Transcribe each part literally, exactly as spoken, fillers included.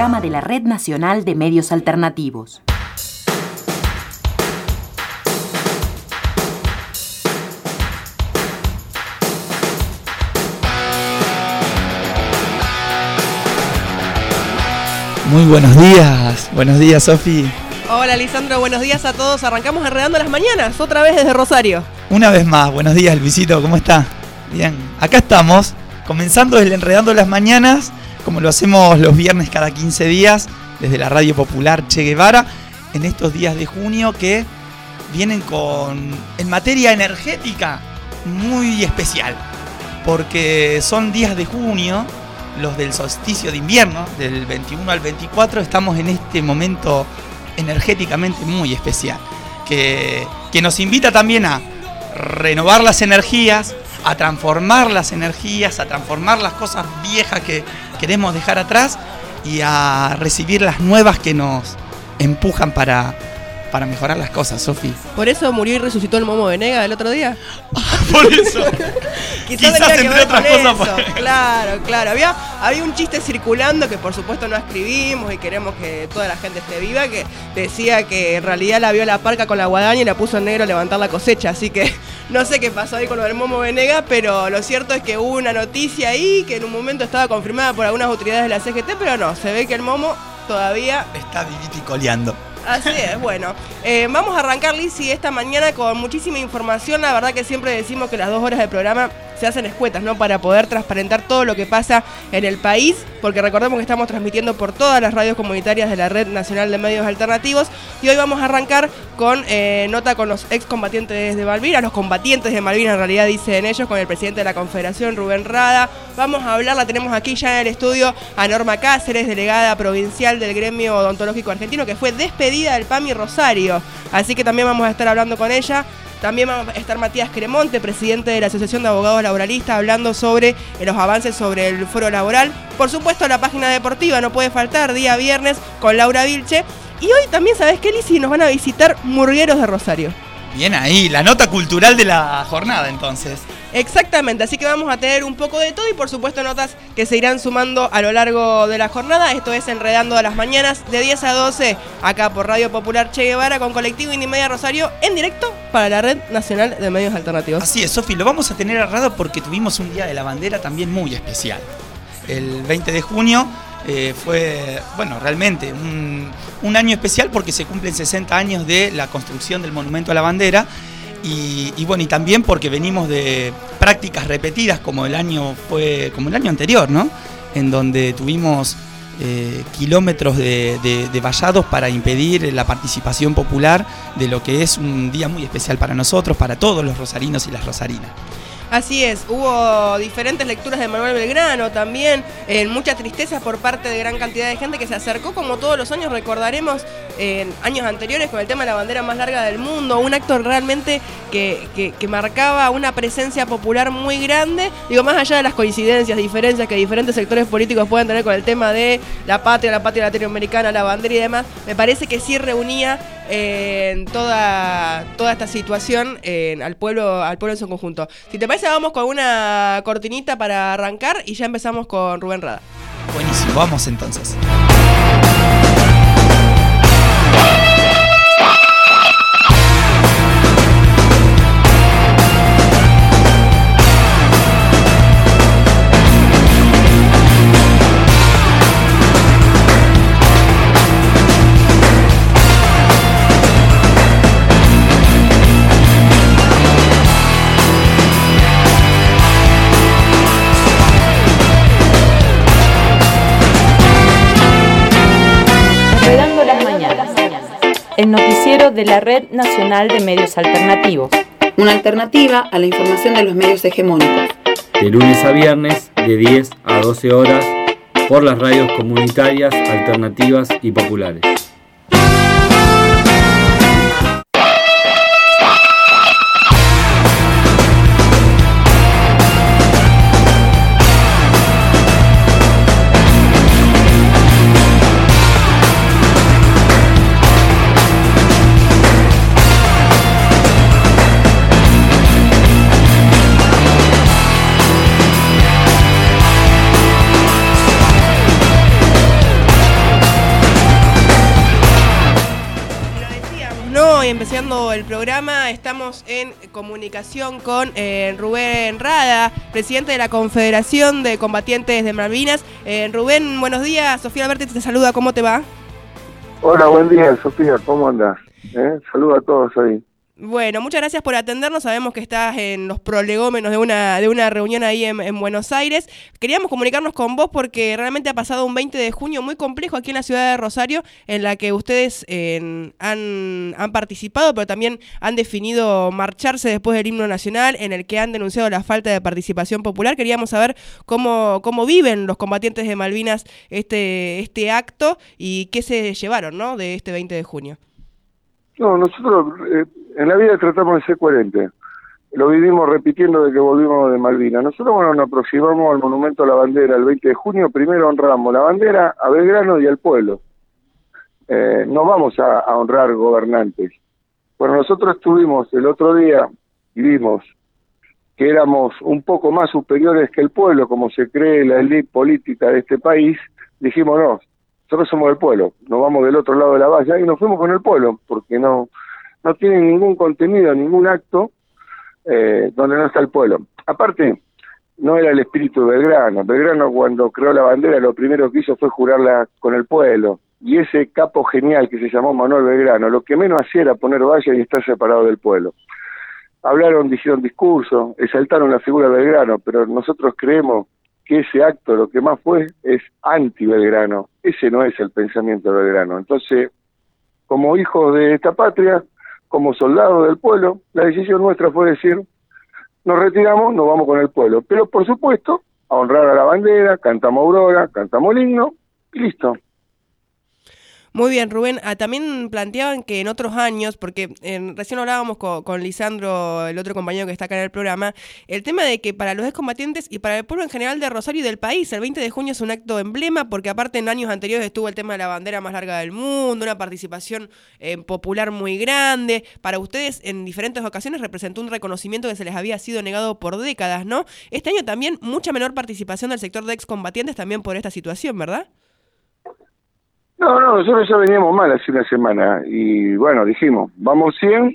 programa de la Red Nacional de Medios Alternativos. Muy buenos días, buenos días, Sofi. Hola, Lisandro, buenos días a todos. Arrancamos Enredando las Mañanas, otra vez desde Rosario. Una vez más, buenos días, Luisito, ¿cómo está? Bien, acá estamos, comenzando el Enredando las Mañanas, como lo hacemos los viernes cada quince días, desde la Radio Popular Che Guevara, en estos días de junio que vienen con, en materia energética, muy especial, porque son días de junio, los del solsticio de invierno, del veintiuno al veinticuatro, estamos en este momento energéticamente muy especial, que, que nos invita también a renovar las energías, a transformar las energías, a transformar las cosas viejas que queremos dejar atrás y a recibir las nuevas que nos empujan para, para mejorar las cosas, Sofi. ¿Por eso murió y resucitó el Momo Venega el otro día? Por eso. Quizás, Quizás entre otras cosas. Por... Claro, claro. Había, había un chiste circulando que por supuesto no escribimos y queremos que toda la gente esté viva, que decía que en realidad la vio la parca con la guadaña y la puso en negro a levantar la cosecha. Así que no sé qué pasó ahí con lo del Momo Venega, pero lo cierto es que hubo una noticia ahí que en un momento estaba confirmada por algunas autoridades de la C G T, pero no, se ve que el Momo todavía está vivito y coleando. Así es, bueno, eh, vamos a arrancar, Lizzy, esta mañana con muchísima información. La verdad que siempre decimos que las dos horas de programa se hacen escuetas, ¿no? Para poder transparentar todo lo que pasa en el país, porque recordemos que estamos transmitiendo por todas las radios comunitarias de la Red Nacional de Medios Alternativos. Y hoy vamos a arrancar con eh, nota con los excombatientes de Malvinas, los combatientes de Malvinas en realidad dicen ellos, con el presidente de la Confederación, Rubén Rada. Vamos a hablar, la tenemos aquí ya en el estudio, a Norma Cáceres, delegada provincial del Gremio Odontológico Argentino, que fue despedida del PAMI Rosario. Así que también vamos a estar hablando con ella. También va a estar Matías Cremonte, presidente de la Asociación de Abogados Laboralistas, hablando sobre los avances sobre el foro laboral. Por supuesto, la página deportiva no puede faltar, día viernes, con Laura Vilche. Y hoy también, ¿sabés qué, Lizzy? Nos van a visitar murgueros de Rosario. Bien ahí, la nota cultural de la jornada, entonces. Exactamente, así que vamos a tener un poco de todo y por supuesto notas que se irán sumando a lo largo de la jornada. Esto es Enredando a las Mañanas de diez a doce, acá por Radio Popular Che Guevara con Colectivo Indimedia Rosario, en directo para la Red Nacional de Medios Alternativos. Así es, Sofi, lo vamos a tener a radio porque tuvimos un Día de la Bandera también muy especial. El veinte de junio eh, fue, bueno, realmente un, un año especial porque se cumplen sesenta años de la construcción del Monumento a la Bandera. Y, y bueno, y también porque venimos de prácticas repetidas como el año fue como el año anterior, ¿no? En donde tuvimos eh, kilómetros de, de, de vallados para impedir la participación popular de lo que es un día muy especial para nosotros, para todos los rosarinos y las rosarinas. Así es, hubo diferentes lecturas de Manuel Belgrano también, eh, mucha tristeza por parte de gran cantidad de gente que se acercó, como todos los años recordaremos en eh, años anteriores con el tema de la bandera más larga del mundo, un acto realmente que, que, que marcaba una presencia popular muy grande, digo, más allá de las coincidencias, diferencias que diferentes sectores políticos pueden tener con el tema de la patria, la patria latinoamericana, la bandera y demás, me parece que sí reunía en toda, toda esta situación eh, al pueblo al pueblo en su conjunto. Si te parece, vamos con una cortinita para arrancar y ya empezamos con Rubén Rada. Buenísimo, vamos entonces. El noticiero de la Red Nacional de Medios Alternativos. Una alternativa a la información de los medios hegemónicos. De lunes a viernes, de diez a doce horas, por las radios comunitarias, alternativas y populares. y empezando el programa, estamos en comunicación con eh, Rubén Rada, presidente de la Confederación de Combatientes de Malvinas. Eh, Rubén, buenos días. Sofía Alberti te saluda, ¿cómo te va? Hola, buen día, Sofía, ¿cómo andás? ¿Eh? Saludos a todos ahí. Bueno, muchas gracias por atendernos. Sabemos que estás en los prolegómenos de una de una reunión ahí en, en Buenos Aires. Queríamos comunicarnos con vos porque realmente ha pasado un veinte de junio muy complejo aquí en la ciudad de Rosario, en la que ustedes eh, han, han participado, pero también han definido marcharse después del himno nacional, en el que han denunciado la falta de participación popular. Queríamos saber cómo, cómo viven los combatientes de Malvinas este, este acto y qué se llevaron, ¿no?, de este veinte de junio. No, nosotros eh, en la vida tratamos de ser coherentes. Lo vivimos repitiendo de que volvimos de Malvinas. Nosotros, bueno, nos aproximamos al Monumento a la Bandera el veinte de junio. Primero honramos la bandera, a Belgrano y al pueblo. Eh, no vamos a, a honrar gobernantes. Bueno, nosotros estuvimos el otro día y vimos que éramos un poco más superiores que el pueblo, como se cree la élite política de este país. Dijimos, no, nosotros somos del pueblo, nos vamos del otro lado de la valla y nos fuimos con el pueblo, porque no no tiene ningún contenido, ningún acto eh, donde no está el pueblo. Aparte, no era el espíritu de Belgrano. Belgrano, cuando creó la bandera, lo primero que hizo fue jurarla con el pueblo. Y ese capo genial que se llamó Manuel Belgrano, lo que menos hacía era poner valla y estar separado del pueblo. Hablaron, dijeron discursos, exaltaron la figura de Belgrano, pero nosotros creemos que ese acto lo que más fue es anti-Belgrano. Ese no es el pensamiento de Belgrano. Entonces, como hijos de esta patria, como soldados del pueblo, la decisión nuestra fue decir, nos retiramos, nos vamos con el pueblo. Pero por supuesto, a honrar a la bandera, cantamos Aurora, cantamos el himno, y listo. Muy bien, Rubén. Ah, también planteaban que en otros años, porque eh, recién hablábamos con, con Lisandro, el otro compañero que está acá en el programa, el tema de que para los excombatientes y para el pueblo en general de Rosario y del país, el veinte de junio es un acto emblema, porque aparte en años anteriores estuvo el tema de la bandera más larga del mundo, una participación eh, popular muy grande. Para ustedes, en diferentes ocasiones, representó un reconocimiento que se les había sido negado por décadas, ¿no? Este año también mucha menor participación del sector de excombatientes también por esta situación, ¿verdad? No, no, nosotros ya veníamos mal hace una semana y bueno, dijimos, vamos cien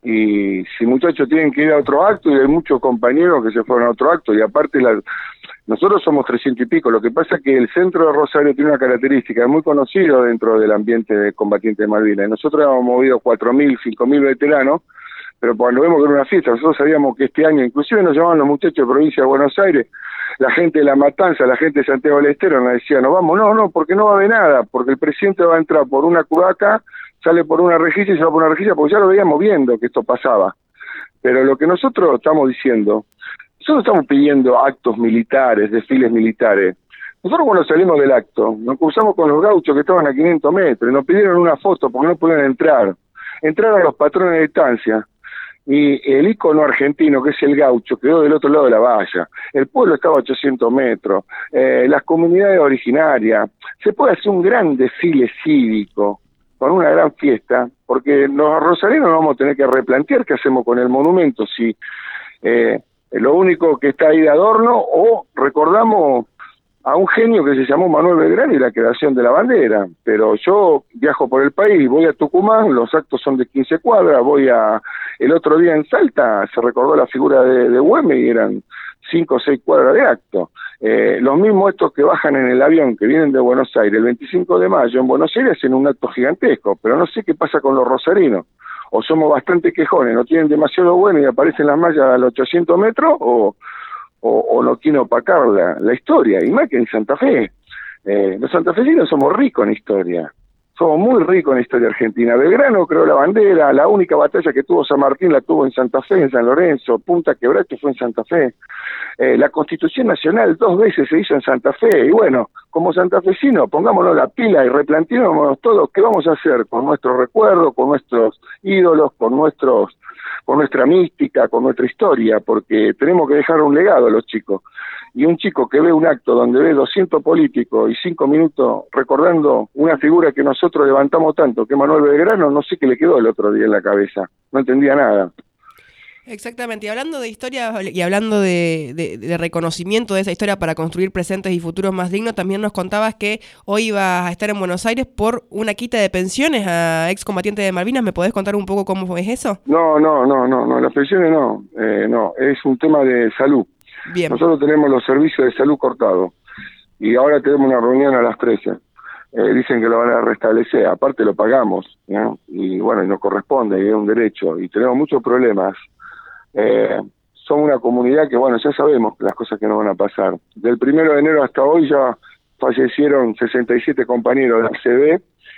y si muchachos tienen que ir a otro acto y hay muchos compañeros que se fueron a otro acto y aparte la, nosotros somos trescientos y pico, lo que pasa es que el centro de Rosario tiene una característica, es muy conocido dentro del ambiente de combatientes de Malvinas. Nosotros hemos movido cuatro mil, cinco mil veteranos, pero cuando vemos que era una fiesta, nosotros sabíamos que este año, inclusive nos llamaban los muchachos de provincia de Buenos Aires, la gente de La Matanza, la gente de Santiago del Estero nos decía, no vamos, no, no, porque no va a haber nada, porque el presidente va a entrar por una curaca, sale por una rejilla y se va por una rejilla, porque ya lo veíamos viendo que esto pasaba. Pero lo que nosotros estamos diciendo, nosotros estamos pidiendo actos militares, desfiles militares. Nosotros cuando salimos del acto, nos cruzamos con los gauchos que estaban a quinientos metros, y nos pidieron una foto porque no podían entrar. Entraron los patrones de distancia. Y el ícono argentino, que es el gaucho, quedó del otro lado de la valla. El pueblo estaba a ochocientos metros. Eh, las comunidades originarias. Se puede hacer un gran desfile cívico, con una gran fiesta, porque los rosarinos nos vamos a tener que replantear qué hacemos con el monumento, si eh, lo único que está ahí de adorno, o recordamos a un genio que se llamó Manuel Belgrano y la creación de la bandera. Pero yo viajo por el país, voy a Tucumán, los actos son de quince cuadras, voy a... El otro día en Salta se recordó la figura de, de Güemes y eran cinco o seis cuadras de acto. Eh, los mismos estos que bajan en el avión, que vienen de Buenos Aires, el veinticinco de mayo en Buenos Aires hacen un acto gigantesco, pero no sé qué pasa con los rosarinos. O somos bastante quejones, no tienen demasiado bueno y aparecen las mallas a los ochocientos metros, o... O, o no quieren opacar la, la historia, y más que en Santa Fe. Eh, los santafesinos somos ricos en historia, somos muy ricos en historia argentina. Belgrano creó la bandera, la única batalla que tuvo San Martín la tuvo en Santa Fe, en San Lorenzo, Punta Quebracho fue en Santa Fe. Eh, la Constitución Nacional dos veces se hizo en Santa Fe, y bueno, como santafesinos, pongámonos la pila y replanteémonos todos qué vamos a hacer con nuestros recuerdos, con nuestros ídolos, con nuestros con nuestra mística, con nuestra historia, porque tenemos que dejar un legado a los chicos. Y un chico que ve un acto donde ve doscientos políticos y cinco minutos recordando una figura que nosotros levantamos tanto, que Manuel Belgrano, no sé qué le quedó el otro día en la cabeza, no entendía nada. Exactamente, y hablando de historia y hablando de, de, de reconocimiento de esa historia para construir presentes y futuros más dignos, también nos contabas que hoy ibas a estar en Buenos Aires por una quita de pensiones a excombatientes de Malvinas. ¿Me podés contar un poco cómo es eso? No, no, no, no, no, las pensiones no, eh, no, es un tema de salud. Bien. Nosotros tenemos los servicios de salud cortados y ahora tenemos una reunión a las trece. Eh, dicen que lo van a restablecer, aparte lo pagamos, ¿no? Y bueno, y nos corresponde, y es un derecho, y tenemos muchos problemas. Eh, somos una comunidad que, bueno, ya sabemos las cosas que nos van a pasar. Del primero de enero hasta hoy ya fallecieron sesenta y siete compañeros de A C V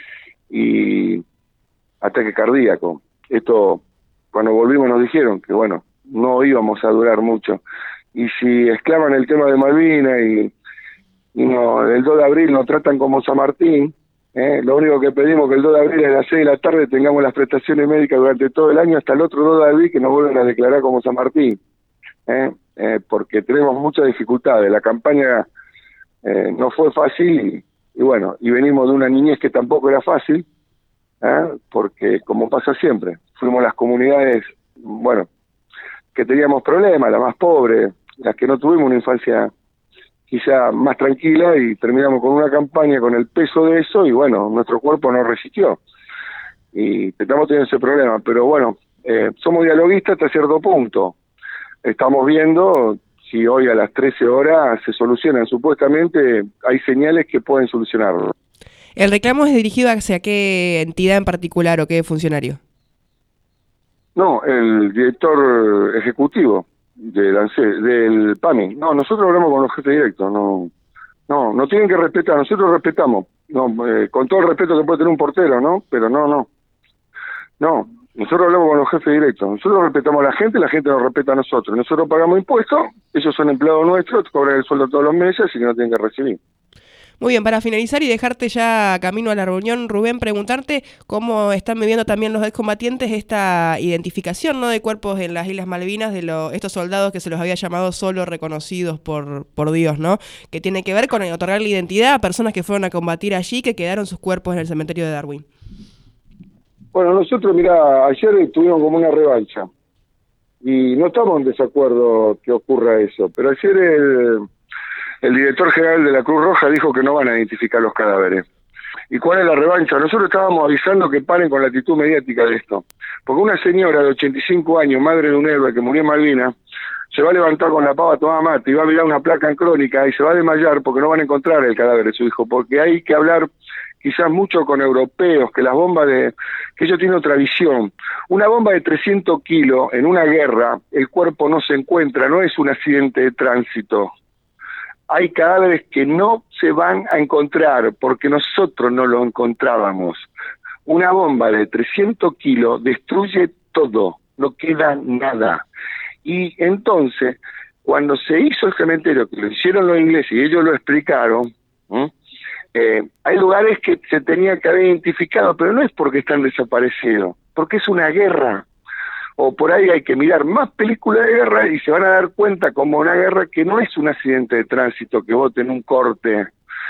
y ataque cardíaco. Esto, cuando volvimos nos dijeron que, bueno, no íbamos a durar mucho. Y si exclaman el tema de Malvinas y, y no, el dos de abril nos tratan como San Martín, Eh, lo único que pedimos es que el dos de abril a las seis de la tarde tengamos las prestaciones médicas durante todo el año hasta el otro dos de abril que nos vuelven a declarar como San Martín, eh, eh, porque tenemos muchas dificultades. La campaña eh, no fue fácil y, y bueno, y venimos de una niñez que tampoco era fácil, eh, porque como pasa siempre, fuimos las comunidades, bueno, que teníamos problemas, las más pobres, las que no tuvimos una infancia quizá más tranquila, y terminamos con una campaña con el peso de eso y bueno, nuestro cuerpo no resistió y estamos teniendo ese problema, pero bueno, eh, somos dialoguistas hasta cierto punto. Estamos viendo si hoy a las trece horas se solucionan, supuestamente hay señales que pueden solucionarlo. ¿El reclamo es dirigido hacia qué entidad en particular o qué funcionario? No, el director ejecutivo del ANSE, del PAMI. No, nosotros hablamos con los jefes directos, no, no, no tienen que respetar, nosotros respetamos, no, eh, con todo el respeto que puede tener un portero, ¿no? Pero no, no, no, nosotros hablamos con los jefes directos, nosotros respetamos a la gente, la gente nos respeta a nosotros, nosotros pagamos impuestos, ellos son empleados nuestros, cobran el sueldo todos los meses y que no tienen que recibir. Muy bien, para finalizar y dejarte ya camino a la reunión, Rubén, preguntarte cómo están viviendo también los excombatientes esta identificación, ¿no?, de cuerpos en las Islas Malvinas, de lo, estos soldados que se los había llamado solo reconocidos por, por Dios, ¿no?, que tiene que ver con otorgar la identidad a personas que fueron a combatir allí, que quedaron sus cuerpos en el cementerio de Darwin. Bueno, nosotros, mira, ayer tuvimos como una revancha y no estamos en desacuerdo que ocurra eso, pero ayer el... El director general de la Cruz Roja dijo que no van a identificar los cadáveres. ¿Y cuál es la revancha? Nosotros estábamos avisando que paren con la actitud mediática de esto. Porque una señora de ochenta y cinco años, madre de un héroe que murió en Malvinas, se va a levantar con la pava tomada mate y va a mirar una placa en Crónica y se va a desmayar porque no van a encontrar el cadáver de su hijo. Porque hay que hablar quizás mucho con europeos, que las bombas de... que ellos tienen otra visión. Una bomba de trescientos kilos en una guerra, el cuerpo no se encuentra, no es un accidente de tránsito. Hay cadáveres que no se van a encontrar porque nosotros no los encontrábamos. Una bomba de trescientos kilos destruye todo, no queda nada. Y entonces, cuando se hizo el cementerio, que lo hicieron los ingleses y ellos lo explicaron, ¿eh? Eh, hay lugares que se tenían que haber identificado, pero no es porque están desaparecidos, porque es una guerra. O por ahí hay que mirar más películas de guerra y se van a dar cuenta como una guerra que no es un accidente de tránsito que voten un corte.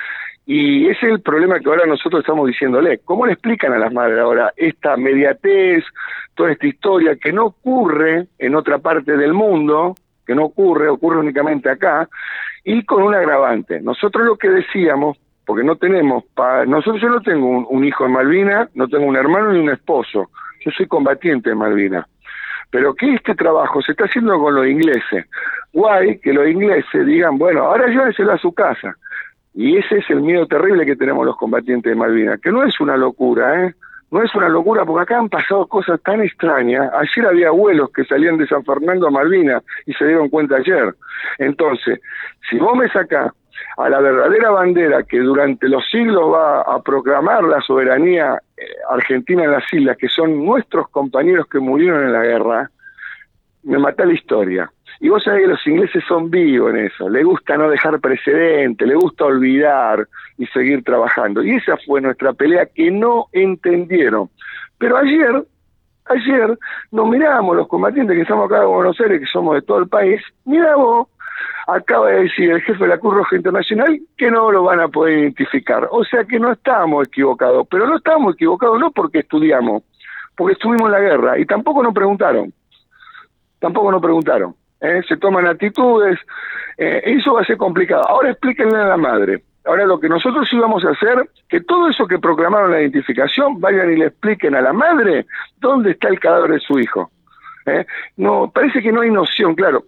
Y ese es el problema que ahora nosotros estamos diciéndole. ¿Cómo le explican a las madres ahora esta mediatez, toda esta historia que no ocurre en otra parte del mundo, que no ocurre, ocurre únicamente acá, y con un agravante? Nosotros lo que decíamos, porque no tenemos, pa, nosotros yo no tengo un, un hijo en Malvinas, no tengo un hermano ni un esposo, yo soy combatiente en Malvinas. Pero que este trabajo se está haciendo con los ingleses. Guay que los ingleses digan, bueno, ahora llévenselo a su casa. Y ese es el miedo terrible que tenemos los combatientes de Malvinas, que no es una locura, ¿eh? No es una locura porque acá han pasado cosas tan extrañas. Ayer había abuelos que salían de San Fernando a Malvinas y se dieron cuenta ayer. Entonces, si vos me sacás a la verdadera bandera que durante los siglos va a proclamar la soberanía eh, argentina en las islas, que son nuestros compañeros que murieron en la guerra, me mata la historia. Y vos sabés que los ingleses son vivos en eso, les gusta no dejar precedente, les gusta olvidar y seguir trabajando. Y esa fue nuestra pelea que no entendieron. Pero ayer, ayer nos miramos los combatientes que estamos acá de Buenos Aires, que somos de todo el país, mirá vos, acaba de decir el jefe de la Cruz Roja Internacional que no lo van a poder identificar. O sea que no estábamos equivocados, pero no estábamos equivocados no porque estudiamos, porque estuvimos en la guerra y tampoco nos preguntaron. tampoco nos preguntaron. ¿eh? Se toman actitudes, eh, eso va a ser complicado. Ahora explíquenle a la madre. Ahora lo que nosotros íbamos a hacer, que todo eso que proclamaron la identificación, vayan y le expliquen a la madre dónde está el cadáver de su hijo. ¿eh? No, parece que no hay noción, claro.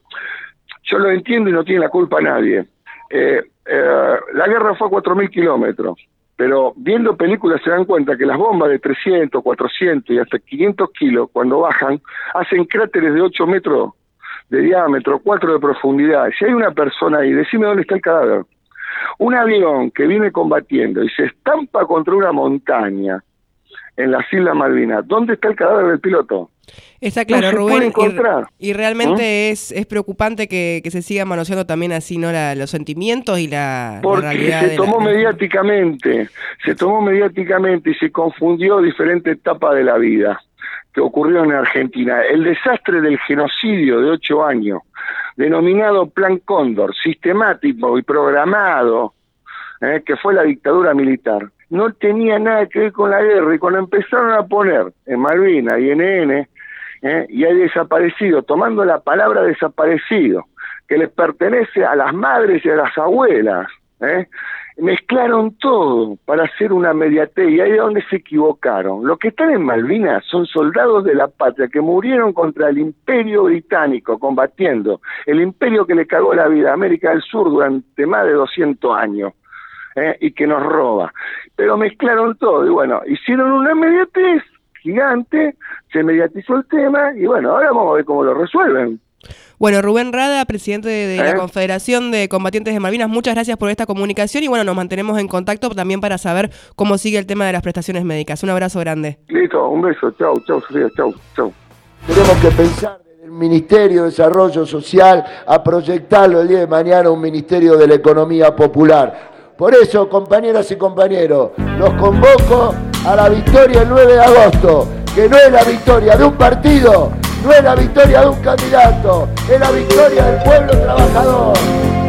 Yo lo entiendo y no tiene la culpa nadie. Eh, eh, la guerra fue a cuatro mil kilómetros, pero viendo películas se dan cuenta que las bombas de trescientos, cuatrocientos y hasta quinientos kilos, cuando bajan, hacen cráteres de ocho metros de diámetro, cuatro de profundidad. Si hay una persona ahí, decime dónde está el cadáver. Un avión que viene combatiendo y se estampa contra una montaña en las Islas Malvinas, ¿dónde está el cadáver del piloto? Está claro, no se Rubén, puede encontrar. y, y realmente ¿Mm? es, es preocupante que, que se siga manoseando también así, ¿no? La, los sentimientos y la, Porque la realidad. se de tomó la... mediáticamente, se tomó mediáticamente y se confundió diferentes etapas de la vida que ocurrieron en Argentina. El desastre del genocidio de ocho años, denominado Plan Cóndor, sistemático y programado, eh, que fue la dictadura militar, no tenía nada que ver con la guerra, y cuando empezaron a poner en Malvinas y en N N, eh, y hay desaparecidos, tomando la palabra desaparecido, que les pertenece a las madres y a las abuelas, eh, mezclaron todo para hacer una mediatez, y ahí es donde se equivocaron. Los que están en Malvinas son soldados de la patria que murieron contra el imperio británico, combatiendo el imperio que le cagó la vida a América del Sur durante más de doscientos años, eh, y que nos roba. Pero mezclaron todo, y bueno, hicieron una mediatez gigante, se mediatizó el tema, y bueno, ahora vamos a ver cómo lo resuelven. Bueno, Rubén Rada, presidente de, de ¿Eh? la Confederación de Combatientes de Malvinas, muchas gracias por esta comunicación y bueno, nos mantenemos en contacto también para saber cómo sigue el tema de las prestaciones médicas. Un abrazo grande. Listo, un beso, chau, chau, Sofía, chau, chau. Tenemos que pensar desde el Ministerio de Desarrollo Social a proyectarlo el día de mañana un Ministerio de la Economía Popular. Por eso, compañeras y compañeros, los convoco a la victoria el nueve de agosto, que no es la victoria de un partido, no es la victoria de un candidato, es la victoria del pueblo trabajador.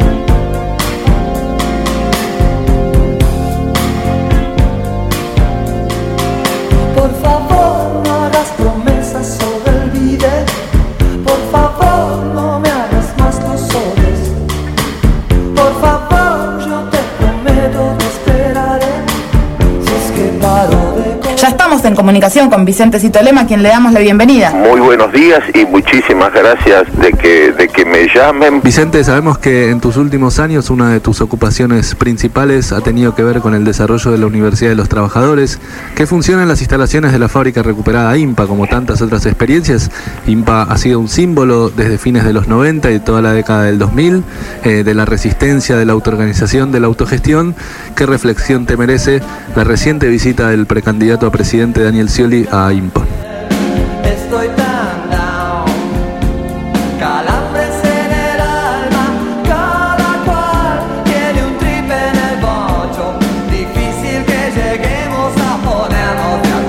Por favor, no hagas promesas o te olvides. Por favor, no me hagas más los odios. Por favor, yo te prometo que esperaré. Si es que paro de... Ya estamos en comunicación con Vicente Citolema, a quien le damos la bienvenida. Muy buenos días y muchísimas gracias de que, de que me llamen. Vicente, sabemos que en tus últimos años una de tus ocupaciones principales ha tenido que ver con el desarrollo de la Universidad de los Trabajadores. ¿Qué funcionan las instalaciones de la fábrica recuperada I M P A? Como tantas otras experiencias, I M P A ha sido un símbolo desde fines de los noventa y toda la década del dos mil, eh, de la resistencia, de la autoorganización, de la autogestión. ¿Qué reflexión te merece la reciente visita del precandidato a presidente Daniel Scioli a I M P A? Estoy tan down, calambres en el alma, cada cual tiene un trip en el bocho, difícil que lleguemos a ponernos de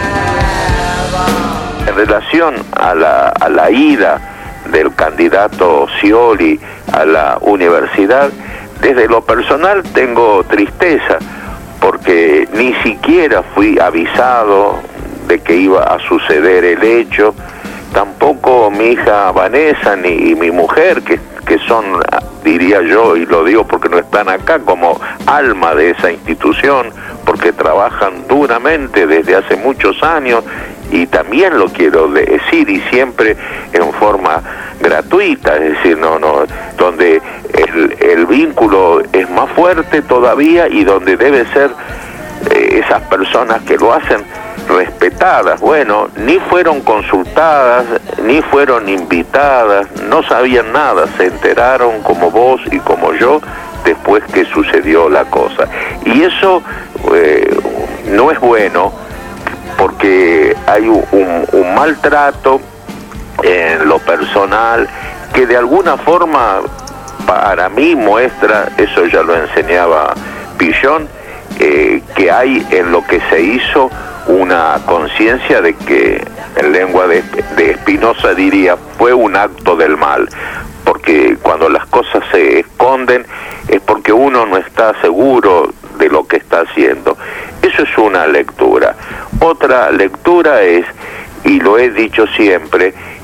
acuerdo. En relación a la, a la ida del candidato Scioli a la universidad, desde lo personal tengo tristeza, porque ni siquiera fui avisado de que iba a suceder el hecho, tampoco mi hija Vanessa ni mi mujer, que, que son, diría yo, y lo digo porque no están acá, como alma de esa institución, porque trabajan duramente desde hace muchos años, y también lo quiero decir, y siempre en forma gratuita, es decir, no, no, donde el, el vínculo es más fuerte todavía y donde debe ser eh, esas personas que lo hacen respetadas. Bueno, ni fueron consultadas, ni fueron invitadas, no sabían nada, se enteraron como vos y como yo después que sucedió la cosa. Y eso eh, no es bueno, porque hay un, un, un maltrato en lo personal que de alguna forma para mí muestra, eso ya lo enseñaba Pillón, eh, que hay en lo que se hizo una conciencia de que, en lengua de, de Spinoza diría, fue un acto del mal, porque cuando las cosas se esconden es porque uno no está seguro de lo que está haciendo. Eso es una lectura. Otra lectura es, y lo he dicho siempre,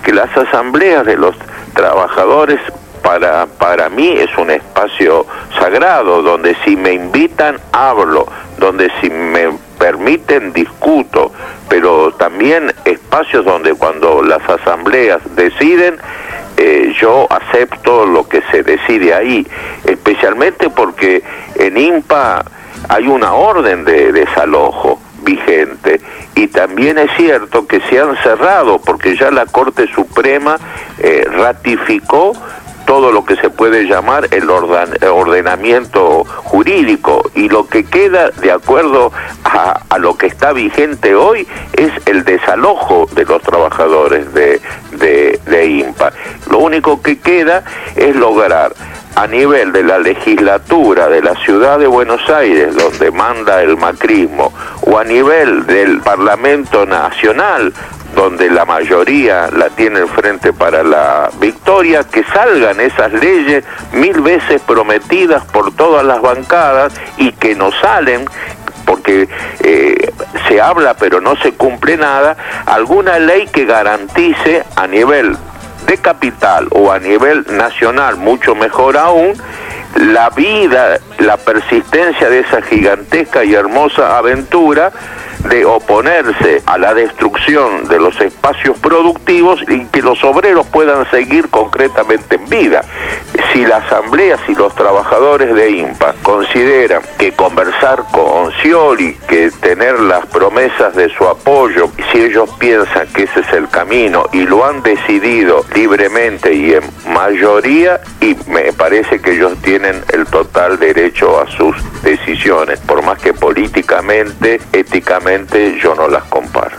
que las asambleas de los trabajadores para, para mí es un espacio sagrado, donde si me invitan hablo, donde si me permiten discuto, pero también espacios donde cuando las asambleas deciden, eh, yo acepto lo que se decide ahí, especialmente porque en INPA hay una orden de desalojo vigente, y también es cierto que se han cerrado porque ya la Corte Suprema eh, ratificó todo lo que se puede llamar el orden, ordenamiento jurídico, y lo que queda de acuerdo a, a lo que está vigente hoy es el desalojo de los trabajadores de, de, de INPA. Lo único que queda es lograr a nivel de la legislatura de la ciudad de Buenos Aires, donde manda el macrismo, o a nivel del Parlamento Nacional, donde la mayoría la tiene el Frente para la Victoria, que salgan esas leyes mil veces prometidas por todas las bancadas y que no salen, porque eh, se habla pero no se cumple nada, alguna ley que garantice a nivel de capital o a nivel nacional, mucho mejor aún, la vida, la persistencia de esa gigantesca y hermosa aventura de oponerse a la destrucción de los espacios productivos y que los obreros puedan seguir concretamente en vida. Si la asamblea, si los trabajadores de INPA consideran que conversar con Scioli, que tener las promesas de su apoyo, si ellos piensan que ese es el camino y lo han decidido libremente y en mayoría, y me parece que ellos tienen el total derecho a sus decisiones, por más que políticamente, éticamente, yo no las comparto.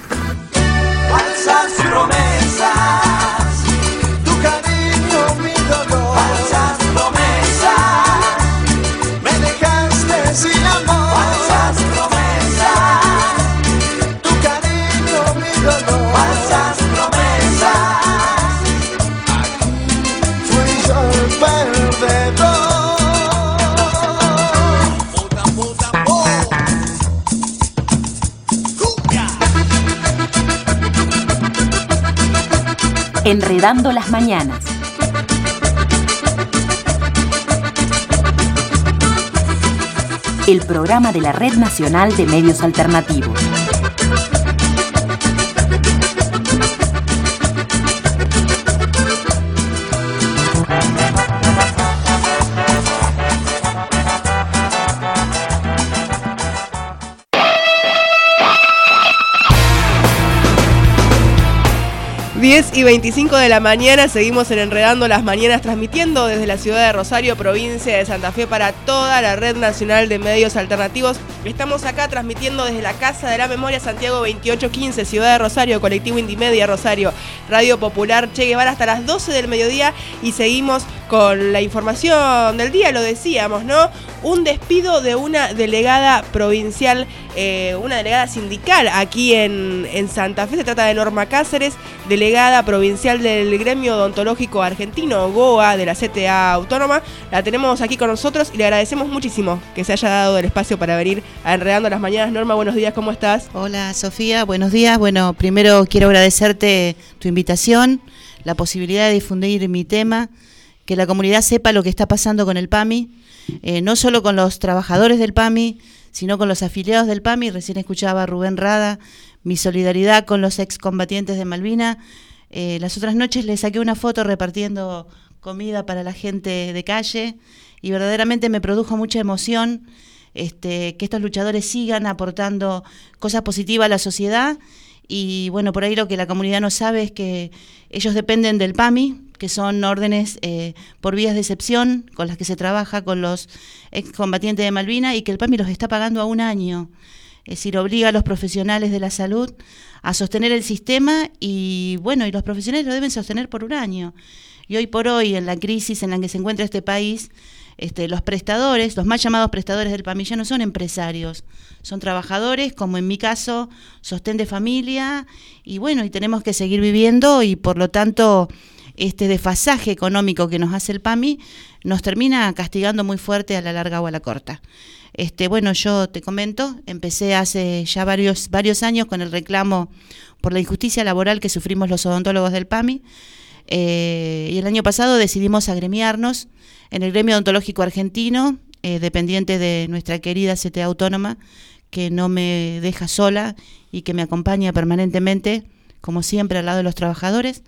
Falsas promesas, tu cariño, mi dolor. Falsas promesas, me dejaste sin amor. Falsas promesas, tu cariño, mi dolor. Falsas promesas, fui yo el perdedor. Enredando las mañanas. El programa de la Red Nacional de Medios Alternativos. diez y veinticinco de la mañana, seguimos en Enredando las Mañanas, transmitiendo desde la ciudad de Rosario, provincia de Santa Fe, para toda la Red Nacional de Medios Alternativos. Estamos acá transmitiendo desde la Casa de la Memoria, Santiago veintiocho quince, ciudad de Rosario, colectivo Indimedia Rosario, Radio Popular Che Guevara, hasta las doce del mediodía, y seguimos con la información del día. Lo decíamos, ¿no? Un despido de una delegada provincial, eh, una delegada sindical aquí en, en Santa Fe. Se trata de Norma Cáceres, delegada provincial del Gremio Odontológico Argentino, GOA, de la C T A Autónoma. La tenemos aquí con nosotros y le agradecemos muchísimo que se haya dado el espacio para venir a Enredando las Mañanas. Norma, buenos días, ¿cómo estás? Hola, Sofía, buenos días. Bueno, primero quiero agradecerte tu invitación, la posibilidad de difundir mi tema, que la comunidad sepa lo que está pasando con el PAMI, eh, no solo con los trabajadores del PAMI, sino con los afiliados del PAMI. Recién escuchaba a Rubén Rada, mi solidaridad con los excombatientes de Malvinas. Eh, las otras noches les saqué una foto repartiendo comida para la gente de calle y verdaderamente me produjo mucha emoción este, que estos luchadores sigan aportando cosas positivas a la sociedad. Y bueno, por ahí lo que la comunidad no sabe es que ellos dependen del PAMI, que son órdenes eh, por vías de excepción con las que se trabaja con los excombatientes de Malvinas, y que el PAMI los está pagando a un año. Es decir, obliga a los profesionales de la salud a sostener el sistema y bueno, y los profesionales lo deben sostener por un año. Y hoy por hoy, en la crisis en la que se encuentra este país, Este, los prestadores, los mal llamados prestadores del PAMI ya no son empresarios, son trabajadores, como en mi caso, sostén de familia, y bueno, y tenemos que seguir viviendo, y por lo tanto este desfasaje económico que nos hace el PAMI nos termina castigando muy fuerte a la larga o a la corta. Este, bueno, yo te comento, empecé hace ya varios, varios años con el reclamo por la injusticia laboral que sufrimos los odontólogos del PAMI, eh, y el año pasado decidimos agremiarnos en el gremio odontológico argentino, eh, dependiente de nuestra querida C T A Autónoma, que no me deja sola y que me acompaña permanentemente, como siempre, al lado de los trabajadores.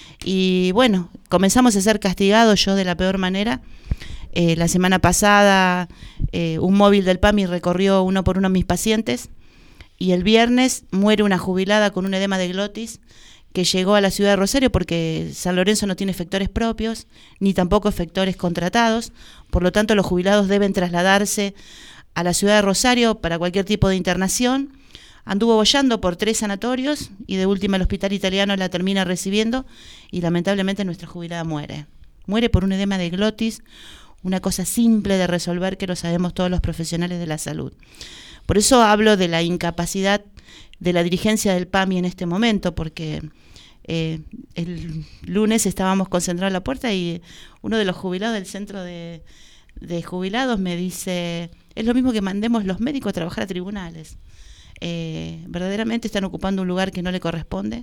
Y bueno, comenzamos a ser castigados, yo de la peor manera. Eh, la semana pasada eh, un móvil del PAMI recorrió uno por uno mis pacientes, y el viernes muere una jubilada con un edema de glotis que llegó a la ciudad de Rosario porque San Lorenzo no tiene efectores propios, ni tampoco efectores contratados, por lo tanto los jubilados deben trasladarse a la ciudad de Rosario para cualquier tipo de internación. Anduvo boyando por tres sanatorios y de última el hospital italiano la termina recibiendo, y lamentablemente nuestra jubilada muere. Muere por un edema de glotis, una cosa simple de resolver que lo sabemos todos los profesionales de la salud. Por eso hablo de la incapacidad de la dirigencia del PAMI en este momento, porque eh, el lunes estábamos concentrados en la puerta y uno de los jubilados del centro de, de jubilados me dice, es lo mismo que mandemos los médicos a trabajar a tribunales. Eh, verdaderamente están ocupando un lugar que no le corresponde,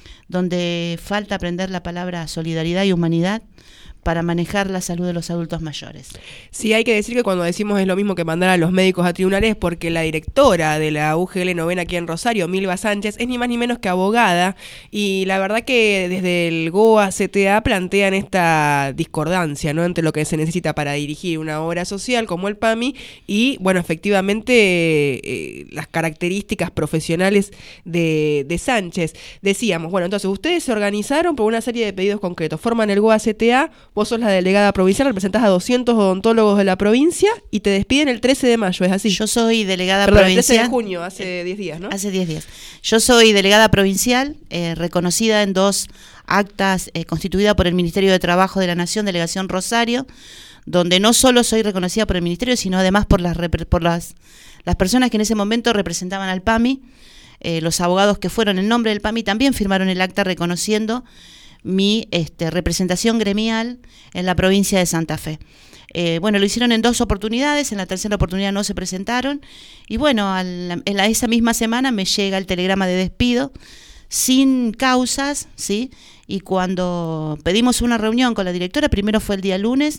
donde falta aprender la palabra solidaridad y humanidad para manejar la salud de los adultos mayores. Sí, hay que decir que cuando decimos es lo mismo que mandar a los médicos a tribunales, porque la directora de la U G L novena aquí en Rosario, Milva Sánchez, es ni más ni menos que abogada, y la verdad que desde el GOA C T A plantean esta discordancia, ¿no?, entre lo que se necesita para dirigir una obra social como el PAMI y, bueno, efectivamente eh, las características profesionales de, de Sánchez. Decíamos, bueno, entonces ustedes se organizaron por una serie de pedidos concretos, forman el GOA C T A. Vos sos la delegada provincial, representás a doscientos odontólogos de la provincia y te despiden el trece de mayo, ¿es así? Yo soy delegada Perdón, provincial. el trece de junio, hace diez días, ¿no? Hace diez días. Yo soy delegada provincial, eh, reconocida en dos actas, eh, constituida por el Ministerio de Trabajo de la Nación, Delegación Rosario, donde no solo soy reconocida por el Ministerio, sino además por las, por las, las personas que en ese momento representaban al PAMI. Eh, los abogados que fueron en nombre del PAMI también firmaron el acta reconociendo mi este, representación gremial en la provincia de Santa Fe. Eh, bueno, lo hicieron en dos oportunidades, en la tercera oportunidad no se presentaron, y bueno, al, en la, esa misma semana me llega el telegrama de despido, sin causas, ¿sí? Y cuando pedimos una reunión con la directora, primero fue el día lunes,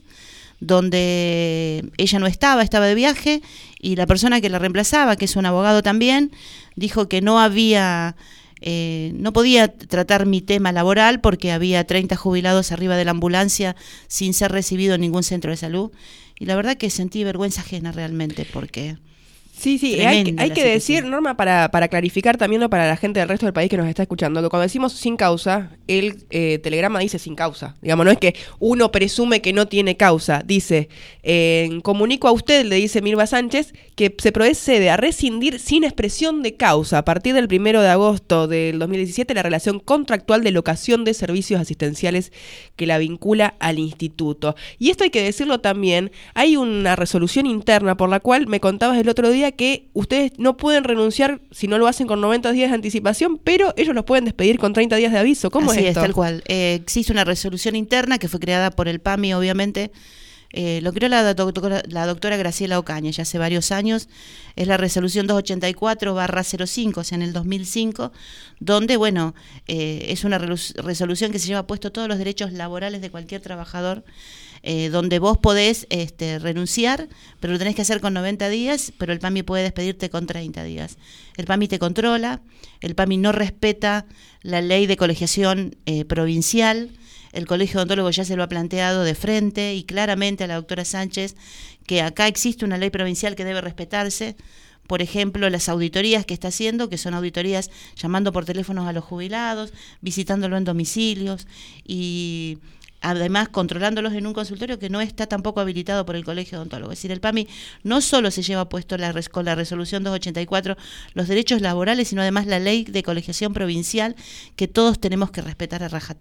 donde ella no estaba, estaba de viaje, y la persona que la reemplazaba, que es un abogado también, dijo que no había... Eh, no podía tratar mi tema laboral porque había treinta jubilados arriba de la ambulancia sin ser recibido en ningún centro de salud, y la verdad que sentí vergüenza ajena realmente porque... Sí, sí, hay, hay que decir, Norma, para, para clarificar también, ¿no?, para la gente del resto del país que nos está escuchando, que cuando decimos sin causa, el eh, telegrama dice sin causa. Digamos, no es que uno presume que no tiene causa. Dice, eh, comunico a usted, le dice Milva Sánchez, que se procede a rescindir sin expresión de causa a partir del primero de agosto del dos mil diecisiete la relación contractual de locación de servicios asistenciales que la vincula al instituto. Y esto hay que decirlo también, hay una resolución interna por la cual me contabas el otro día que ustedes no pueden renunciar si no lo hacen con noventa días de anticipación, pero ellos los pueden despedir con treinta días de aviso. ¿Cómo Así es esto? Así es, tal cual. Eh, existe una resolución interna que fue creada por el PAMI, obviamente. Eh, lo creó la doctora, la doctora Graciela Ocaña ya hace varios años. Es la resolución doscientos ochenta y cuatro barra cero cinco, o sea, en el dos mil cinco, donde, bueno, eh, es una resolución que se lleva puesto todos los derechos laborales de cualquier trabajador, eh, donde vos podés este, renunciar, pero lo tenés que hacer con noventa días, pero el PAMI puede despedirte con treinta días. El PAMI te controla, el PAMI no respeta la ley de colegiación eh, provincial. El Colegio Odontólogo ya se lo ha planteado de frente y claramente a la doctora Sánchez que acá existe una ley provincial que debe respetarse. Por ejemplo, las auditorías que está haciendo, que son auditorías llamando por teléfonos a los jubilados, visitándolo en domicilios y además controlándolos en un consultorio que no está tampoco habilitado por el Colegio Odontólogo. Es decir, el PAMI no solo se lleva puesto la, con la resolución doscientos ochenta y cuatro los derechos laborales, sino además la ley de colegiación provincial que todos tenemos que respetar a rajatabla.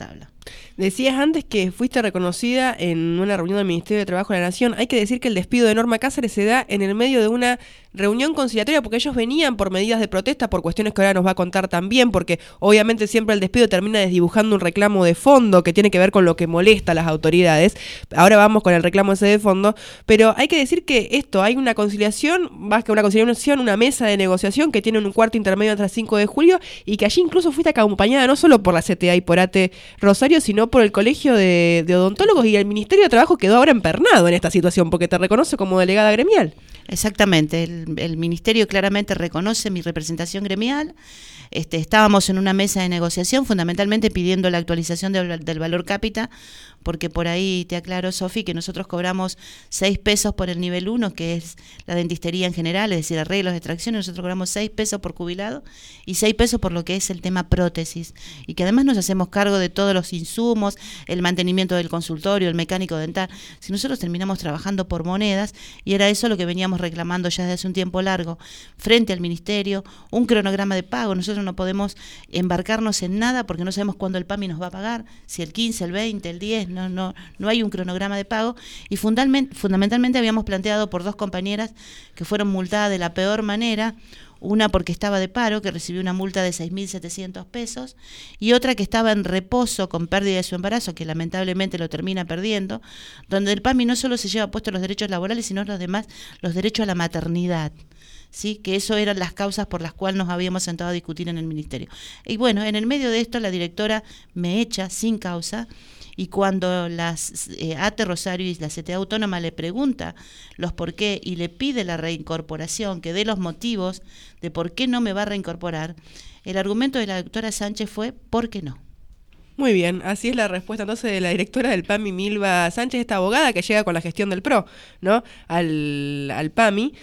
Decías antes que fuiste reconocida en una reunión del Ministerio de Trabajo de la Nación. Hay que decir que el despido de Norma Cáceres se da en el medio de una reunión conciliatoria porque ellos venían por medidas de protesta, por cuestiones que ahora nos va a contar también, porque obviamente siempre el despido termina desdibujando un reclamo de fondo que tiene que ver con lo que molesta a las autoridades. Ahora vamos con el reclamo ese de fondo, pero hay que decir que esto, hay una conciliación, más que una conciliación, una mesa de negociación que tiene un cuarto intermedio hasta el cinco de julio y que allí incluso fuiste acompañada no solo por la C T A y por A T E Rosario, sino por el Colegio de, de Odontólogos, y el Ministerio de Trabajo quedó ahora empernado en esta situación porque te reconoce como delegada gremial. Exactamente, el, el Ministerio claramente reconoce mi representación gremial. Este, estábamos en una mesa de negociación fundamentalmente pidiendo la actualización del, del valor cápita, porque por ahí te aclaro, Sofi, que nosotros cobramos seis pesos por el nivel uno, que es la dentistería en general, es decir, arreglos de extracción, nosotros cobramos seis pesos por jubilado y seis pesos por lo que es el tema prótesis, y que además nos hacemos cargo de todos los insumos, el mantenimiento del consultorio, el mecánico dental. Si nosotros terminamos trabajando por monedas, y era eso lo que veníamos reclamando ya desde hace un tiempo largo, frente al Ministerio, un cronograma de pago. Nosotros no podemos embarcarnos en nada porque no sabemos cuándo el PAMI nos va a pagar, si el quince, el veinte, el diez, no, no, no hay un cronograma de pago, y fundamentalmente, fundamentalmente habíamos planteado por dos compañeras que fueron multadas de la peor manera, una porque estaba de paro, que recibió una multa de seis mil setecientos pesos, y otra que estaba en reposo con pérdida de su embarazo, que lamentablemente lo termina perdiendo, donde el PAMI no solo se lleva puestos los derechos laborales, sino los demás, los derechos a la maternidad. Sí, que eso eran las causas por las cuales nos habíamos sentado a discutir en el Ministerio. Y bueno, en el medio de esto la directora me echa sin causa, y cuando las eh, A T E Rosario y la C T A Autónoma le pregunta los por qué y le pide la reincorporación, que dé los motivos de por qué no me va a reincorporar, el argumento de la doctora Sánchez fue ¿por qué no? Muy bien, así es la respuesta entonces de la directora del PAMI, Milva Sánchez, esta abogada que llega con la gestión del P R O, ¿no? Al, al PAMI.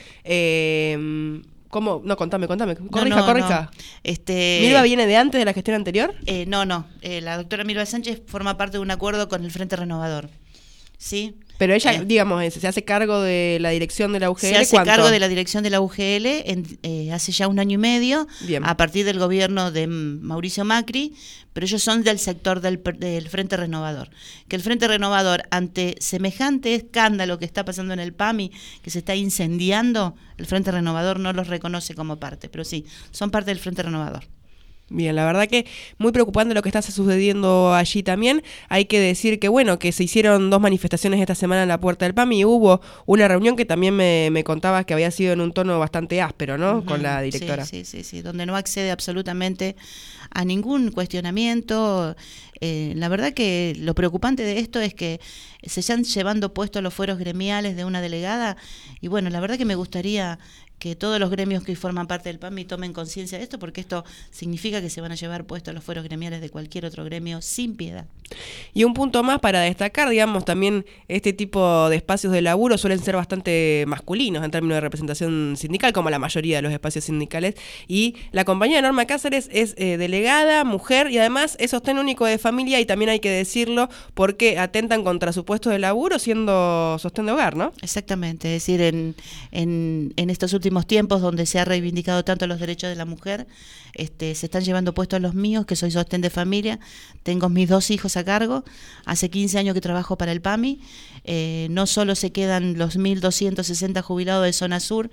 Eh, ¿Cómo? No, contame, contame. Corrija, no, no, corrija. No. Este, ¿Milva viene de antes de la gestión anterior? Eh, no, no. Eh, la doctora Milva Sánchez forma parte de un acuerdo con el Frente Renovador. ¿Sí? Pero ella, eh, digamos, se hace cargo de la dirección de la U G L. Se hace ¿cuánto? cargo de la dirección de la U G L en, eh, hace ya un año y medio, Bien. A partir del gobierno de Mauricio Macri, pero ellos son del sector del, del Frente Renovador. Que el Frente Renovador, ante semejante escándalo que está pasando en el PAMI, que se está incendiando, el Frente Renovador no los reconoce como parte, pero sí, son parte del Frente Renovador. Bien, la verdad que muy preocupante lo que está sucediendo allí también. Hay que decir que, bueno, que se hicieron dos manifestaciones esta semana en la puerta del PAMI y hubo una reunión que también me, me contabas que había sido en un tono bastante áspero, ¿no? Uh-huh. Con la directora. Sí, sí, sí, sí, donde no accede absolutamente a ningún cuestionamiento. Eh, la verdad que lo preocupante de esto es que se están llevando puestos los fueros gremiales de una delegada, y bueno, la verdad que me gustaría que todos los gremios que forman parte del PAMI tomen conciencia de esto, porque esto significa que se van a llevar puestos los fueros gremiales de cualquier otro gremio sin piedad. Y un punto más para destacar, digamos, también este tipo de espacios de laburo suelen ser bastante masculinos en términos de representación sindical, como la mayoría de los espacios sindicales, y la compañía de Norma Cáceres es eh, delegada, mujer, y además es sostén único de familia, y también hay que decirlo porque atentan contra su puesto de laburo siendo sostén de hogar, ¿no? Exactamente, es decir, en, en, en estos últimos tiempos donde se ha reivindicado tanto los derechos de la mujer, este, se están llevando puestos los míos, que soy sostén de familia, tengo mis dos hijos a cargo, hace quince años que trabajo para el PAMI, eh, no solo se quedan los mil doscientos sesenta jubilados de zona sur,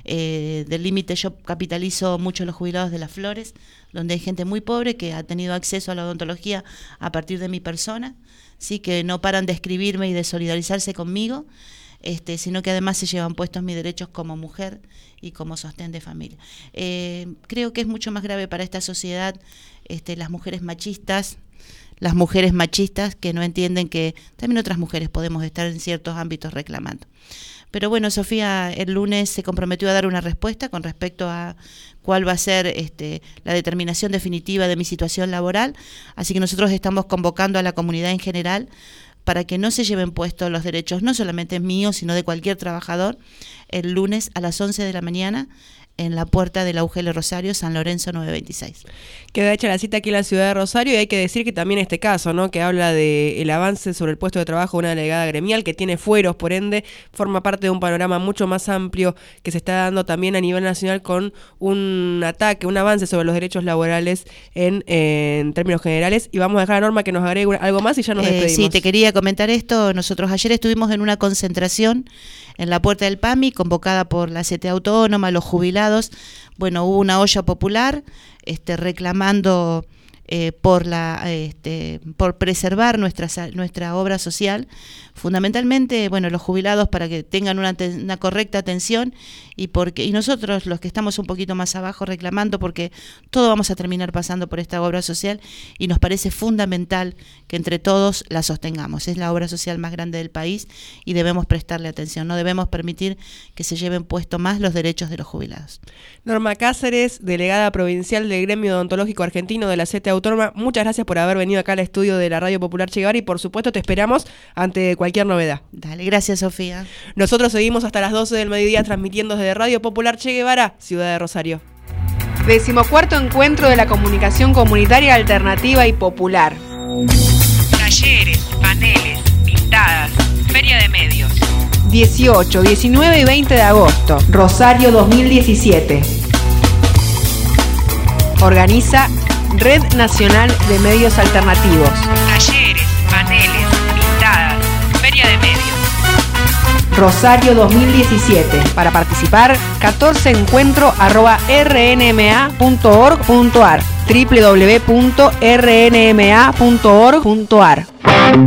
eh, del límite yo capitalizo mucho los jubilados de Las Flores, donde hay gente muy pobre que ha tenido acceso a la odontología a partir de mi persona, sí, que no paran de escribirme y de solidarizarse conmigo, Este, sino que además se llevan puestos mis derechos como mujer y como sostén de familia. Eh, creo que es mucho más grave para esta sociedad este, las mujeres machistas, las mujeres machistas que no entienden que también otras mujeres podemos estar en ciertos ámbitos reclamando. Pero bueno, Sofía el lunes se comprometió a dar una respuesta con respecto a cuál va a ser este, la determinación definitiva de mi situación laboral, así que nosotros estamos convocando a la comunidad en general para que no se lleven puestos los derechos, no solamente míos, sino de cualquier trabajador, el lunes a las once de la mañana en la puerta del Augel Rosario, San Lorenzo nueve veintiséis. Queda hecha la cita aquí en la ciudad de Rosario y hay que decir que también este caso, ¿no?, que habla del avance sobre el puesto de trabajo de una delegada gremial que tiene fueros, por ende, forma parte de un panorama mucho más amplio que se está dando también a nivel nacional con un ataque, un avance sobre los derechos laborales en, eh, en términos generales. Y vamos a dejar a Norma que nos agregue algo más y ya nos despedimos. Eh, sí, te quería comentar esto. Nosotros ayer estuvimos en una concentración en la puerta del PAMI, convocada por la C T A Autónoma, los jubilados. Bueno, hubo una olla popular este, reclamando eh, por la este, por preservar nuestra, nuestra obra social, fundamentalmente, bueno, los jubilados para que tengan una, una correcta atención y porque y nosotros los que estamos un poquito más abajo reclamando porque todo vamos a terminar pasando por esta obra social y nos parece fundamental que entre todos la sostengamos. Es la obra social más grande del país y debemos prestarle atención, no debemos permitir que se lleven puesto más los derechos de los jubilados. Norma Cáceres, delegada provincial del Gremio Odontológico Argentino de la C T A Autónoma, muchas gracias por haber venido acá al estudio de la Radio Popular Che Guevara y por supuesto te esperamos ante cualquier novedad. Dale, gracias Sofía. Nosotros seguimos hasta las doce del mediodía transmitiendo desde Radio Popular Che Guevara, Ciudad de Rosario. Decimocuarto encuentro de la comunicación comunitaria alternativa y popular. Talleres, paneles, pintadas, feria de medios. dieciocho, diecinueve y veinte de agosto, Rosario dos mil diecisiete. Organiza Red Nacional de Medios Alternativos. Talleres, paneles, pintadas, feria de medios. Rosario dos mil diecisiete. Para participar, catorce encuentro arroba r n m a punto org punto a r, doble u doble u doble u punto r n m a punto org punto a r.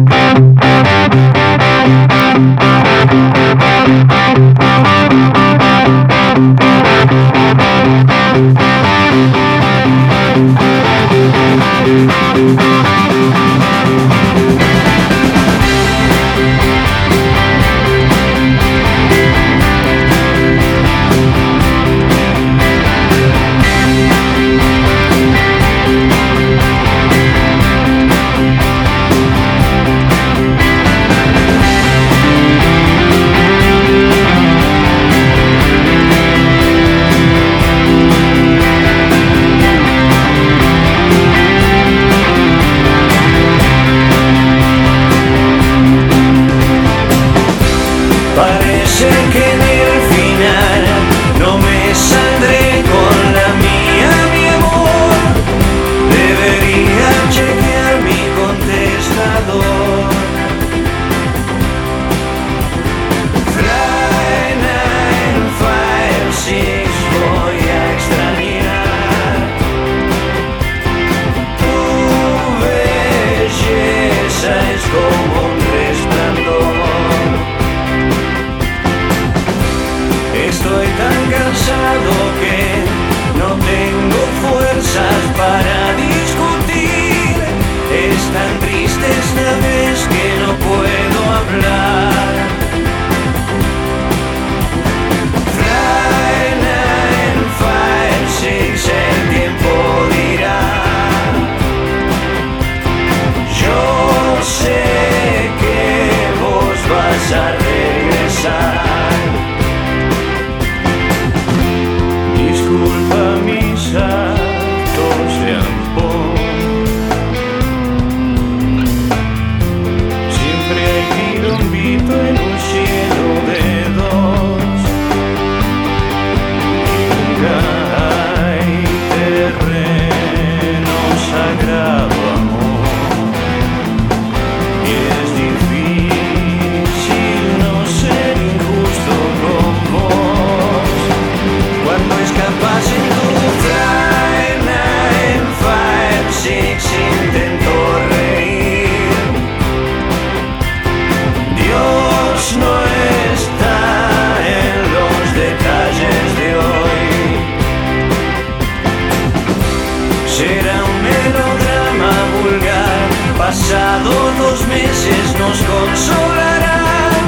Pasados dos meses nos consolarán,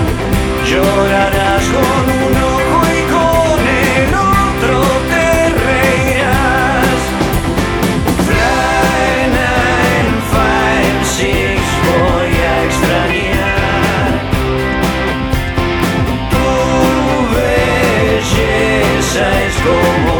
llorarás con un ojo y con el otro te reirás. Fly nine five six voy a extrañar tu belleza, es como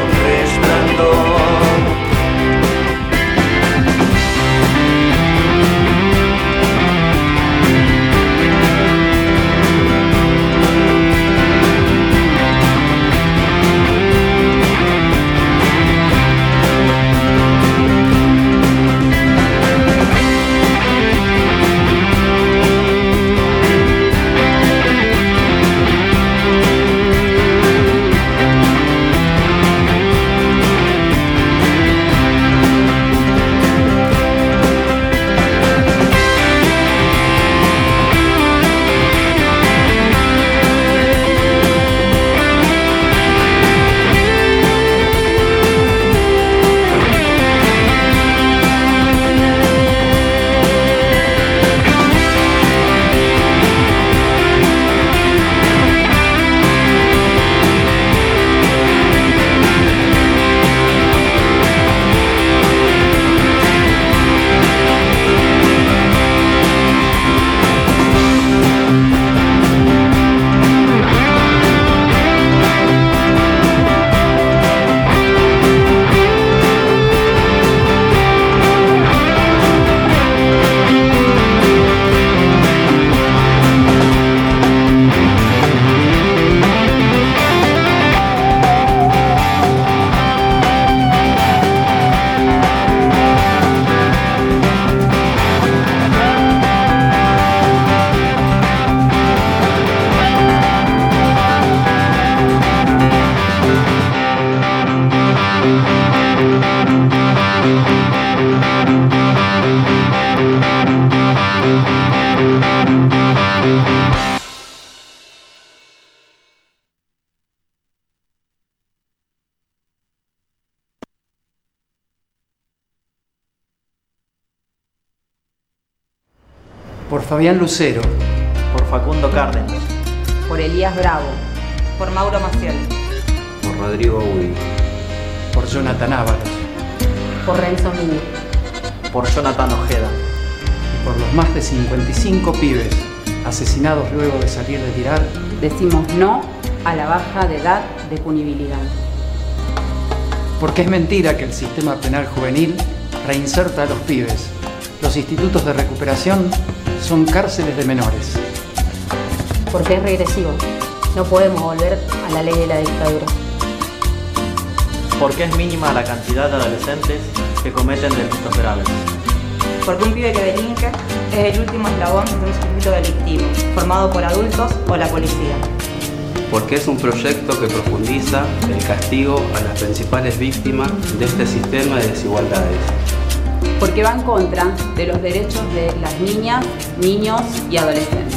Por Fabián Lucero. Por Facundo Cárdenas. Por Elías Bravo. Por Mauro Maciel. Por Rodrigo Udi. Por Jonathan Ábalos. Por Renzo Mini. Por Jonathan Ojeda. Y por los más de cincuenta y cinco pibes asesinados luego de salir de tirar, decimos no a la baja de edad de punibilidad. Porque es mentira que el sistema penal juvenil reinserta a los pibes. Los institutos de recuperación son cárceles de menores. Porque es regresivo. No podemos volver a la ley de la dictadura. Porque es mínima la cantidad de adolescentes que cometen delitos graves. Porque un pibe que delinque es el último eslabón de un circuito delictivo, formado por adultos o la policía. Porque es un proyecto que profundiza el castigo a las principales víctimas de este sistema de desigualdades. Porque va en contra de los derechos de las niñas, niños y adolescentes.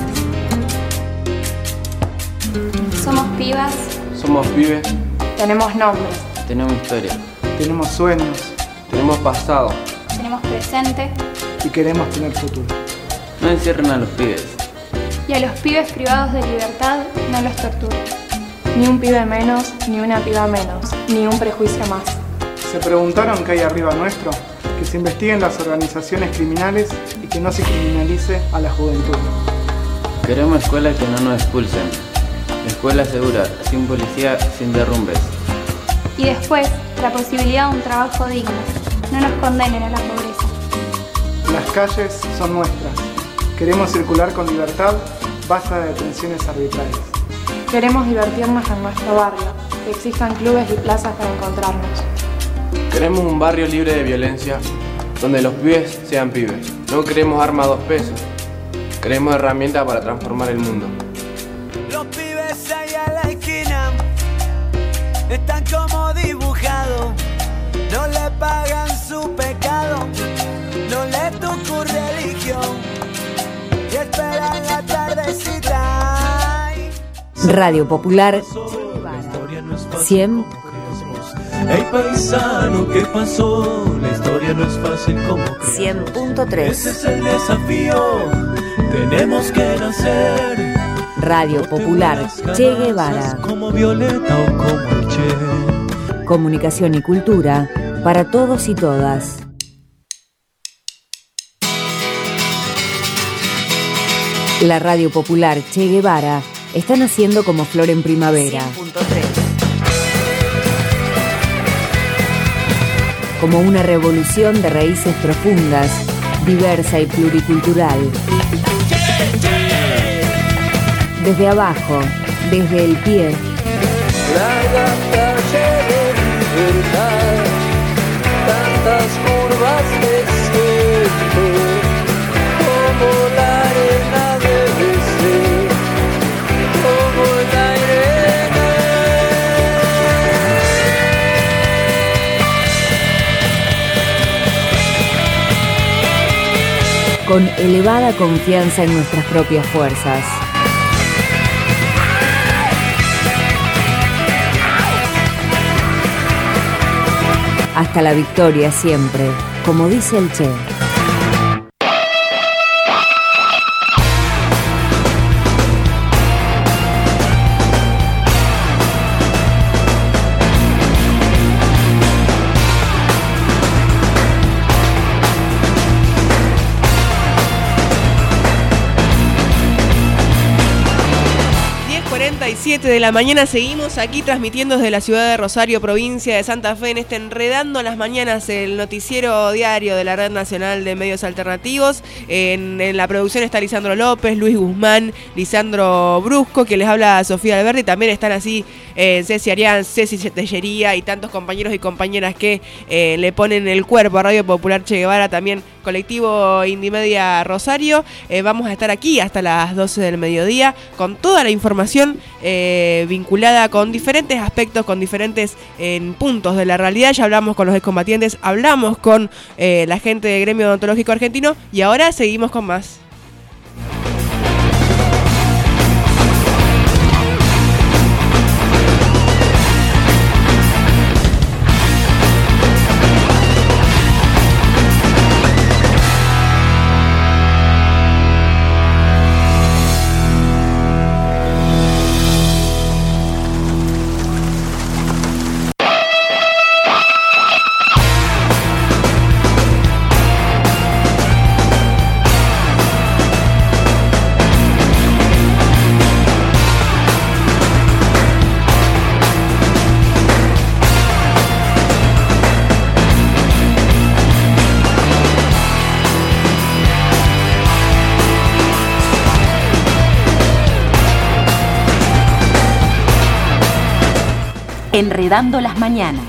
Somos pibas. Somos pibes. Tenemos nombres. Tenemos historia. Tenemos sueños. Tenemos pasado. Tenemos presente. Y queremos tener futuro. No encierren a los pibes. Y a los pibes privados de libertad no los torturen. Ni un pibe menos, ni una piba menos, ni un prejuicio más. ¿Se preguntaron qué hay arriba nuestro? Que se investiguen las organizaciones criminales y que no se criminalice a la juventud. Queremos escuelas que no nos expulsen. Escuela segura, sin policía, sin derrumbes. Y después, la posibilidad de un trabajo digno. No nos condenen a la pobreza. Las calles son nuestras. Queremos circular con libertad, basta de detenciones arbitrarias. Queremos divertirnos en nuestro barrio, que existan clubes y plazas para encontrarnos. Queremos un barrio libre de violencia, donde los pibes sean pibes. No queremos armas a dos pesos. Queremos herramientas para transformar el mundo. Los pibes ahí a la esquina están como dibujados. No le pagan su pecado, no le tocó religión y esperan la tardecita. Radio Popular cien. Hey paisano, ¿qué pasó? La historia no es fácil como creemos. cien punto tres. Ese es el desafío, tenemos que nacer. Radio Popular Che Guevara. Como Violeta o como el Che. Comunicación y cultura para todos y todas. La Radio Popular Che Guevara está naciendo como flor en primavera. cien punto tres. Como una revolución de raíces profundas, diversa y pluricultural. Desde abajo, desde el pie. Larga calle de libertad, tantas curvas de cielo, como la arena debe ser, como el aire. Con elevada confianza en nuestras propias fuerzas. Hasta la victoria siempre, como dice el Che. siete de la mañana seguimos aquí transmitiendo desde la ciudad de Rosario, provincia de Santa Fe, en este Enredando las Mañanas, el noticiero diario de la Red Nacional de Medios Alternativos. En, en la producción está Lisandro López, Luis Guzmán, Lisandro Brusco, que les habla Sofía Alberti. También están así eh, Ceci Arián, Ceci Tellería y tantos compañeros y compañeras que eh, le ponen el cuerpo a Radio Popular Che Guevara, también colectivo Indimedia Rosario. Eh, vamos a estar aquí hasta las doce del mediodía con toda la información eh, vinculada con diferentes aspectos, con diferentes eh, puntos de la realidad. Ya hablamos con los excombatientes, hablamos con eh, la gente del Gremio Odontológico Argentino y ahora seguimos con más. Enredando las mañanas.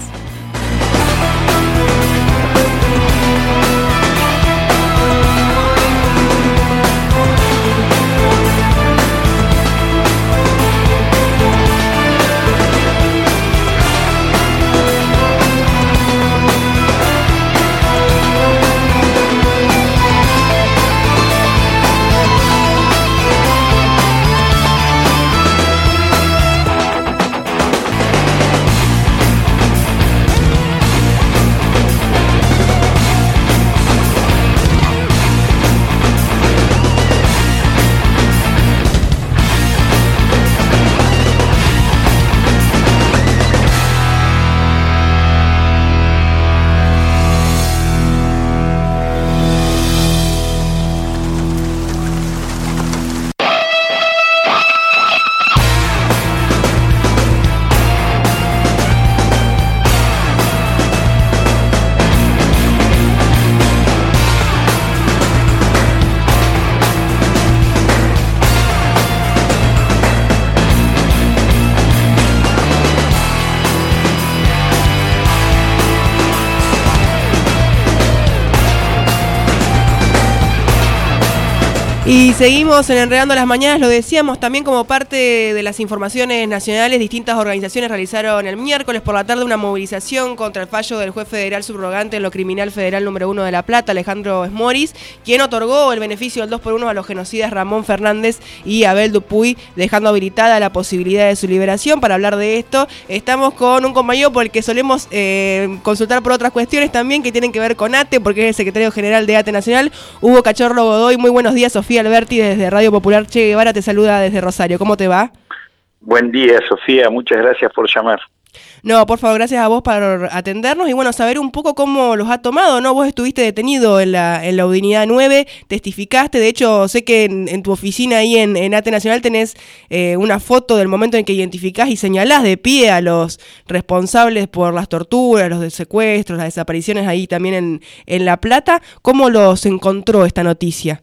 Y seguimos en Enredando las Mañanas, lo decíamos también como parte de las informaciones nacionales. Distintas organizaciones realizaron el miércoles por la tarde una movilización contra el fallo del juez federal subrogante en lo criminal federal número uno de La Plata, Alejandro Smoris, quien otorgó el beneficio del dos por uno a los genocidas Ramón Fernández y Abel Dupuy, dejando habilitada la posibilidad de su liberación. Para hablar de esto, estamos con un compañero por el que solemos eh, consultar por otras cuestiones también que tienen que ver con ATE, porque es el secretario general de ATE Nacional, Hugo Cachorro Godoy. Muy buenos días, Sofía Alberti desde Radio Popular Che Guevara te saluda desde Rosario. ¿Cómo te va? Buen día, Sofía. Muchas gracias por llamar. No, por favor, gracias a vos por atendernos y bueno, saber un poco cómo los ha tomado, ¿no? Vos estuviste detenido en la en la Unidad nueve, testificaste, de hecho sé que en, en tu oficina ahí en, en ATE Nacional tenés eh, una foto del momento en que identificás y señalás de pie a los responsables por las torturas, los secuestros, las desapariciones ahí también en, en La Plata. ¿Cómo los encontró esta noticia?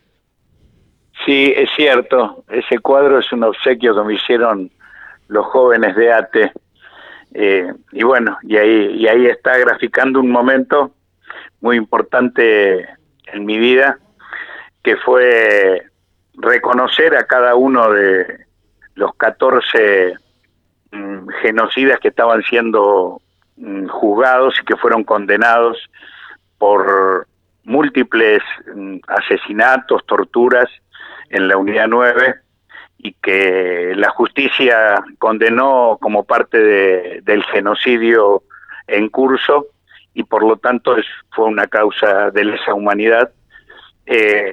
Sí, es cierto, ese cuadro es un obsequio que me hicieron los jóvenes de ATE, eh, y bueno, y ahí, y ahí está graficando un momento muy importante en mi vida, que fue reconocer a cada uno de los catorce mm, genocidas que estaban siendo mm, juzgados y que fueron condenados por múltiples mm, asesinatos, torturas, en la Unidad nueve, y que la justicia condenó como parte de, del genocidio en curso, y por lo tanto es, fue una causa de lesa humanidad eh,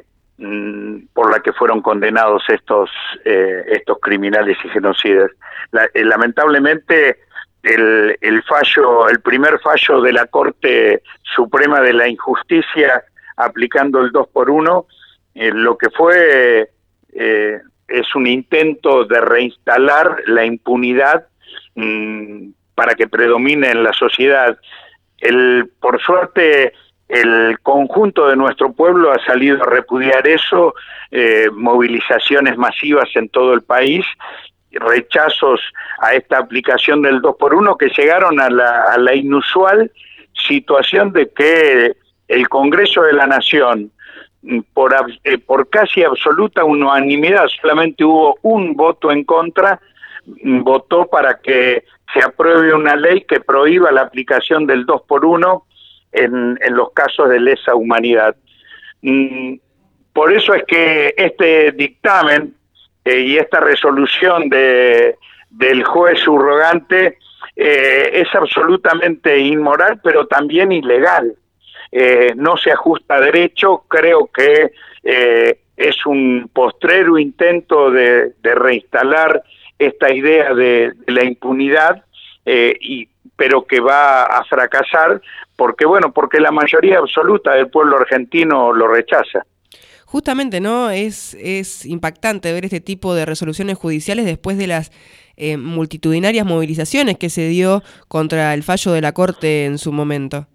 por la que fueron condenados estos eh, estos criminales y genocidas. La, eh, lamentablemente el, el fallo, el primer fallo de la Corte Suprema de la Injusticia aplicando el dos por uno, Eh, lo que fue eh, es un intento de reinstalar la impunidad mmm, para que predomine en la sociedad. El, por suerte, el conjunto de nuestro pueblo ha salido a repudiar eso, eh, movilizaciones masivas en todo el país, rechazos a esta aplicación del dos por uno que llegaron a la, a la inusual situación de que el Congreso de la Nación, Por, eh, por casi absoluta unanimidad, solamente hubo un voto en contra, votó para que se apruebe una ley que prohíba la aplicación del dos por uno en, en los casos de lesa humanidad. Mm, por eso es que este dictamen eh, y esta resolución de, del juez subrogante eh, es absolutamente inmoral, pero también ilegal. Eh, no se ajusta a derecho. Creo que eh, es un postrero intento de, de reinstalar esta idea de, de la impunidad, eh, y, pero que va a fracasar porque, bueno, porque la mayoría absoluta del pueblo argentino lo rechaza. Justamente, ¿no? Es, es impactante ver este tipo de resoluciones judiciales después de las eh, multitudinarias movilizaciones que se dio contra el fallo de la Corte en su momento.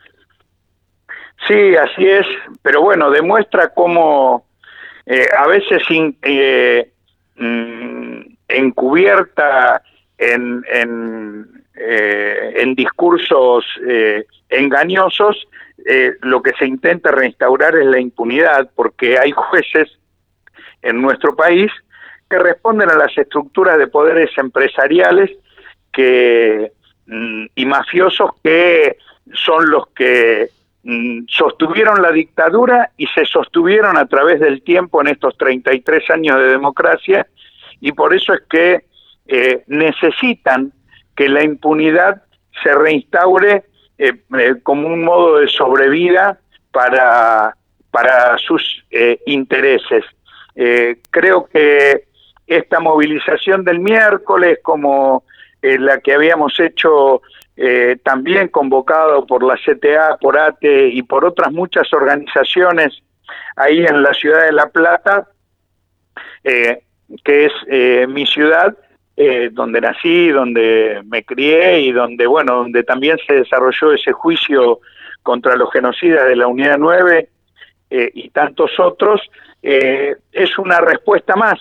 Sí, así es, pero bueno, demuestra cómo eh, a veces in, eh, mm, encubierta en, en, eh, en discursos eh, engañosos, eh, lo que se intenta reinstaurar es la impunidad, porque hay jueces en nuestro país que responden a las estructuras de poderes empresariales que, mm, y mafiosos que son los que mm, sostuvieron la dictadura y se sostuvieron a través del tiempo en estos treinta y tres años de democracia, y por eso es que eh, necesitan que la impunidad se reinstaure eh, eh, como un modo de sobrevida para, para sus eh, intereses. Eh, creo que esta movilización del miércoles, como eh, la que habíamos hecho eh, también convocado por la C T A, por A T E y por otras muchas organizaciones ahí en la ciudad de La Plata, eh, que es eh, mi ciudad, eh, donde nací, donde me crié y donde, bueno, donde también se desarrolló ese juicio contra los genocidas de la Unidad nueve eh, y tantos otros, eh, es una respuesta más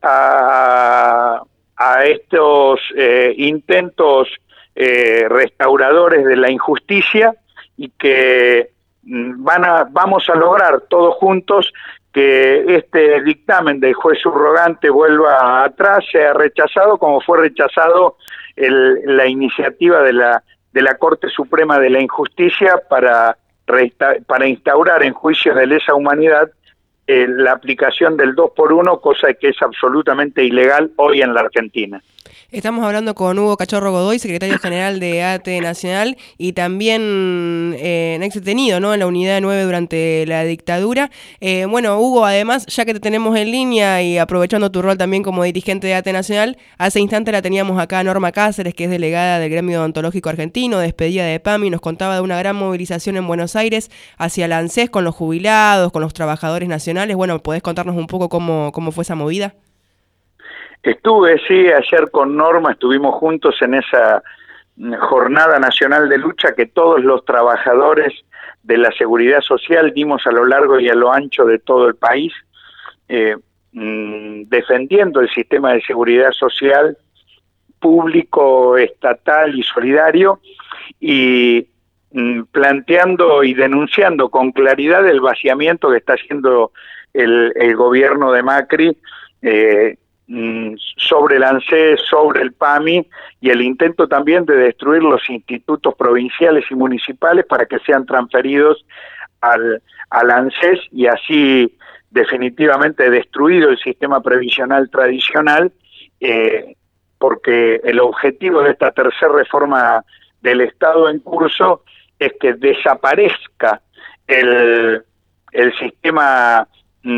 a, a estos eh, intentos eh, restauradores de la injusticia, y que van a, vamos a lograr todos juntos que este dictamen del juez subrogante vuelva atrás, sea rechazado, como fue rechazado el, la iniciativa de la, de la Corte Suprema de la Injusticia para, para instaurar en juicios de lesa humanidad eh, la aplicación del dos por uno, cosa que es absolutamente ilegal hoy en la Argentina. Estamos hablando con Hugo Cachorro Godoy, secretario general de A T E Nacional, y también eh, ex detenido, ¿no?, en la Unidad nueve durante la dictadura. Eh, bueno, Hugo, además, ya que te tenemos en línea y aprovechando tu rol también como dirigente de A T E Nacional, hace instante la teníamos acá Norma Cáceres, que es delegada del Gremio Odontológico Argentino, despedida de PAMI, nos contaba de una gran movilización en Buenos Aires hacia el ANSES con los jubilados, con los trabajadores nacionales. Bueno, ¿podés contarnos un poco cómo, cómo fue esa movida? Estuve, sí, ayer con Norma, estuvimos juntos en esa jornada nacional de lucha que todos los trabajadores de la seguridad social dimos a lo largo y a lo ancho de todo el país, eh, mmm, defendiendo el sistema de seguridad social público, estatal y solidario, y mmm, planteando y denunciando con claridad el vaciamiento que está haciendo el, el gobierno de Macri, eh, sobre el ANSES, sobre el PAMI, y el intento también de destruir los institutos provinciales y municipales para que sean transferidos al, al ANSES, y así definitivamente destruido el sistema previsional tradicional, eh, porque el objetivo de esta tercera reforma del Estado en curso es que desaparezca el, el sistema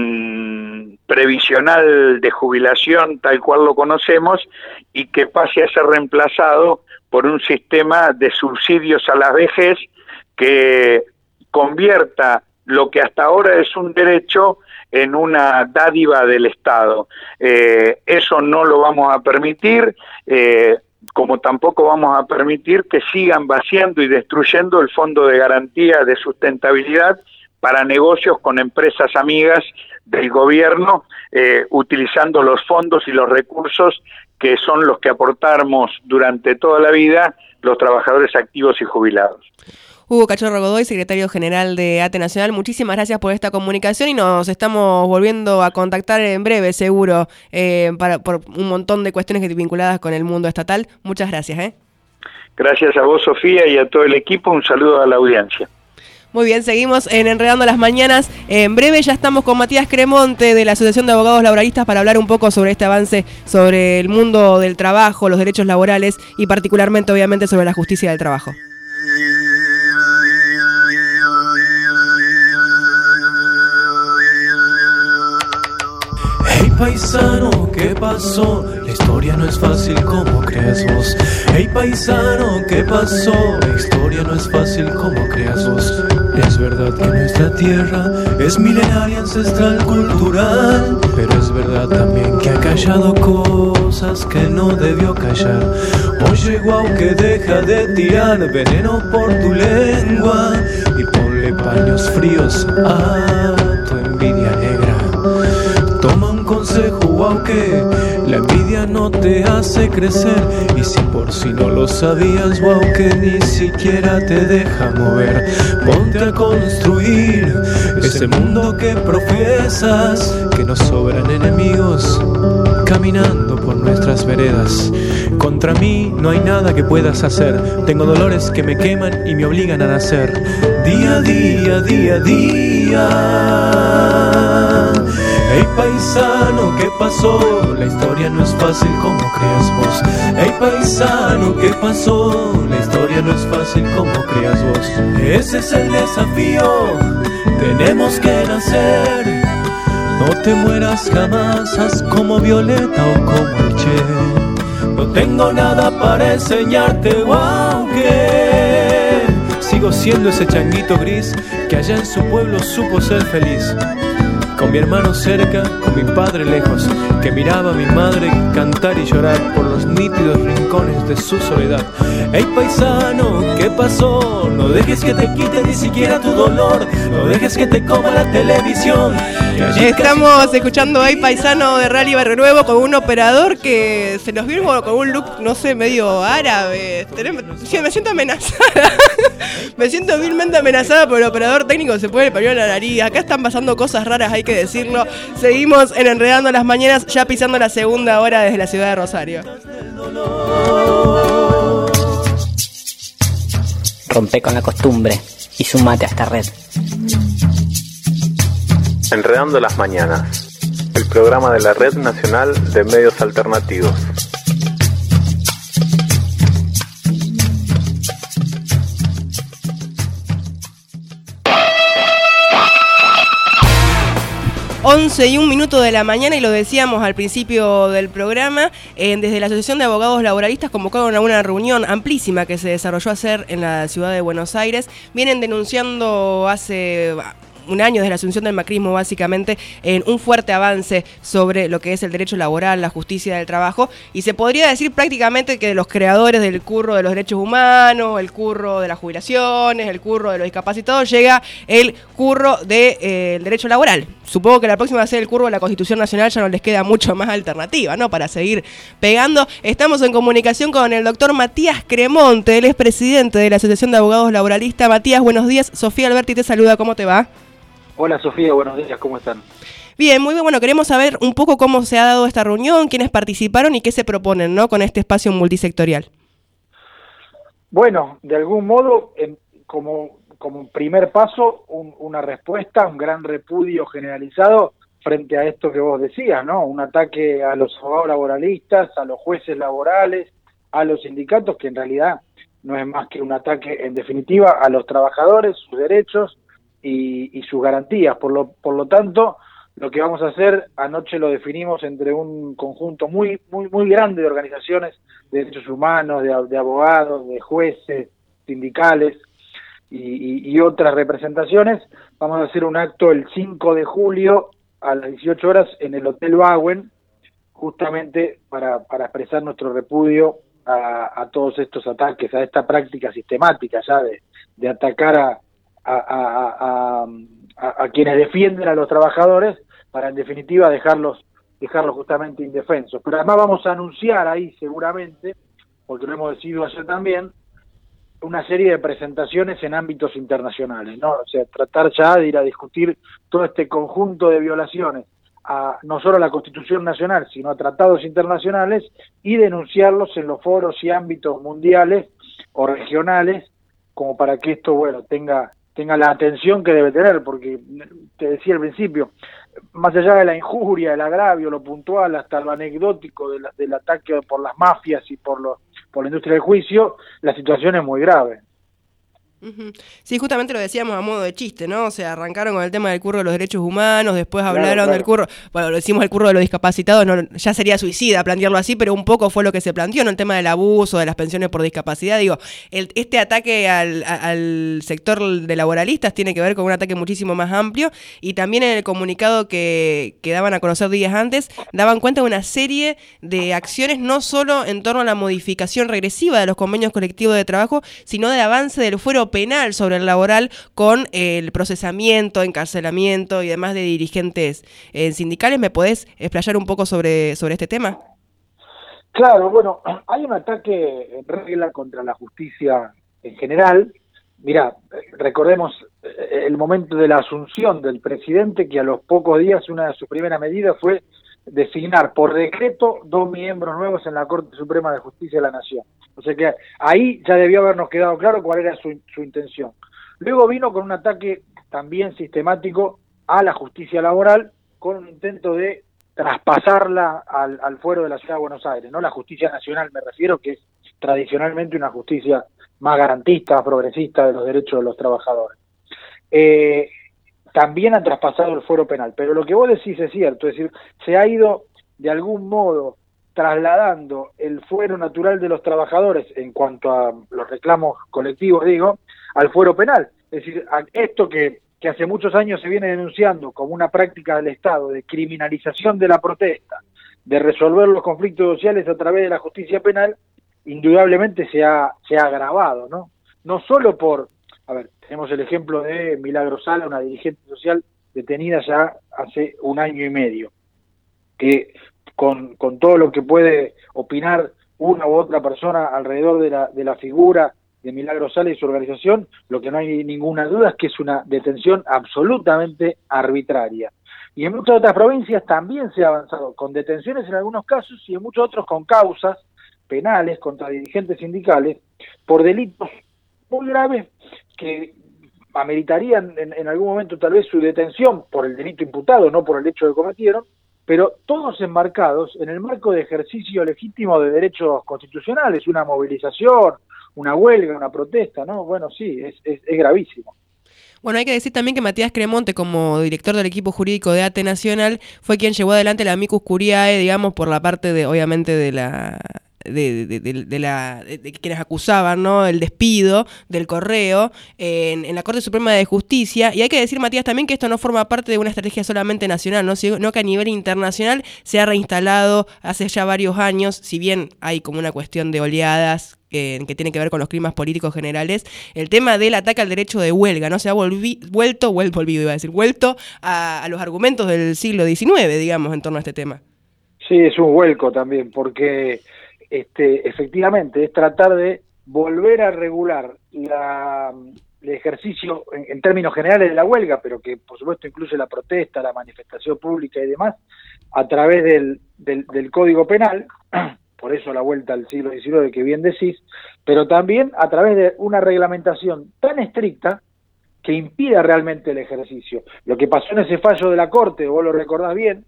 previsional de jubilación tal cual lo conocemos, y que pase a ser reemplazado por un sistema de subsidios a la vejez que convierta lo que hasta ahora es un derecho en una dádiva del Estado. Eh, eso no lo vamos a permitir, eh, como tampoco vamos a permitir que sigan vaciando y destruyendo el Fondo de Garantía de Sustentabilidad para negocios con empresas amigas del gobierno, eh, utilizando los fondos y los recursos que son los que aportamos durante toda la vida los trabajadores activos y jubilados. Hugo Cachorro Godoy, secretario general de A T E Nacional, muchísimas gracias por esta comunicación, y nos estamos volviendo a contactar en breve, seguro, eh, para, por un montón de cuestiones vinculadas con el mundo estatal. Muchas gracias. ¿eh? Gracias a vos, Sofía, y a todo el equipo. Un saludo a la audiencia. Muy bien, seguimos en Enredando las Mañanas. En breve ya estamos con Matías Cremonte de la Asociación de Abogados Laboralistas para hablar un poco sobre este avance sobre el mundo del trabajo, los derechos laborales y particularmente, obviamente, sobre la justicia del trabajo. Hey paisano, ¿qué pasó? La historia no es fácil como crees vos. Hey paisano, ¿qué pasó? La historia no es fácil como crees vos. Es verdad que nuestra tierra es milenaria, ancestral, cultural, pero es verdad también que ha callado cosas que no debió callar. Oye guau, que deja de tirar veneno por tu lengua y ponle paños fríos a tu envidia negra. Toma un consejo, guau, que la envidia historia no te hace crecer. Y si por si no lo sabías, wow, que ni siquiera te deja mover. Ponte a construir ese mundo que profesas, que nos sobran enemigos caminando por nuestras veredas. Contra mí no hay nada que puedas hacer. Tengo dolores que me queman y me obligan a nacer. Día a día, día a día. Ey paisano, ¿qué pasó? La historia no es fácil como creas vos. Ey paisano, ¿qué pasó? La historia no es fácil como creas vos. Ese es el desafío, tenemos que nacer. No te mueras jamás, haz como Violeta o como el Che. No tengo nada para enseñarte, wow, que sigo siendo ese changuito gris que allá en su pueblo supo ser feliz. Con mi hermano cerca, con mi padre lejos, que miraba a mi madre cantar y llorar por los nítidos rincones de su soledad. Ey paisano, ¿qué pasó? No dejes que te quite ni siquiera tu dolor. No dejes que te coma la televisión. Estamos escuchando Ey paisano de Rally Barrio Nuevo con un operador que se nos vio con un look, no sé, medio árabe. Me siento amenazada. Me siento vilmente amenazada por el operador técnico. Se puede poner la nariz. Acá están pasando cosas raras, hay que decirlo. Seguimos en Enredando las Mañanas, ya pisando la segunda hora desde la ciudad de Rosario. Rompe con la costumbre y sumate a esta red. Enredando las Mañanas, el programa de la Red Nacional de Medios Alternativos. once y un minuto de la mañana, y lo decíamos al principio del programa, eh, desde la Asociación de Abogados Laboralistas convocaron a una reunión amplísima que se desarrolló ayer en la ciudad de Buenos Aires. Vienen denunciando hace un año desde la asunción del macrismo, básicamente, en un fuerte avance sobre lo que es el derecho laboral, la justicia del trabajo, y se podría decir prácticamente que de los creadores del curro de los derechos humanos, el curro de las jubilaciones, el curro de los discapacitados, llega el curro del de, eh, derecho laboral. Supongo que la próxima va a ser el curro de la Constitución Nacional, ya no les queda mucho más alternativa, ¿no?, para seguir pegando. Estamos en comunicación con el doctor Matías Cremonte, él es presidente de la Asociación de Abogados Laboralistas. Matías, buenos días. Sofía Alberti te saluda, ¿cómo te va? Hola Sofía, buenos días, ¿cómo están? Bien, muy bien, bueno, queremos saber un poco cómo se ha dado esta reunión, quiénes participaron y qué se proponen, ¿no?, con este espacio multisectorial. Bueno, de algún modo, en, como, como primer paso, un, una respuesta, un gran repudio generalizado frente a esto que vos decías, ¿no? Un ataque a los abogados laboralistas, a los jueces laborales, a los sindicatos, que en realidad no es más que un ataque, en definitiva, a los trabajadores, sus derechos y, y sus garantías. Por lo, por lo tanto, lo que vamos a hacer, anoche lo definimos entre un conjunto muy, muy, muy grande de organizaciones de derechos humanos, de, de abogados, de jueces, sindicales y, y, y otras representaciones. Vamos a hacer un acto el cinco de julio a las dieciocho horas en el Hotel Baguen, justamente para, para expresar nuestro repudio a, a todos estos ataques, a esta práctica sistemática ya de, de atacar a, a, a, a, a quienes defienden a los trabajadores, para en definitiva dejarlos dejarlos justamente indefensos. Pero además vamos a anunciar ahí seguramente, porque lo hemos decidido ayer también, una serie de presentaciones en ámbitos internacionales, ¿no? O sea, tratar ya de ir a discutir todo este conjunto de violaciones a no solo a la Constitución Nacional, sino a tratados internacionales, y denunciarlos en los foros y ámbitos mundiales o regionales, como para que esto, bueno, tenga tenga la atención que debe tener, porque te decía al principio, más allá de la injuria, el agravio, lo puntual, hasta lo anecdótico de la, del ataque por las mafias y por los por la industria del juicio, la situación es muy grave. Uh-huh. Sí, justamente lo decíamos a modo de chiste, ¿no? O sea, arrancaron con el tema del curro de los derechos humanos, después hablaron claro, claro. del curro, bueno, lo decimos el curro de los discapacitados, no, ya sería suicida plantearlo así, pero un poco fue lo que se planteó, ¿no? El tema del abuso, de las pensiones por discapacidad. Digo, el, este ataque al, al sector de laboralistas tiene que ver con un ataque muchísimo más amplio, y también en el comunicado que, que daban a conocer días antes, daban cuenta de una serie de acciones, no solo en torno a la modificación regresiva de los convenios colectivos de trabajo, sino del avance del fuero penal sobre el laboral, con el procesamiento, encarcelamiento y demás de dirigentes eh, sindicales. ¿Me podés explayar un poco sobre, sobre este tema? Claro, bueno, hay un ataque en regla contra la justicia en general. Mirá, recordemos el momento de la asunción del presidente, que a los pocos días una de sus primeras medidas fue designar por decreto dos miembros nuevos en la Corte Suprema de Justicia de la Nación. O sea que ahí ya debió habernos quedado claro cuál era su, su intención. Luego vino con un ataque también sistemático a la justicia laboral, con un intento de traspasarla al, al fuero de la Ciudad de Buenos Aires, no la justicia nacional me refiero, que es tradicionalmente una justicia más garantista, más progresista de los derechos de los trabajadores. Eh, también han traspasado el fuero penal, pero lo que vos decís es cierto, es decir, se ha ido de algún modo trasladando el fuero natural de los trabajadores en cuanto a los reclamos colectivos, digo, al fuero penal. Es decir, a esto que que hace muchos años se viene denunciando como una práctica del Estado de criminalización de la protesta, de resolver los conflictos sociales a través de la justicia penal, indudablemente se ha, se ha agravado, ¿no? No solo por, a ver, tenemos el ejemplo de Milagro Sala, una dirigente social detenida ya hace un año y medio, que con, con todo lo que puede opinar una u otra persona alrededor de la, de la figura de Milagro Sala y su organización, lo que no hay ninguna duda es que es una detención absolutamente arbitraria. Y en muchas otras provincias también se ha avanzado, con detenciones en algunos casos y en muchos otros con causas penales contra dirigentes sindicales por delitos muy graves que ameritarían en, en algún momento tal vez su detención por el delito imputado, no por el hecho que cometieron, pero todos enmarcados en el marco de ejercicio legítimo de derechos constitucionales, una movilización, una huelga, una protesta, ¿no? Bueno, sí, es, es, es gravísimo. Bueno, hay que decir también que Matías Cremonte, como director del equipo jurídico de ATE Nacional, fue quien llevó adelante la amicus curiae, digamos, por la parte de, obviamente, de la... De, de, de, de, la, de, de quienes acusaban, ¿no?, el despido del correo en, en la Corte Suprema de Justicia. Y hay que decir, Matías, también que esto no forma parte de una estrategia solamente nacional, ¿no?, sino que a nivel internacional se ha reinstalado hace ya varios años, si bien hay como una cuestión de oleadas que, que tiene que ver con los climas políticos generales, el tema del ataque al derecho de huelga, ¿no? Se ha volvi, vuelto, vuel, volvido, iba a decir, vuelto a, a los argumentos del siglo diecinueve, digamos, en torno a este tema. Sí, es un vuelco también, porque Este, efectivamente, es tratar de volver a regular la, el ejercicio en, en términos generales de la huelga, pero que por supuesto incluye la protesta, la manifestación pública y demás, a través del, del, del Código Penal, por eso la vuelta al siglo diecinueve que bien decís, pero también a través de una reglamentación tan estricta que impida realmente el ejercicio. Lo que pasó en ese fallo de la Corte, vos lo recordás bien,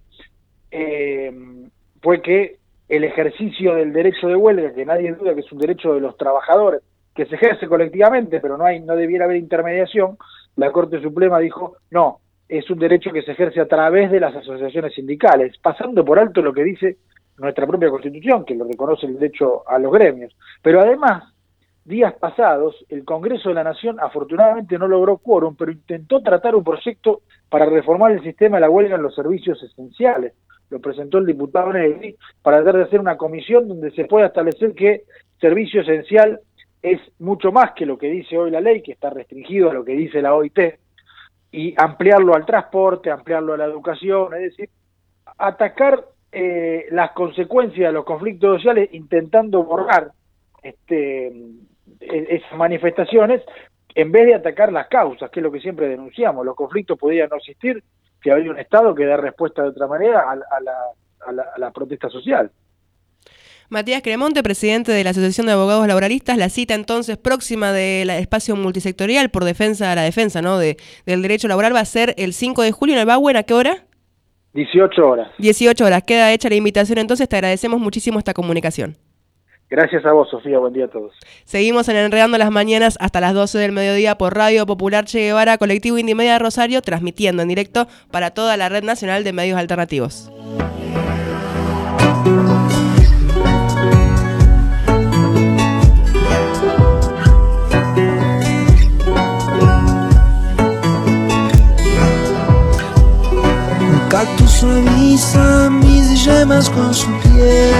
eh, fue que el ejercicio del derecho de huelga, que nadie duda que es un derecho de los trabajadores, que se ejerce colectivamente, pero no hay, no debiera haber intermediación, la Corte Suprema dijo, no, es un derecho que se ejerce a través de las asociaciones sindicales, pasando por alto lo que dice nuestra propia Constitución, que lo reconoce el derecho a los gremios. Pero además, días pasados, el Congreso de la Nación afortunadamente no logró quórum, pero intentó tratar un proyecto para reformar el sistema de la huelga en los servicios esenciales. Lo presentó el diputado Negri, para tratar de hacer una comisión donde se pueda establecer que servicio esencial es mucho más que lo que dice hoy la ley, que está restringido a lo que dice la O I T, y ampliarlo al transporte, ampliarlo a la educación, es decir, atacar eh, las consecuencias de los conflictos sociales intentando borrar este, esas manifestaciones, en vez de atacar las causas, que es lo que siempre denunciamos. Los conflictos podrían no existir si habría un Estado que dé respuesta de otra manera a, a, la, a, la, a la protesta social. Matías Cremonte, presidente de la Asociación de Abogados Laboralistas, la cita entonces próxima del espacio multisectorial por defensa a la defensa, ¿no?, de, del derecho laboral va a ser el cinco de julio en el Bauen. ¿A qué hora? dieciocho horas. dieciocho horas. Queda hecha la invitación entonces. Te agradecemos muchísimo esta comunicación. Gracias a vos, Sofía. Buen día a todos. Seguimos en Enredando las Mañanas hasta las doce del mediodía por Radio Popular Che Guevara, Colectivo Indimedia de Rosario, transmitiendo en directo para toda la Red Nacional de Medios Alternativos. Un cactus suaviza mis yemas con su piel.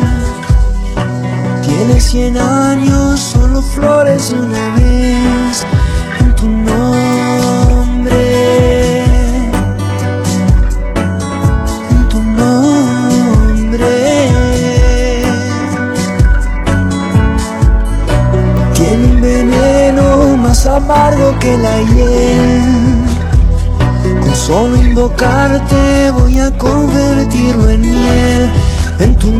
Tiene cien años, solo florece una vez en tu nombre, en tu nombre. amargo que la hiel. Con solo invocarte voy a convertirlo en miel, en tu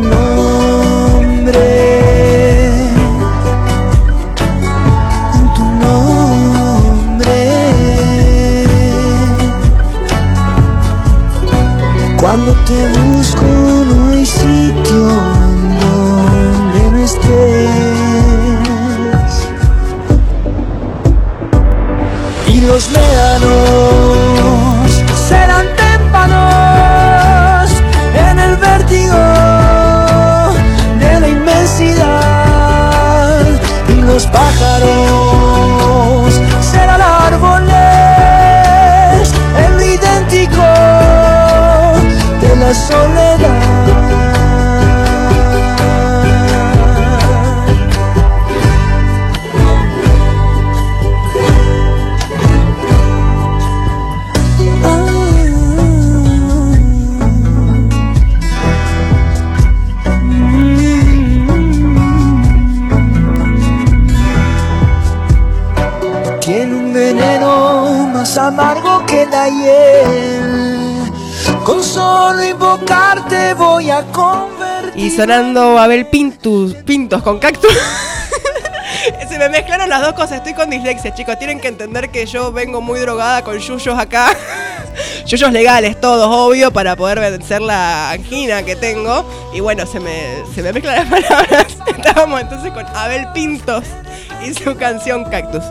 nombre, en tu nombre. Cuando te busco no hay sitio en donde no estés, y los médanos serán témpanos en el vértigo de la inmensidad, y los pájaros serán árboles en lo idéntico de la soledad. Tiene un veneno más amargo que la hiel. Con solo invocarte voy a convertir. Y sonando Abel Pintus, Pintos con Cactus. Se me mezclaron las dos cosas, estoy con dislexia, chicos. Tienen que entender que yo vengo muy drogada con yuyos acá. Yuyos legales, todos, obvio, para poder vencer la angina que tengo. Y bueno, se me, se me mezclan las palabras. Estábamos entonces con Abel Pintos y su canción Cactus.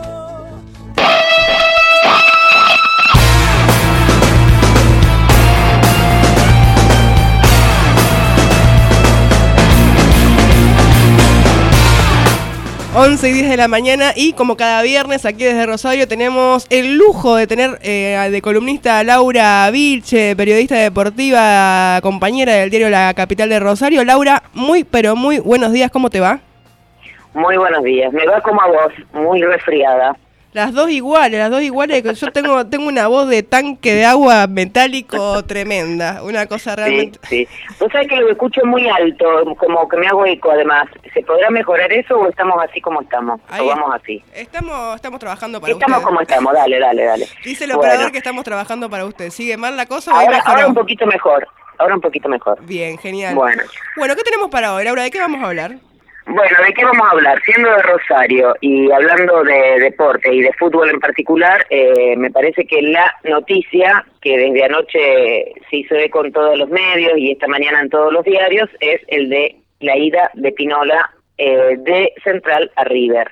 once y diez de la mañana, y como cada viernes aquí desde Rosario tenemos el lujo de tener eh, de columnista a Laura Vilche, periodista deportiva, compañera del diario La Capital de Rosario. Laura, muy pero muy buenos días, ¿cómo te va? Muy buenos días, me va como a vos, muy resfriada. Las dos iguales, las dos iguales. Yo tengo tengo una voz de tanque de agua metálico tremenda, una cosa realmente... Sí, sí. Vos sabés que lo escucho muy alto, como que me hago eco además. ¿Se podrá mejorar eso o estamos así como estamos? Ahí, ¿o vamos así? Estamos estamos trabajando para estamos usted. Estamos como estamos, dale, dale, dale. Dice el bueno. operador que estamos trabajando para usted. ¿Sigue mal la cosa o ahora, ahí ahora un poquito mejor, ahora un poquito mejor. Bien, genial. Bueno. Bueno, ¿qué tenemos para hoy, Laura? ¿De qué vamos a hablar? Bueno, ¿de qué vamos a hablar? Siendo de Rosario y hablando de deporte y de fútbol en particular, eh, me parece que la noticia que desde anoche se hizo eco en todos los medios y esta mañana en todos los diarios es el de la ida de Pinola eh, de Central a River.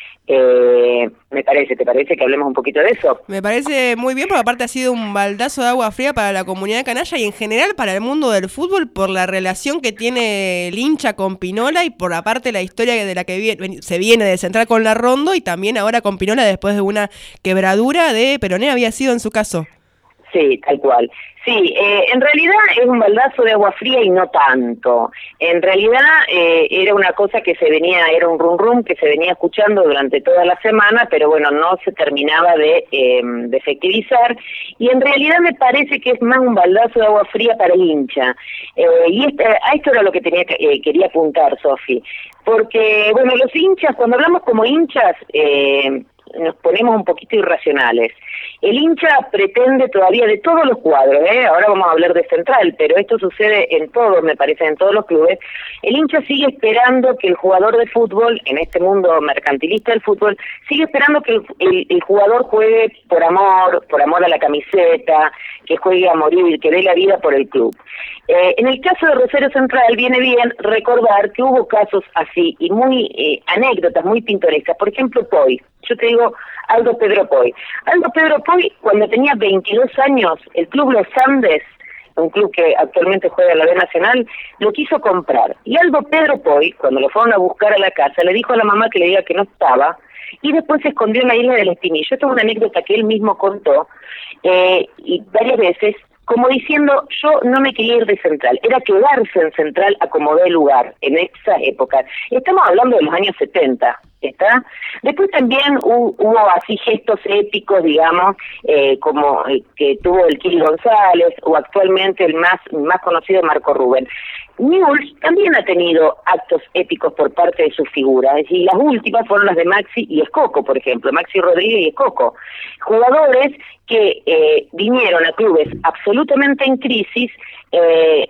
Eh, me parece, ¿te parece que hablemos un poquito de eso? Me parece muy bien, porque aparte ha sido un baldazo de agua fría para la comunidad canalla y en general para el mundo del fútbol por la relación que tiene el hincha con Pinola y por aparte la historia de la que viene, se viene de Central con la Rondo y también ahora con Pinola después de una quebradura de Peroné había sido en su caso. Sí, tal cual. Sí, eh, en realidad es un baldazo de agua fría y no tanto. En realidad eh, era una cosa que se venía, era un rum rum que se venía escuchando durante toda la semana, pero bueno, no se terminaba de, eh, de efectivizar. Y en realidad me parece que es más un baldazo de agua fría para el hincha. Eh, y este, a esto era lo que tenía eh, quería apuntar, Sofi. Porque, bueno, los hinchas, cuando hablamos como hinchas, eh, nos ponemos un poquito irracionales. El hincha pretende todavía de todos los cuadros, ¿eh? Ahora vamos a hablar de Central, pero esto sucede en todos, me parece, en todos los clubes. El hincha sigue esperando que el jugador de fútbol, en este mundo mercantilista del fútbol, sigue esperando que el, el, el jugador juegue por amor, por amor a la camiseta, que juegue a morir, que dé la vida por el club. Eh, en el caso de Rosario Central viene bien recordar que hubo casos así y muy eh, anécdotas muy pintorescas. Por ejemplo, Poi. Yo te digo Aldo Pedro Poi. Aldo Pedro Poi, cuando tenía veintidós años, el club Los Andes, un club que actualmente juega en la B Nacional, lo quiso comprar. Y Aldo Pedro Poi, cuando lo fueron a buscar a la casa, le dijo a la mamá que le diga que no estaba, y después se escondió en la isla del Espinillo. Esta es una anécdota que él mismo contó, eh, y varias veces, como diciendo, yo no me quería ir de Central, era quedarse en Central a como dé lugar en esa época. Estamos hablando de los años setenta, ¿está? Después también hubo, hubo así gestos épicos, digamos, eh, como el que tuvo el Kili González, o actualmente el más más conocido Marco Rubén. Newell's también ha tenido actos épicos por parte de sus figuras, y las últimas fueron las de Maxi y Escoco, por ejemplo, Maxi Rodríguez y Escoco, jugadores que eh, vinieron a clubes absolutamente en crisis, eh,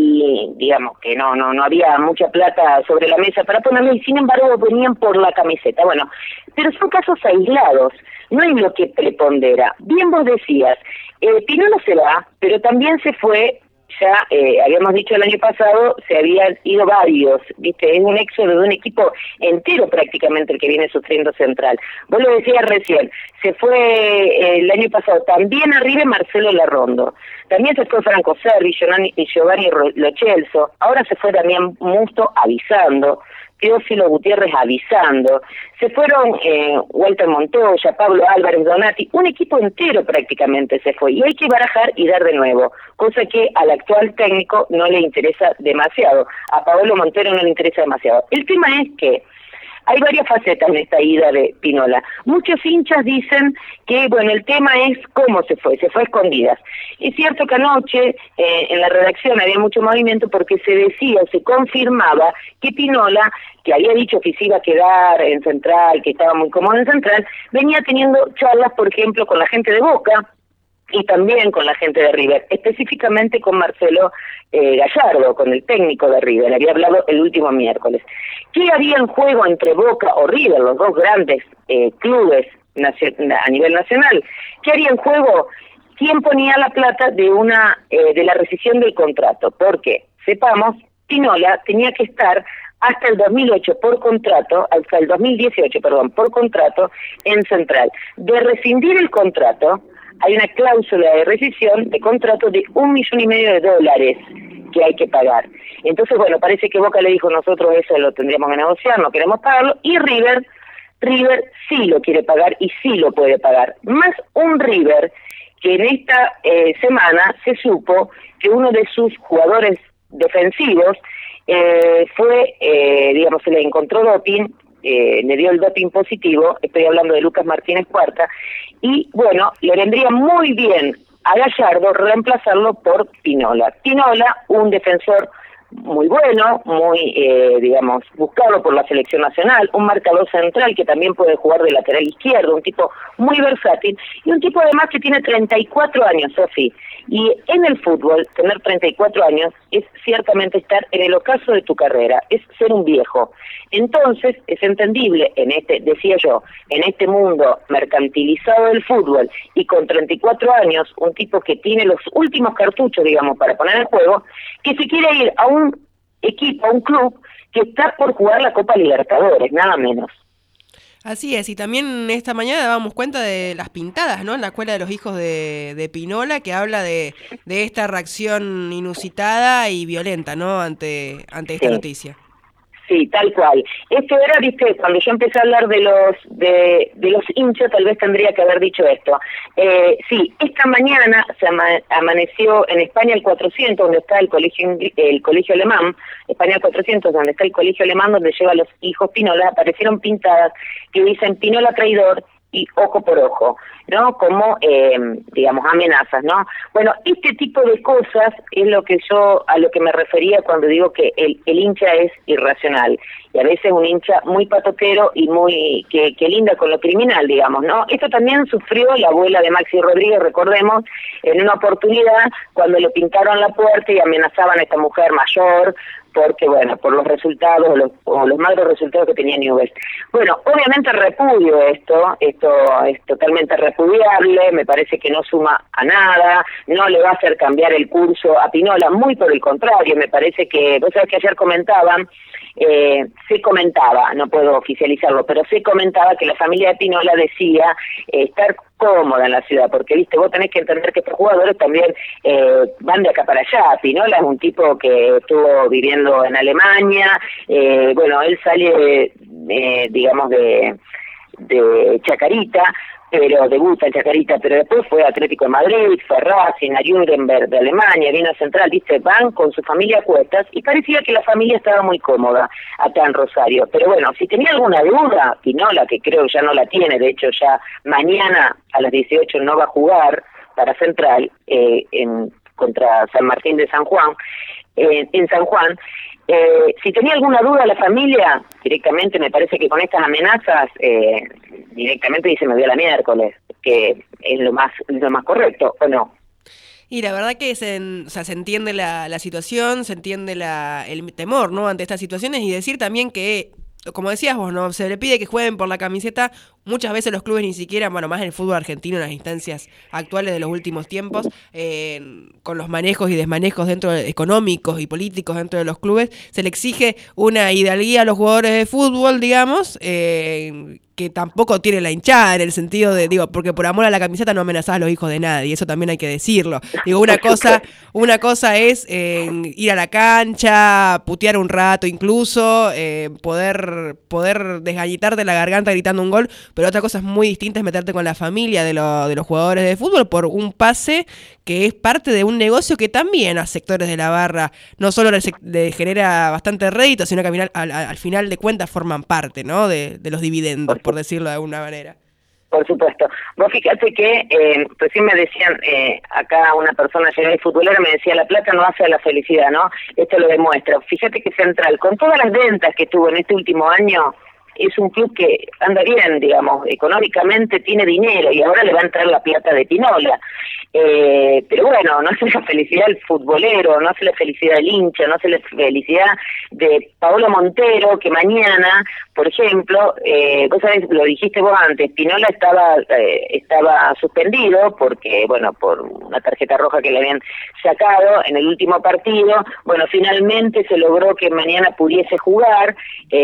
y digamos que no no no había mucha plata sobre la mesa para ponerlo, y sin embargo venían por la camiseta. Bueno, pero son casos aislados, no es lo que prepondera. Bien vos decías, eh, Pinola se va, pero también se fue. Ya eh, habíamos dicho el año pasado, se habían ido varios, ¿viste? Es un éxodo de un equipo entero prácticamente el que viene sufriendo Central. Vos lo decías recién, se fue eh, el año pasado también arriba Marcelo Larrondo, también se fue Franco Servi, y Giovanni Lo Celso, ahora se fue Damián Musto avisando, Teófilo Gutiérrez avisando, se fueron eh, Walter Montoya, Pablo Álvarez, Donati, un equipo entero prácticamente se fue, y hay que barajar y dar de nuevo, cosa que al actual técnico no le interesa demasiado, a Paolo Montero no le interesa demasiado. El tema es que hay varias facetas en esta ida de Pinola. Muchos hinchas dicen que, bueno, el tema es cómo se fue, se fue a escondidas. Es cierto que anoche eh, en la redacción había mucho movimiento porque se decía, se confirmaba que Pinola, que había dicho que se iba a quedar en Central, que estaba muy cómodo en Central, venía teniendo charlas, por ejemplo, con la gente de Boca, y también con la gente de River, específicamente con Marcelo eh, Gallardo, con el técnico de River, había hablado el último miércoles. ¿Qué había en juego entre Boca o River, los dos grandes eh, clubes a nivel nacional? ¿Qué había en juego? ¿Quién ponía la plata de una eh, de la rescisión del contrato? Porque, sepamos, Pinola tenía que estar hasta el dos mil ocho por contrato, hasta el dos mil dieciocho, perdón, por contrato en Central. De rescindir el contrato, hay una cláusula de rescisión de contrato de un millón y medio de dólares que hay que pagar. Entonces, bueno, parece que Boca le dijo, nosotros eso lo tendríamos que negociar, no queremos pagarlo, y River, River sí lo quiere pagar y sí lo puede pagar. Más un River que en esta eh, semana se supo que uno de sus jugadores defensivos eh, fue, eh, digamos, se le encontró doping, eh, le dio el doping positivo, estoy hablando de Lucas Martínez Cuarta, y bueno, le vendría muy bien a Gallardo reemplazarlo por Pinola. Pinola, un defensor muy bueno, muy, eh, digamos, buscado por la selección nacional, un marcador central que también puede jugar de lateral izquierdo, un tipo muy versátil, y un tipo además que tiene treinta y cuatro años, Sofi. Y en el fútbol, tener treinta y cuatro años es ciertamente estar en el ocaso de tu carrera, es ser un viejo. Entonces, es entendible, en este, decía yo, en este mundo mercantilizado del fútbol, y con treinta y cuatro años, un tipo que tiene los últimos cartuchos, digamos, para poner en juego, que se quiere ir a un equipo, a un club que está por jugar la Copa Libertadores, nada menos. Así es, y también esta mañana dábamos cuenta de las pintadas, ¿no? En la escuela de los hijos de, de Pinola, que habla de, de esta reacción inusitada y violenta, ¿no? Ante, ante esta sí. noticia. Sí, tal cual. Esto era, viste, cuando yo empecé a hablar de los de, de los hinchas, tal vez tendría que haber dicho esto. Eh, sí, esta mañana se ama, amaneció en España el cuatrocientos, donde está el colegio el colegio alemán, España el cuatrocientos, donde está el colegio alemán, donde lleva a los hijos Pinola, aparecieron pintadas que dicen Pinola traidor y ojo por ojo, ¿no? Como, eh, digamos, amenazas, ¿no? Bueno, este tipo de cosas es lo que yo, a lo que me refería cuando digo que el, el hincha es irracional, y a veces un hincha muy patotero y muy, que, que linda con lo criminal, digamos, ¿no? Esto también sufrió la abuela de Maxi Rodríguez, recordemos, en una oportunidad cuando le pintaron la puerta y amenazaban a esta mujer mayor, porque, bueno, por los resultados o los, o los malos resultados que tenía Newell's. Bueno, obviamente repudio esto, esto es totalmente repudiable, me parece que no suma a nada, no le va a hacer cambiar el curso a Pinola, muy por el contrario, me parece que, vos sabés que ayer comentaban, eh, se comentaba, no puedo oficializarlo, pero se comentaba que la familia de Pinola decía eh, estar cómoda en la ciudad, porque viste, vos tenés que entender que estos jugadores también eh, van de acá para allá. Pinola es un tipo que estuvo viviendo en Alemania, eh, bueno, él sale, eh, digamos, de, de Chacarita, pero debuta en Chacarita, pero después fue a Atlético de Madrid, fue a Racing, a Nuremberg de Alemania, vino a Central, viste, van con su familia a cuestas, y parecía que la familia estaba muy cómoda acá en Rosario. Pero bueno, si tenía alguna duda, Pinola, que creo ya no la tiene, de hecho ya mañana a las dieciocho no va a jugar para Central, eh, en contra San Martín de San Juan, eh, en San Juan. Eh, si tenía alguna duda la familia, directamente me parece que con estas amenazas, eh, directamente dice me voy a la miércoles, que es lo más, lo más correcto, ¿o no? Y la verdad que se, o sea, se entiende la, la situación, se entiende la, el temor, ¿no?, ante estas situaciones, y decir también que, como decías vos, ¿no?, se le pide que jueguen por la camiseta. Muchas veces los clubes ni siquiera, bueno, más en el fútbol argentino, en las instancias actuales de los últimos tiempos, eh, con los manejos y desmanejos dentro de, económicos y políticos dentro de los clubes, se le exige una hidalguía a los jugadores de fútbol, digamos, eh, que tampoco tiene la hinchada, en el sentido de, digo, porque por amor a la camiseta no amenazás a los hijos de nadie, eso también hay que decirlo. Digo, una cosa, una cosa es eh, ir a la cancha, putear un rato incluso, eh, poder, poder desgañitarte la garganta gritando un gol, pero otra cosa es muy distinta es meterte con la familia de, lo, de los jugadores de fútbol por un pase que es parte de un negocio que también a sectores de la barra no solo les, les genera bastante rédito, sino que al final, al, al final de cuentas forman parte, ¿no?, de, de los dividendos, por decirlo de alguna manera. Por supuesto. Vos fíjate que eh, recién me decían, eh, acá una persona llegada y futbolera me decía, la plata no hace a la felicidad, ¿no? Esto lo demuestra. Fíjate que Central, con todas las ventas que tuvo en este último año, es un club que anda bien, digamos, económicamente tiene dinero y ahora le va a entrar la plata de Pinola. Eh, pero bueno, no hace la felicidad del futbolero, no hace la felicidad del hincha, no hace la felicidad de Paolo Montero, que mañana, por ejemplo, eh, vos sabés, lo dijiste vos antes, Pinola estaba eh, estaba suspendido porque, bueno, por una tarjeta roja que le habían sacado en el último partido. Bueno, finalmente se logró que mañana pudiese jugar,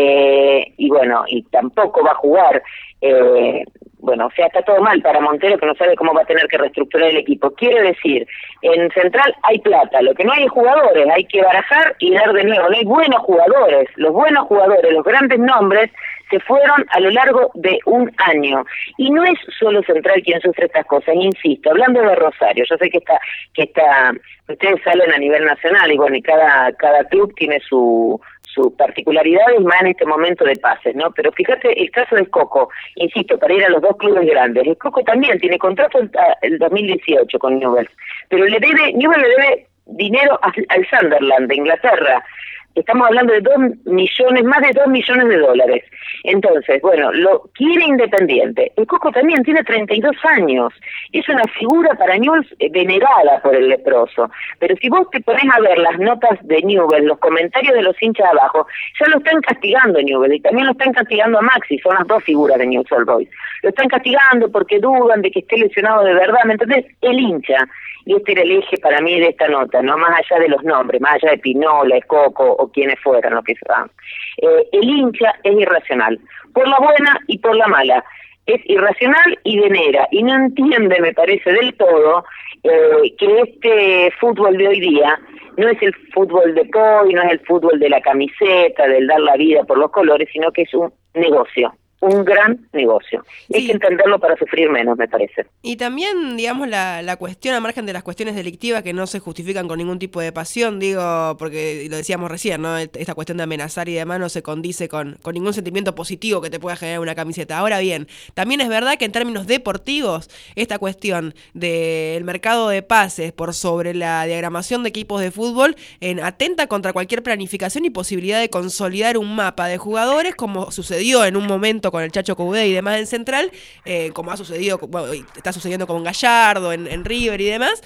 eh, y bueno, y tampoco va a jugar. Eh, bueno, o sea, está todo mal para Montero, que no sabe cómo va a tener que reestructurar el equipo. Quiere decir, en Central hay plata, lo que no hay es jugadores, hay que barajar y dar de nuevo. No hay buenos jugadores, los buenos jugadores, los grandes nombres se fueron a lo largo de un año. Y no es solo Central quien sufre estas cosas, insisto, hablando de Rosario, yo sé que está, que está, ustedes salen a nivel nacional y bueno, y cada, cada club tiene su sus particularidades más en este momento de pases, ¿no? Pero fíjate el caso de Coco, insisto, para ir a los dos clubes grandes. El Coco también tiene contrato el dos mil dieciocho con Newell's, pero le debe, Newell's le debe dinero al, al Sunderland de Inglaterra. Estamos hablando de dos millones, más de dos millones de dólares. Entonces, bueno, lo quiere Independiente. El Coco también tiene treinta y dos años. Es una figura para Newell's venerada por el leproso. Pero si vos te pones a ver las notas de Newell's, los comentarios de los hinchas abajo, ya lo están castigando Newell's y también lo están castigando a Maxi. Son las dos figuras de Newell's Old Boys. Lo están castigando porque dudan de que esté lesionado de verdad. ¿Me entendés? El hincha. Y este era el eje para mí de esta nota, no más allá de los nombres, más allá de Pinola, de Coco o quienes fueran, lo que sean. Eh, el hincha es irracional, por la buena y por la mala. Es irracional y venera, y no entiende, me parece, del todo eh, que este fútbol de hoy día no es el fútbol de hoy, no es el fútbol de la camiseta, del dar la vida por los colores, sino que es un negocio. Un gran negocio. Sí. Hay que entenderlo para sufrir menos, me parece. Y también, digamos, la, la cuestión, al margen de las cuestiones delictivas que no se justifican con ningún tipo de pasión, digo, porque lo decíamos recién, ¿no? Esta cuestión de amenazar y demás no se condice con, con ningún sentimiento positivo que te pueda generar una camiseta. Ahora bien, también es verdad que en términos deportivos, esta cuestión del mercado de pases por sobre la diagramación de equipos de fútbol en, atenta contra cualquier planificación y posibilidad de consolidar un mapa de jugadores, como sucedió en un momento con el Chacho Coudet y demás en Central, eh, como ha sucedido, bueno, está sucediendo con Gallardo en, en River y demás,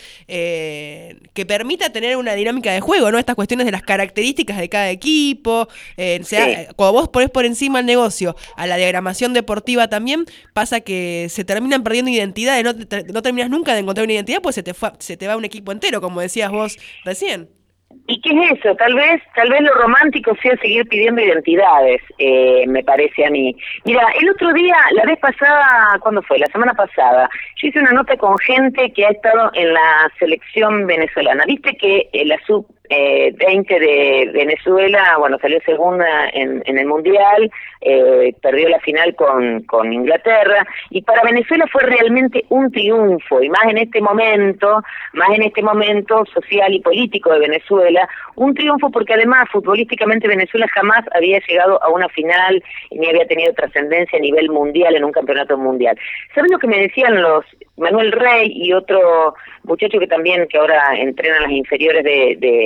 eh, que permita tener una dinámica de juego, ¿no? Estas cuestiones de las características de cada equipo, eh, sea, sí. Cuando vos ponés por encima el negocio a la diagramación deportiva también, pasa que se terminan perdiendo identidades, no, te, no terminas nunca de encontrar una identidad, pues se te, fue, se te va un equipo entero, como decías vos recién. ¿Y qué es eso? Tal vez tal vez lo romántico sea seguir pidiendo identidades, eh, me parece a mí. Mira, el otro día, la vez pasada, ¿cuándo fue? La semana pasada, yo hice una nota con gente que ha estado en la selección venezolana. Viste que eh, la sub eh, veinte de Venezuela, bueno, salió segunda en, en el Mundial, eh, perdió la final con, con Inglaterra, y para Venezuela fue realmente un triunfo, y más en este momento, más en este momento social y político de Venezuela, un triunfo porque además futbolísticamente Venezuela jamás había llegado a una final ni había tenido trascendencia a nivel mundial en un campeonato mundial. ¿Saben lo que me decían los Manuel Rey y otro muchacho que también que ahora entrena las inferiores de, de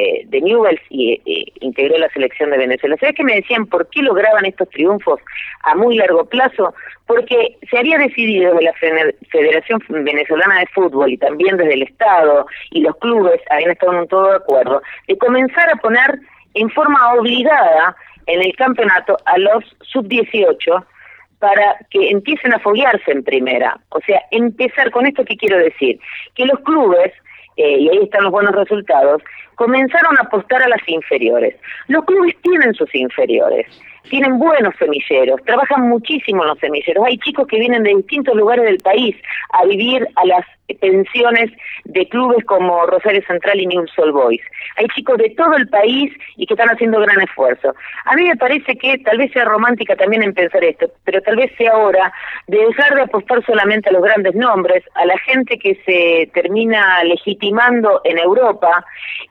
de, de Newell's y eh, integró la selección de Venezuela. ¿Sabes qué me decían? ¿Por qué lograban estos triunfos a muy largo plazo? Porque se había decidido desde la Federación Venezolana de Fútbol y también desde el Estado y los clubes, habían estado en todo de acuerdo, de comenzar a poner en forma obligada en el campeonato a los sub dieciocho para que empiecen a foguearse en primera. O sea, empezar con esto, ¿qué quiero decir? Que los clubes, eh, y ahí están los buenos resultados, comenzaron a apostar a las inferiores. Los clubes tienen sus inferiores, tienen buenos semilleros, trabajan muchísimo en los semilleros. Hay chicos que vienen de distintos lugares del país a vivir a las pensiones de clubes como Rosario Central y Newell's Old Boys. Hay chicos de todo el país y que están haciendo gran esfuerzo. A mí me parece que tal vez sea romántica también en pensar esto, pero tal vez sea hora de dejar de apostar solamente a los grandes nombres, a la gente que se termina legitimando en Europa,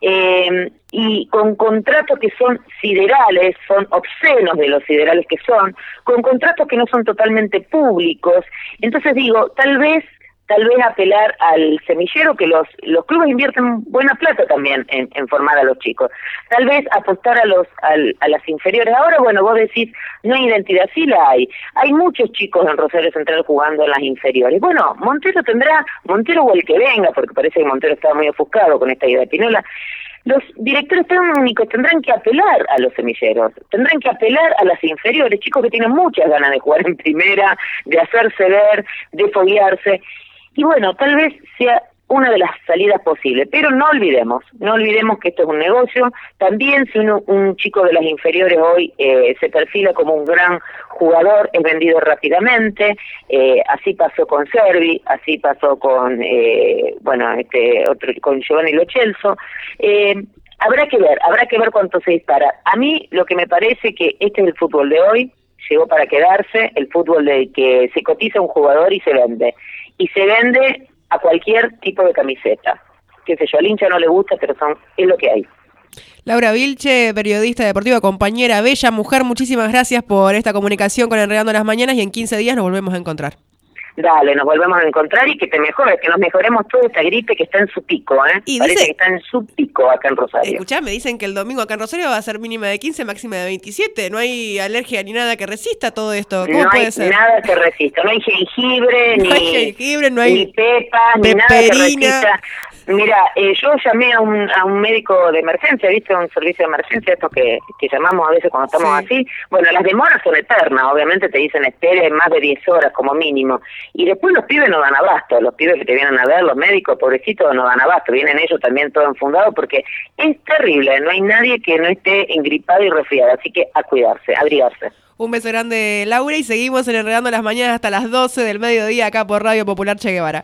eh, y con contratos que son siderales, son obscenos de los siderales que son, con contratos que no son totalmente públicos. Entonces digo, tal vez tal vez apelar al semillero, que los los clubes invierten buena plata también en, en formar a los chicos. Tal vez apostar a los al, a las inferiores. Ahora, bueno, vos decís, no hay identidad, sí la hay. Hay muchos chicos en Rosario Central jugando en las inferiores. Bueno, Montero tendrá, Montero o el que venga, porque parece que Montero estaba muy ofuscado con esta idea de Pinola. Los directores técnicos tendrán que apelar a los semilleros, tendrán que apelar a las inferiores, chicos que tienen muchas ganas de jugar en primera, de hacerse ver, de foguearse. Y bueno, tal vez sea una de las salidas posibles, pero no olvidemos, no olvidemos que esto es un negocio. También si uno, un chico de las inferiores hoy eh, se perfila como un gran jugador, es vendido rápidamente, eh, así pasó con Servi, así pasó con, eh, bueno, este otro, con Giovanni Lo Celso. Eh, habrá que ver, habrá que ver cuánto se dispara. A mí lo que me parece que este es el fútbol de hoy, llegó para quedarse, el fútbol de que se cotiza un jugador y se vende. Y se vende a cualquier tipo de camiseta. Qué sé yo, al hincha no le gusta, pero son es lo que hay. Laura Vilche, periodista deportiva, compañera, bella mujer, muchísimas gracias por esta comunicación con Enredando las Mañanas y en quince días nos volvemos a encontrar. Dale, nos volvemos a encontrar y que te mejores, que nos mejoremos toda esta gripe que está en su pico, ¿eh? Y parece dice, que está en su pico acá en Rosario. Escuchá, me dicen que el domingo acá en Rosario va a ser mínima de quince, máxima de veintisiete. No hay alergia ni nada que resista todo esto. ¿Cómo no puede hay ser? Nada que resista. No hay jengibre, no ni, hay jengibre, no hay ni pepas, ni nada que resista. Mira, eh, yo llamé a un, a un médico de emergencia, ¿viste? Un servicio de emergencia, esto que, que llamamos a veces cuando estamos sí. así. Bueno, las demoras son eternas, obviamente te dicen espere más de diez horas como mínimo. Y después los pibes no dan abasto, los pibes que te vienen a ver, los médicos, pobrecitos, no dan abasto. Vienen ellos también todos enfundados porque es terrible, no hay nadie que no esté engripado y resfriado, así que a cuidarse, a abrigarse. Un beso grande, Laura, y seguimos en Enredando las Mañanas hasta las doce del mediodía acá por Radio Popular Che Guevara.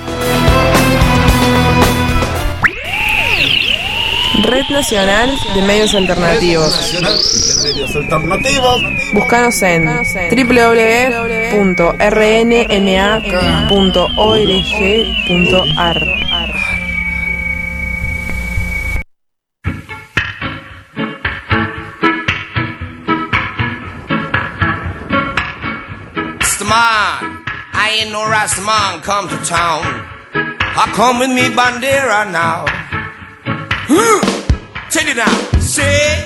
Red Nacional de Medios Alternativos. Medios Alternativos. Búscanos en doble u doble u doble u punto r n m a punto org punto a r. Rastaman, I ain't no Rastaman come to town. I come with me bandera now. Check it out, say.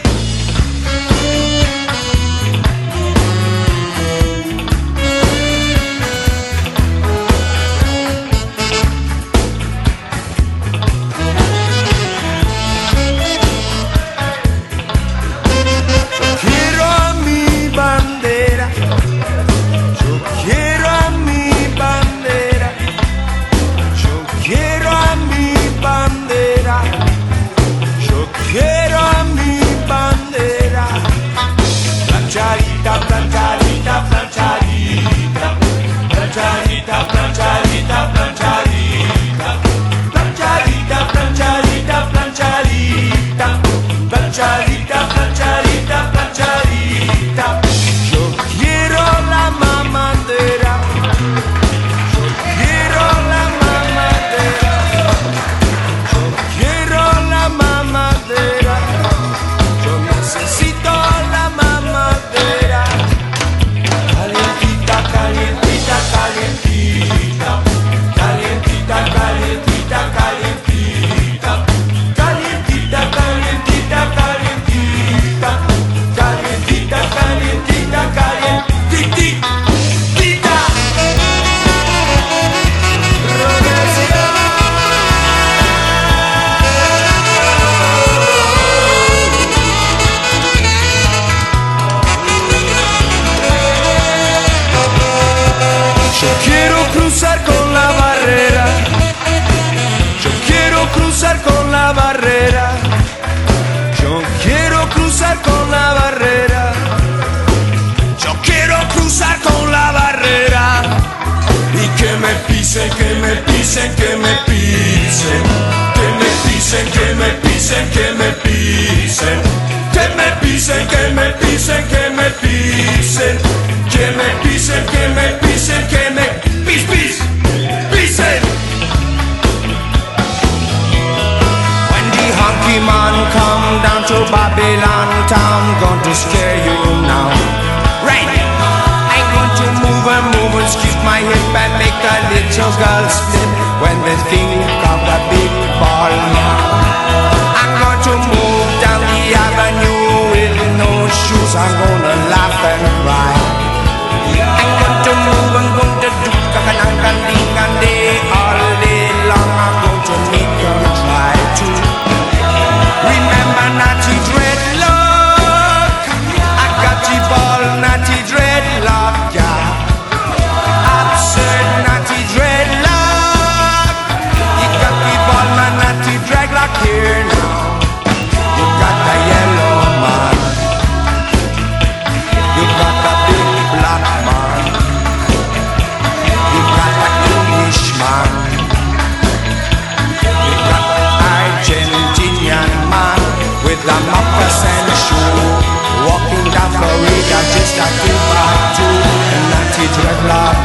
Quiero a mi bandera, yo quiero a mi bandera, yo quiero a mi bandera. Quiero a mi bandera. pisen, que me pisen, que me pisen, que me pisen, que me pisen, que me pisen, que me pisen, que me pisen, que me pisen, que me pisen, que me pisen, que me pis pis pisen. When the hunky man come down to Babylon town, going to scare you now. Right, I'm going to move and move and skip my hip and make the little girl split when they think of the big ball now. I'm going to move down the avenue with no shoes. I'm gonna laugh and cry. I'm going to move and going to do ka-ka-dang-ka-ding and day all day long. I'm going to make them try to remember Natty Dreadlock. I got the ball, Natty Dreadlock, yeah. Absurd Natty Dreadlock. You got the ball, my Natty Dreadlock here now. You got the yellow man. You got the big black man. You got the English man. You got the Argentinian man with the moccasin shoe, walking down Florida just a two by two. And Natty Dreadlock,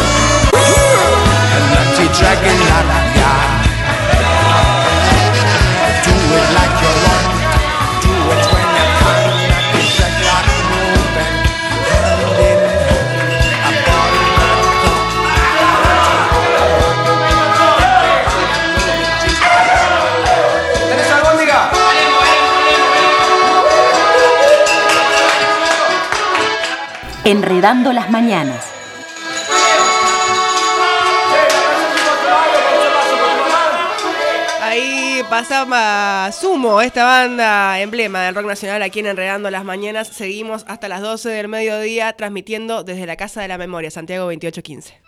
and Natty Dreadlock, yeah. Do it like you want, do it when you can. Natty Dreadlock moving, hand in hand, a ball ¿Tenés albóndiga? Enredando las mañanas. Ahí pasaba Sumo, esta banda emblema del rock nacional aquí en Enredando las Mañanas. Seguimos hasta las doce del mediodía transmitiendo desde la Casa de la Memoria, Santiago veintiocho quince.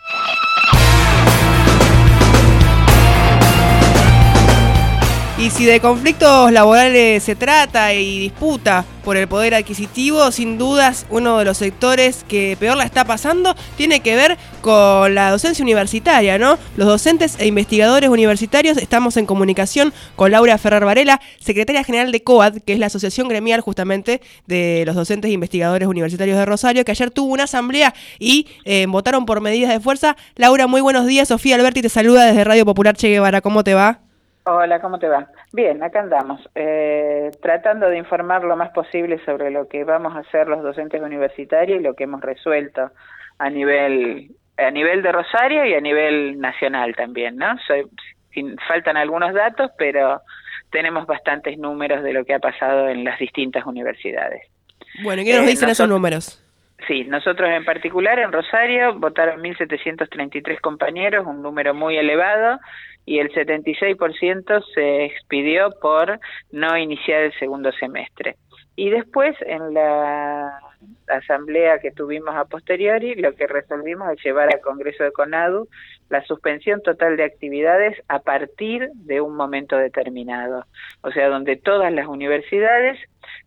Y si de conflictos laborales se trata y disputa por el poder adquisitivo, sin dudas uno de los sectores que peor la está pasando tiene que ver con la docencia universitaria, ¿no? Los docentes e investigadores universitarios estamos en comunicación con Laura Ferrer Varela, secretaria general de COAD, que es la asociación gremial justamente de los docentes e investigadores universitarios de Rosario, que ayer tuvo una asamblea y eh, votaron por medidas de fuerza. Laura, muy buenos días. Sofía Alberti te saluda desde Radio Popular Che Guevara. ¿Cómo te va? Hola, ¿cómo te va? Bien, acá andamos, eh, tratando de informar lo más posible sobre lo que vamos a hacer los docentes universitarios y lo que hemos resuelto a nivel a nivel de Rosario y a nivel nacional también, ¿no? Soy, sin, faltan algunos datos, pero tenemos bastantes números de lo que ha pasado en las distintas universidades. Bueno, ¿qué nos eh, dicen nosotros, esos números? Sí, nosotros en particular en Rosario votaron mil setecientos treinta y tres compañeros, un número muy elevado, y el setenta y seis por ciento se expidió por no iniciar el segundo semestre. Y después, en la asamblea que tuvimos a posteriori, lo que resolvimos es llevar al Congreso de CONADU la suspensión total de actividades a partir de un momento determinado. O sea, donde todas las universidades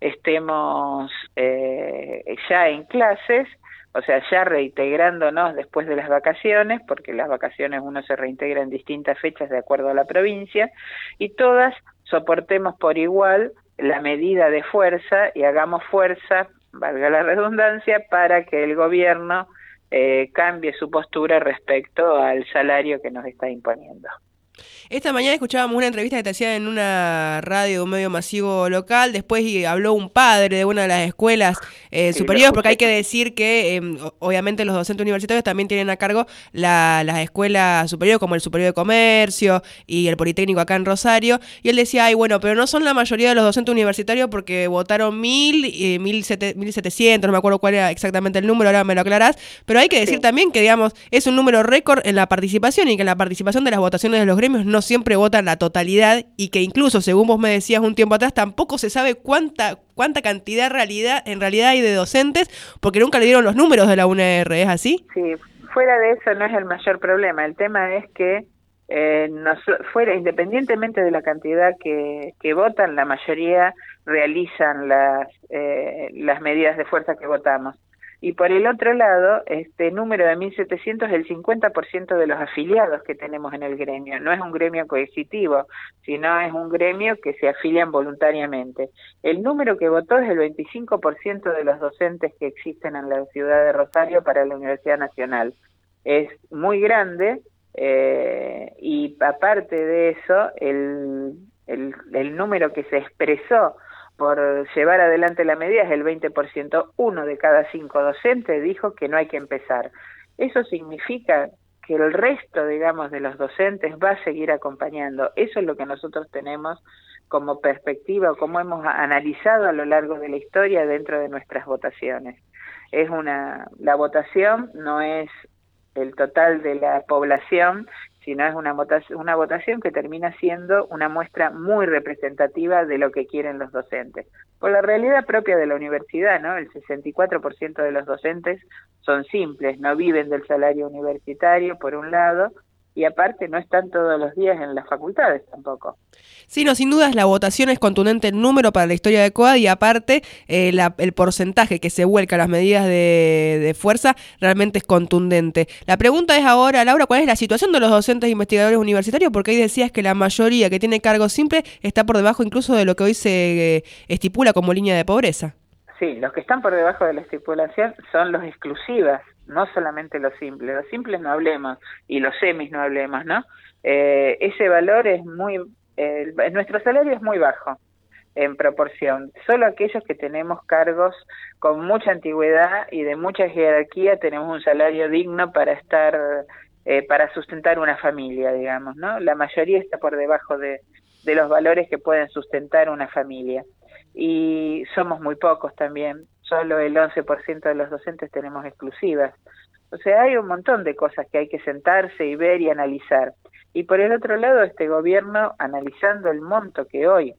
estemos eh, ya en clases, o sea, ya reintegrándonos después de las vacaciones, porque las vacaciones uno se reintegra en distintas fechas de acuerdo a la provincia, y todas soportemos por igual la medida de fuerza y hagamos fuerza, valga la redundancia, para que el gobierno eh, cambie su postura respecto al salario que nos está imponiendo. Esta mañana escuchábamos una entrevista que te hacían en una radio de un medio masivo local, después habló un padre de una de las escuelas eh, sí, superiores, porque hay que decir que eh, obviamente los docentes universitarios también tienen a cargo la, las escuelas superiores, como el Superior de Comercio y el Politécnico acá en Rosario, y él decía, ay bueno, pero no son la mayoría de los docentes universitarios porque votaron mil, eh, mil, sete, mil setecientos, no me acuerdo cuál era exactamente el número, ahora me lo aclarás, pero hay que decir sí. también que digamos es un número récord en la participación y que en la participación de las votaciones de los gremios no siempre votan la totalidad y que incluso, según vos me decías un tiempo atrás, tampoco se sabe cuánta cuánta cantidad realidad, en realidad hay de docentes porque nunca le dieron los números de la U N R, ¿es así? Sí, fuera de eso no es el mayor problema, el tema es que eh, nos, fuera independientemente de la cantidad que, que votan, la mayoría realizan las, eh, las medidas de fuerza que votamos. Y por el otro lado, este número de mil setecientos es el cincuenta por ciento de los afiliados que tenemos en el gremio. No es un gremio coercitivo, sino es un gremio que se afilian voluntariamente. El número que votó es el veinticinco por ciento de los docentes que existen en la ciudad de Rosario para la Universidad Nacional. Es muy grande, eh, y aparte de eso, el, el, el número que se expresó por llevar adelante la medida es el veinte por ciento. Uno de cada cinco docentes dijo que no hay que empezar. Eso significa que el resto, digamos, de los docentes va a seguir acompañando. Eso es lo que nosotros tenemos como perspectiva, o como hemos analizado a lo largo de la historia dentro de nuestras votaciones. Es una, la votación no es el total de la población, sino es una votación, una votación que termina siendo una muestra muy representativa de lo que quieren los docentes. Por la realidad propia de la universidad, ¿no? El sesenta y cuatro por ciento de los docentes son simples, no viven del salario universitario, por un lado, y aparte no están todos los días en las facultades tampoco. Sí, no, sin dudas la votación es contundente en número para la historia de COAD, y aparte eh, la, el porcentaje que se vuelca a las medidas de, de fuerza realmente es contundente. La pregunta es ahora, Laura, ¿cuál es la situación de los docentes e investigadores universitarios? Porque ahí decías que la mayoría que tiene cargo simple está por debajo incluso de lo que hoy se eh, estipula como línea de pobreza. Sí, los que están por debajo de la estipulación son los exclusivas, no solamente los simples. Los simples no hablemos, y los semis no hablemos, ¿no? Eh, ese valor es muy... Eh, nuestro salario es muy bajo en proporción. Solo aquellos que tenemos cargos con mucha antigüedad y de mucha jerarquía tenemos un salario digno para estar, eh, para sustentar una familia, digamos, ¿no? La mayoría está por debajo de, de los valores que pueden sustentar una familia. Y somos muy pocos también, solo el once por ciento de los docentes tenemos exclusivas. O sea, hay un montón de cosas que hay que sentarse y ver y analizar. Y por el otro lado, este gobierno, analizando el monto que hoy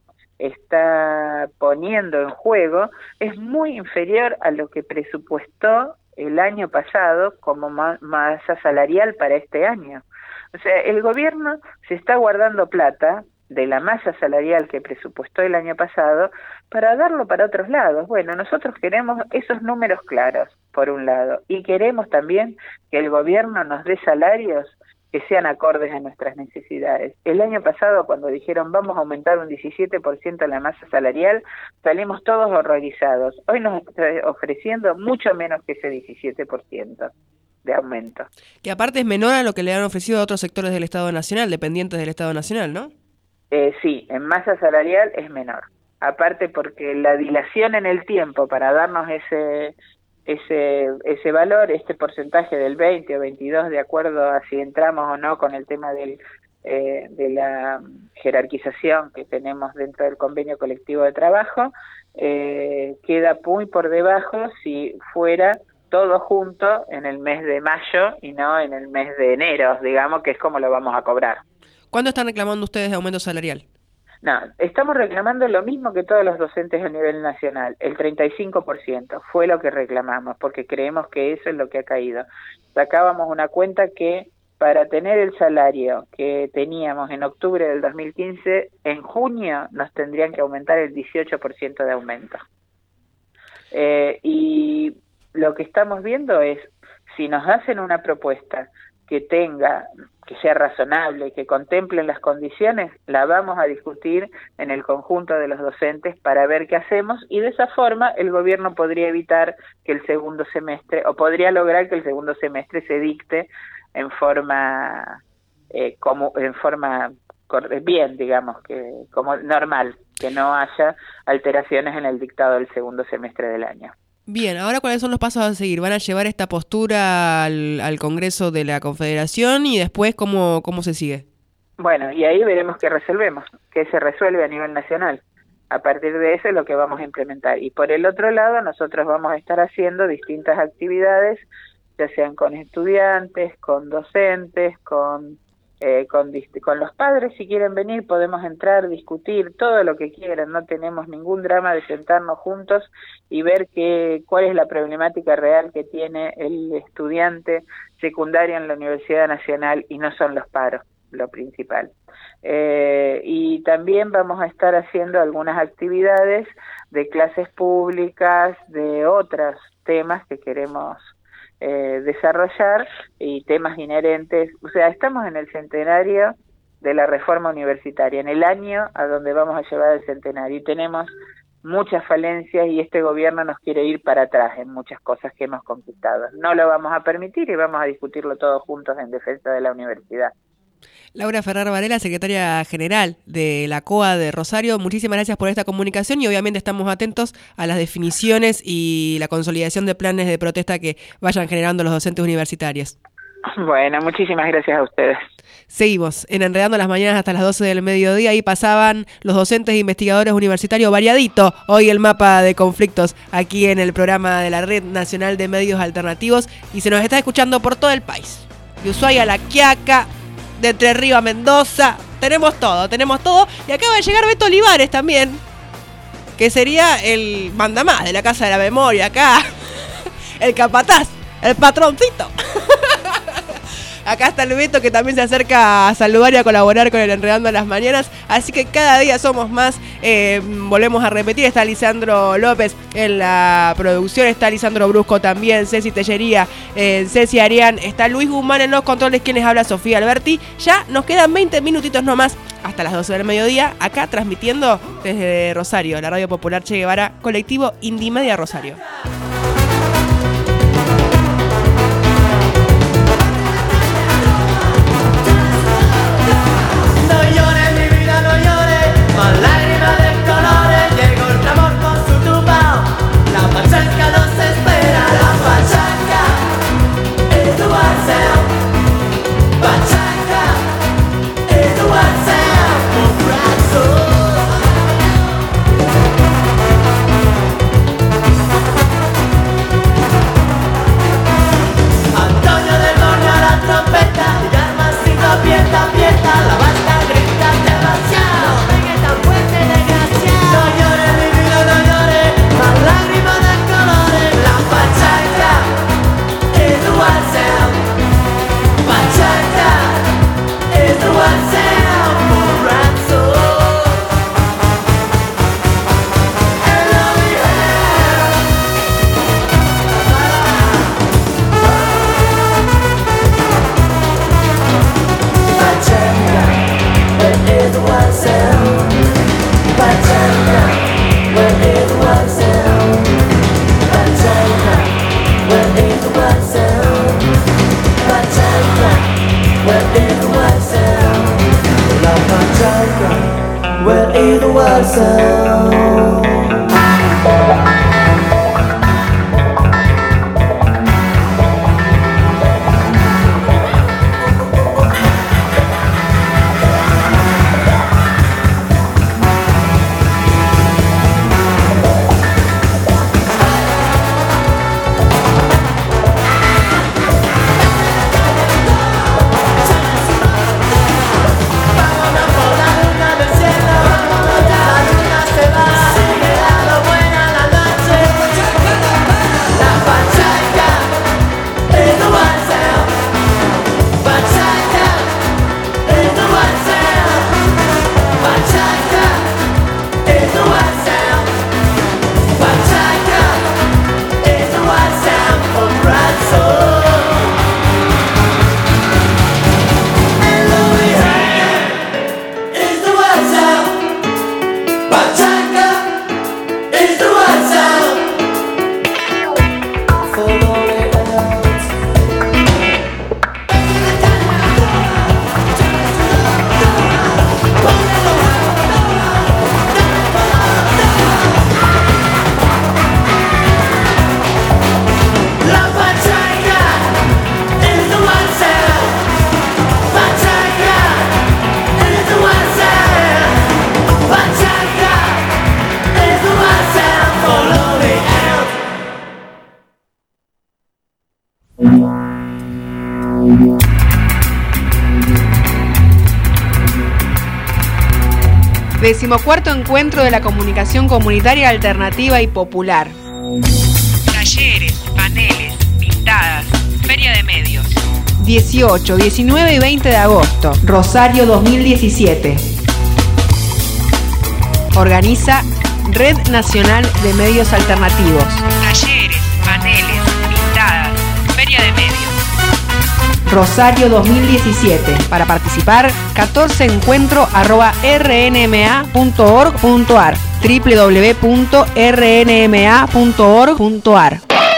está poniendo en juego, es muy inferior a lo que presupuestó el año pasado como ma- masa salarial para este año. O sea, el gobierno se está guardando plata de la masa salarial que presupuestó el año pasado para darlo para otros lados. Bueno, nosotros queremos esos números claros, por un lado, y queremos también que el gobierno nos dé salarios que sean acordes a nuestras necesidades. El año pasado, cuando dijeron vamos a aumentar un diecisiete por ciento la masa salarial, salimos todos horrorizados. Hoy nos está ofreciendo mucho menos que ese diecisiete por ciento de aumento. Que aparte es menor a lo que le han ofrecido a otros sectores del Estado Nacional, dependientes del Estado Nacional, ¿no? Eh, sí, en masa salarial es menor. Aparte porque la dilación en el tiempo para darnos ese ese ese valor, este porcentaje del veinte o veintidós, de acuerdo a si entramos o no con el tema del eh, de la jerarquización que tenemos dentro del convenio colectivo de trabajo, eh, queda muy por debajo si fuera todo junto en el mes de mayo y no en el mes de enero, digamos, que es como lo vamos a cobrar. ¿Cuándo están reclamando ustedes de aumento salarial? No, estamos reclamando lo mismo que todos los docentes a nivel nacional, el treinta y cinco por ciento fue lo que reclamamos, porque creemos que eso es lo que ha caído. Sacábamos una cuenta que para tener el salario que teníamos en octubre del dos mil quince, en junio nos tendrían que aumentar el dieciocho por ciento de aumento. Eh, y lo que estamos viendo es, si nos hacen una propuesta que tenga, que sea razonable, que contemple las condiciones, la vamos a discutir en el conjunto de los docentes para ver qué hacemos, y de esa forma el gobierno podría evitar que el segundo semestre, o podría lograr que el segundo semestre se dicte en forma eh, como en forma bien, digamos, que como normal, que no haya alteraciones en el dictado del segundo semestre del año. Bien, ahora ¿cuáles son los pasos a seguir? ¿Van a llevar esta postura al, al Congreso de la Confederación y después cómo, cómo se sigue? Bueno, y ahí veremos qué resolvemos, qué se resuelve a nivel nacional. A partir de eso es lo que vamos a implementar. Y por el otro lado, nosotros vamos a estar haciendo distintas actividades, ya sean con estudiantes, con docentes, con Eh, con, con los padres. Si quieren venir podemos entrar, discutir todo lo que quieran, no tenemos ningún drama de sentarnos juntos y ver que, cuál es la problemática real que tiene el estudiante secundario en la Universidad Nacional, y no son los paros lo principal. Eh, y también vamos a estar haciendo algunas actividades de clases públicas, de otros temas que queremos eh, desarrollar y temas inherentes. O sea, estamos en el centenario de la reforma universitaria, en el año a donde vamos a llevar el centenario, y tenemos muchas falencias y este gobierno nos quiere ir para atrás en muchas cosas que hemos conquistado. No lo vamos a permitir y vamos a discutirlo todos juntos en defensa de la universidad. Laura Ferrer Varela, secretaria general de la C O A de Rosario, muchísimas gracias por esta comunicación y obviamente estamos atentos a las definiciones y la consolidación de planes de protesta que vayan generando los docentes universitarios. Bueno, muchísimas gracias a ustedes. Seguimos en Enredando las Mañanas hasta las doce del mediodía. Ahí pasaban los docentes e investigadores universitarios, variadito hoy el mapa de conflictos aquí en el programa de la Red Nacional de Medios Alternativos, y se nos está escuchando por todo el país. De Ushuaia a La Quiaca, de Entre Ríos a Mendoza, tenemos todo, tenemos todo. Y acaba de llegar Beto Olivares también, que sería el mandamás de la Casa de la Memoria acá, el capataz, el patroncito. Acá está el Beto, que también se acerca a saludar y a colaborar con el Enredando las Mañanas. Así que cada día somos más. Eh, volvemos a repetir, está Lisandro López en la producción, está Lisandro Brusco también, Ceci Tellería, eh, Ceci Arián, está Luis Guzmán en los controles, quienes habla Sofía Alberti. Ya nos quedan veinte minutitos nomás hasta las doce del mediodía, acá transmitiendo desde Rosario, la Radio Popular Che Guevara, colectivo Indimedia Rosario. Más lágrimas de colores, llegó el amor con su tumbao. La pachanga nos espera, la pachanga es tu arceo. Pachanga es tu arceo, un brazo. Antonio del Morro a la trompeta, y armas cinco aprieta, aprieta, la basta grita demasiado. Lágrimas de colores, la pachanga es tu arceo. Pachanga es tu arceo, borracho. Pachanga es tu arceo. Pachanga es tu arceo. Pachanga, where is the white sound? Pachanga, where is the white sound? La pachanga, where is the white sound? Decimocuarto encuentro de la comunicación comunitaria alternativa y popular. Talleres, paneles, pintadas, feria de medios. dieciocho, diecinueve y veinte de agosto, Rosario dos mil diecisiete. Organiza Red Nacional de Medios Alternativos. Talleres, paneles, pintadas, feria de medios. Rosario dos mil diecisiete. Para participar, catorce encuentro arroba r n m a punto org punto a r, w w w punto r n m a punto org punto a r.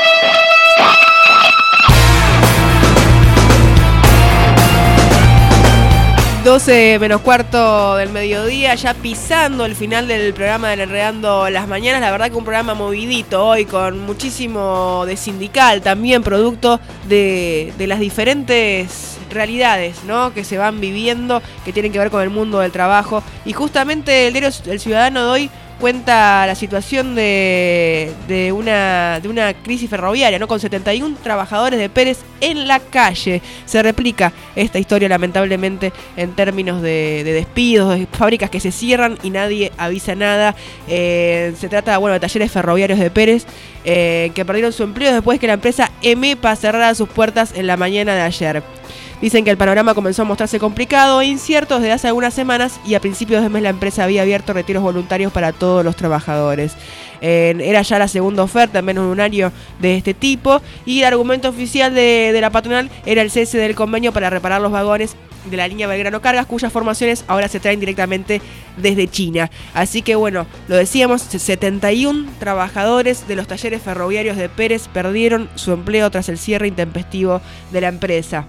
doce menos cuarto del mediodía, ya pisando el final del programa de Enredando las Mañanas. La verdad que un programa movidito hoy, con muchísimo de sindical, también producto de, de las diferentes realidades, ¿no?, que se van viviendo, que tienen que ver con el mundo del trabajo. Y justamente el diario El Ciudadano de hoy cuenta la situación de, de, una, de una crisis ferroviaria, ¿no?, con setenta y uno trabajadores de Pérez en la calle. Se replica esta historia, lamentablemente, en términos de, de despidos, de fábricas que se cierran y nadie avisa nada. Eh, se trata, bueno, de talleres ferroviarios de Pérez, eh, que perdieron su empleo después que la empresa EMEPA cerrara sus puertas en la mañana de ayer. Dicen que el panorama comenzó a mostrarse complicado e incierto desde hace algunas semanas, y a principios de mes la empresa había abierto retiros voluntarios para todos los trabajadores. Eh, era ya la segunda oferta en menos de un año de este tipo, y el argumento oficial de, de la patronal era el cese del convenio para reparar los vagones de la línea Belgrano Cargas, cuyas formaciones ahora se traen directamente desde China. Así que bueno, lo decíamos, setenta y uno trabajadores de los talleres ferroviarios de Pérez perdieron su empleo tras el cierre intempestivo de la empresa.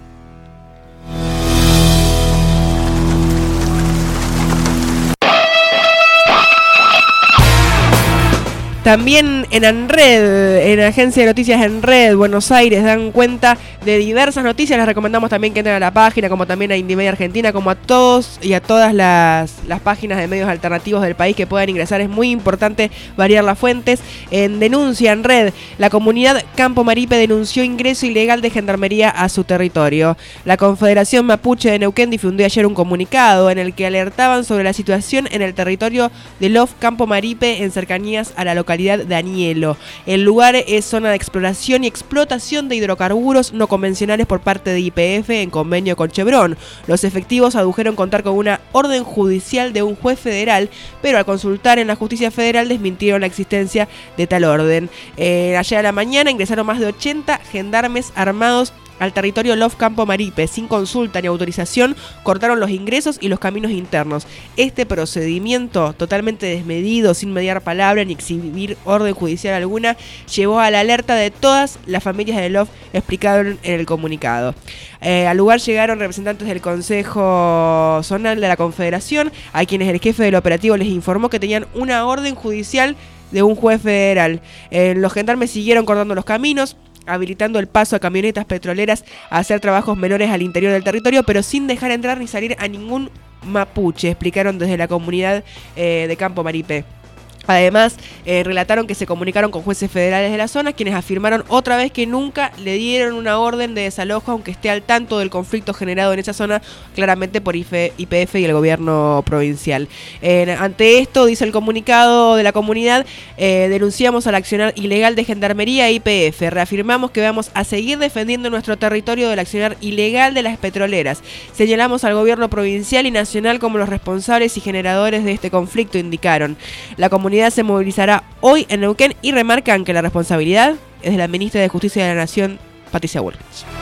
También en ANRED, en Agencia de Noticias ANRED, Buenos Aires, dan cuenta de diversas noticias. Les recomendamos también que entren a la página, como también a Indymedia Argentina, como a todos y a todas las, las páginas de medios alternativos del país que puedan ingresar. Es muy importante variar las fuentes. En Denuncia ANRED, la comunidad Campo Maripe denunció ingreso ilegal de gendarmería a su territorio. La Confederación Mapuche de Neuquén difundió ayer un comunicado en el que alertaban sobre la situación en el territorio de L O F Campo Maripe, en cercanías a la localidad de Anielo. El lugar es zona de exploración y explotación de hidrocarburos no convencionales por parte de Y P F en convenio con Chevron. Los efectivos adujeron contar con una orden judicial de un juez federal, pero al consultar en la justicia federal desmintieron la existencia de tal orden. Eh, ayer a la mañana ingresaron más de ochenta gendarmes armados al territorio L O F Campo Maripe. Sin consulta ni autorización, cortaron los ingresos y los caminos internos. Este procedimiento, totalmente desmedido, sin mediar palabra ni exhibir orden judicial alguna, llevó a la alerta de todas las familias de L O F, explicaron en el comunicado. Eh, al lugar llegaron representantes del Consejo Zonal de la Confederación, a quienes el jefe del operativo les informó que tenían una orden judicial de un juez federal. Eh, los gendarmes siguieron cortando los caminos, habilitando el paso a camionetas petroleras a hacer trabajos menores al interior del territorio, pero sin dejar entrar ni salir a ningún mapuche, explicaron desde la comunidad eh, de Campo Maripe. Además, eh, relataron que se comunicaron con jueces federales de la zona, quienes afirmaron otra vez que nunca le dieron una orden de desalojo, aunque esté al tanto del conflicto generado en esa zona, claramente por Y P F y el gobierno provincial. Eh, ante esto, dice el comunicado de la comunidad, eh, denunciamos al accionar ilegal de Gendarmería e Y P F. Reafirmamos que vamos a seguir defendiendo nuestro territorio del accionar ilegal de las petroleras. Señalamos al gobierno provincial y nacional como los responsables y generadores de este conflicto, indicaron. La comunidad se movilizará hoy en Neuquén y remarcan que la responsabilidad es de la ministra de Justicia de la Nación, Patricia Bullrich.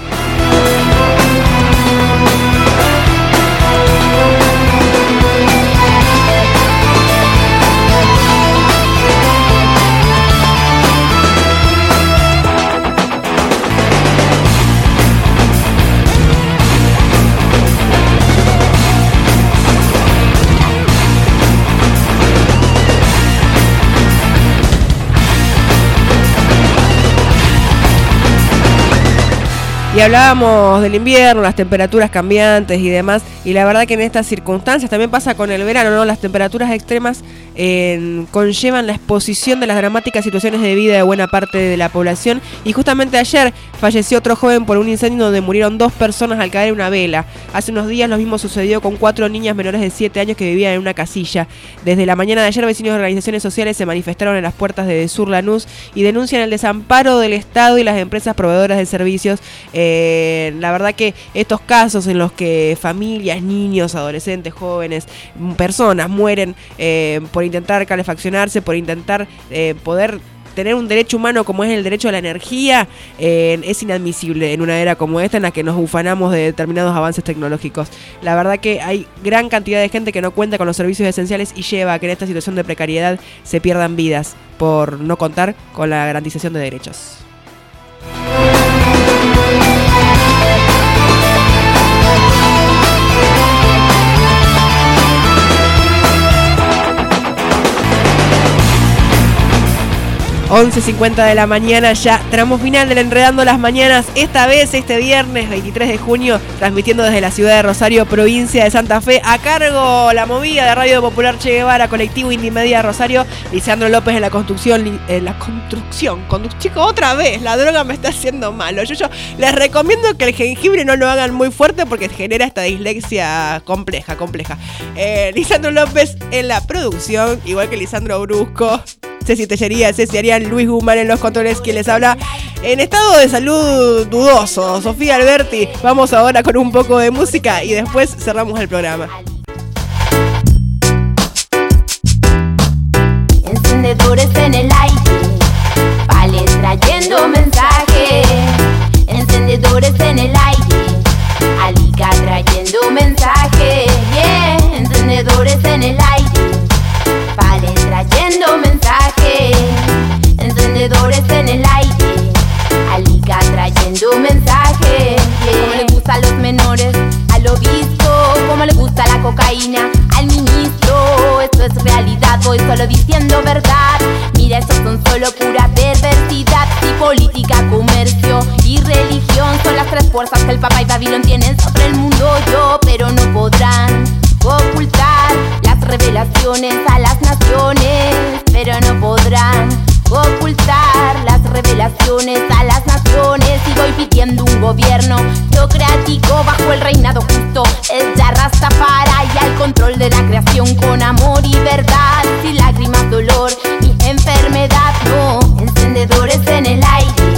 Y hablábamos del invierno, las temperaturas cambiantes y demás, y la verdad que en estas circunstancias también pasa con el verano, ¿no? Las temperaturas extremas eh, conllevan la exposición de las dramáticas situaciones de vida de buena parte de la población, y justamente ayer falleció otro joven por un incendio donde murieron dos personas al caer una vela. Hace unos días lo mismo sucedió con cuatro niñas menores de siete años que vivían en una casilla. Desde la mañana de ayer, vecinos de organizaciones sociales se manifestaron en las puertas de Sur Lanús y denuncian el desamparo del Estado y las empresas proveedoras de servicios eh, Eh, la verdad que estos casos en los que familias, niños, adolescentes, jóvenes, personas mueren eh, por intentar calefaccionarse, por intentar eh, poder tener un derecho humano como es el derecho a la energía, eh, es inadmisible en una era como esta en la que nos ufanamos de determinados avances tecnológicos. La verdad que hay gran cantidad de gente que no cuenta con los servicios esenciales y lleva a que en esta situación de precariedad se pierdan vidas por no contar con la garantización de derechos. once cincuenta de la mañana, ya tramo final del Enredando las Mañanas, esta vez este viernes veintitrés de junio, transmitiendo desde la ciudad de Rosario, provincia de Santa Fe, a cargo la movida de Radio Popular Che Guevara, colectivo Indimedia Rosario, Lisandro López en la construcción, en la construcción, condu- chicos, otra vez, la droga me está haciendo malo, yo, yo les recomiendo que el jengibre no lo hagan muy fuerte porque genera esta dislexia compleja, compleja. Eh, Lisandro López en la producción, igual que Lisandro Brusco, Ceci Tellería, Ceci Arián, Luis Guzmán en los controles, quien les habla en estado de salud dudoso, Sofía Alberti. Vamos ahora con un poco de música y después cerramos el programa. Encendedores en el aire, vale trayendo mensajes. Encendedores en el aire, Alica trayendo mensajes. Yeah, encendedores en el aire, vale trayendo mensajes. Encendedores en el aire, Alica trayendo mensajes. Yeah. Como le gusta a los menores, al obispo, como le gusta la cocaína al ministro. Esto es realidad, voy solo diciendo verdad. Mira, estos son solo pura perversidad. Y política, comercio y religión son las tres fuerzas que el Papa y Babilón tienen sobre el mundo. Yo, pero no podrán ocultar las revelaciones a las naciones, pero no podrán ocultar las revelaciones a las naciones. Y voy pidiendo un gobierno teocrático bajo el reinado justo, el de Rastafari, y al control de la creación con amor y verdad, sin lágrimas, dolor ni enfermedad. No, encendedores en el aire,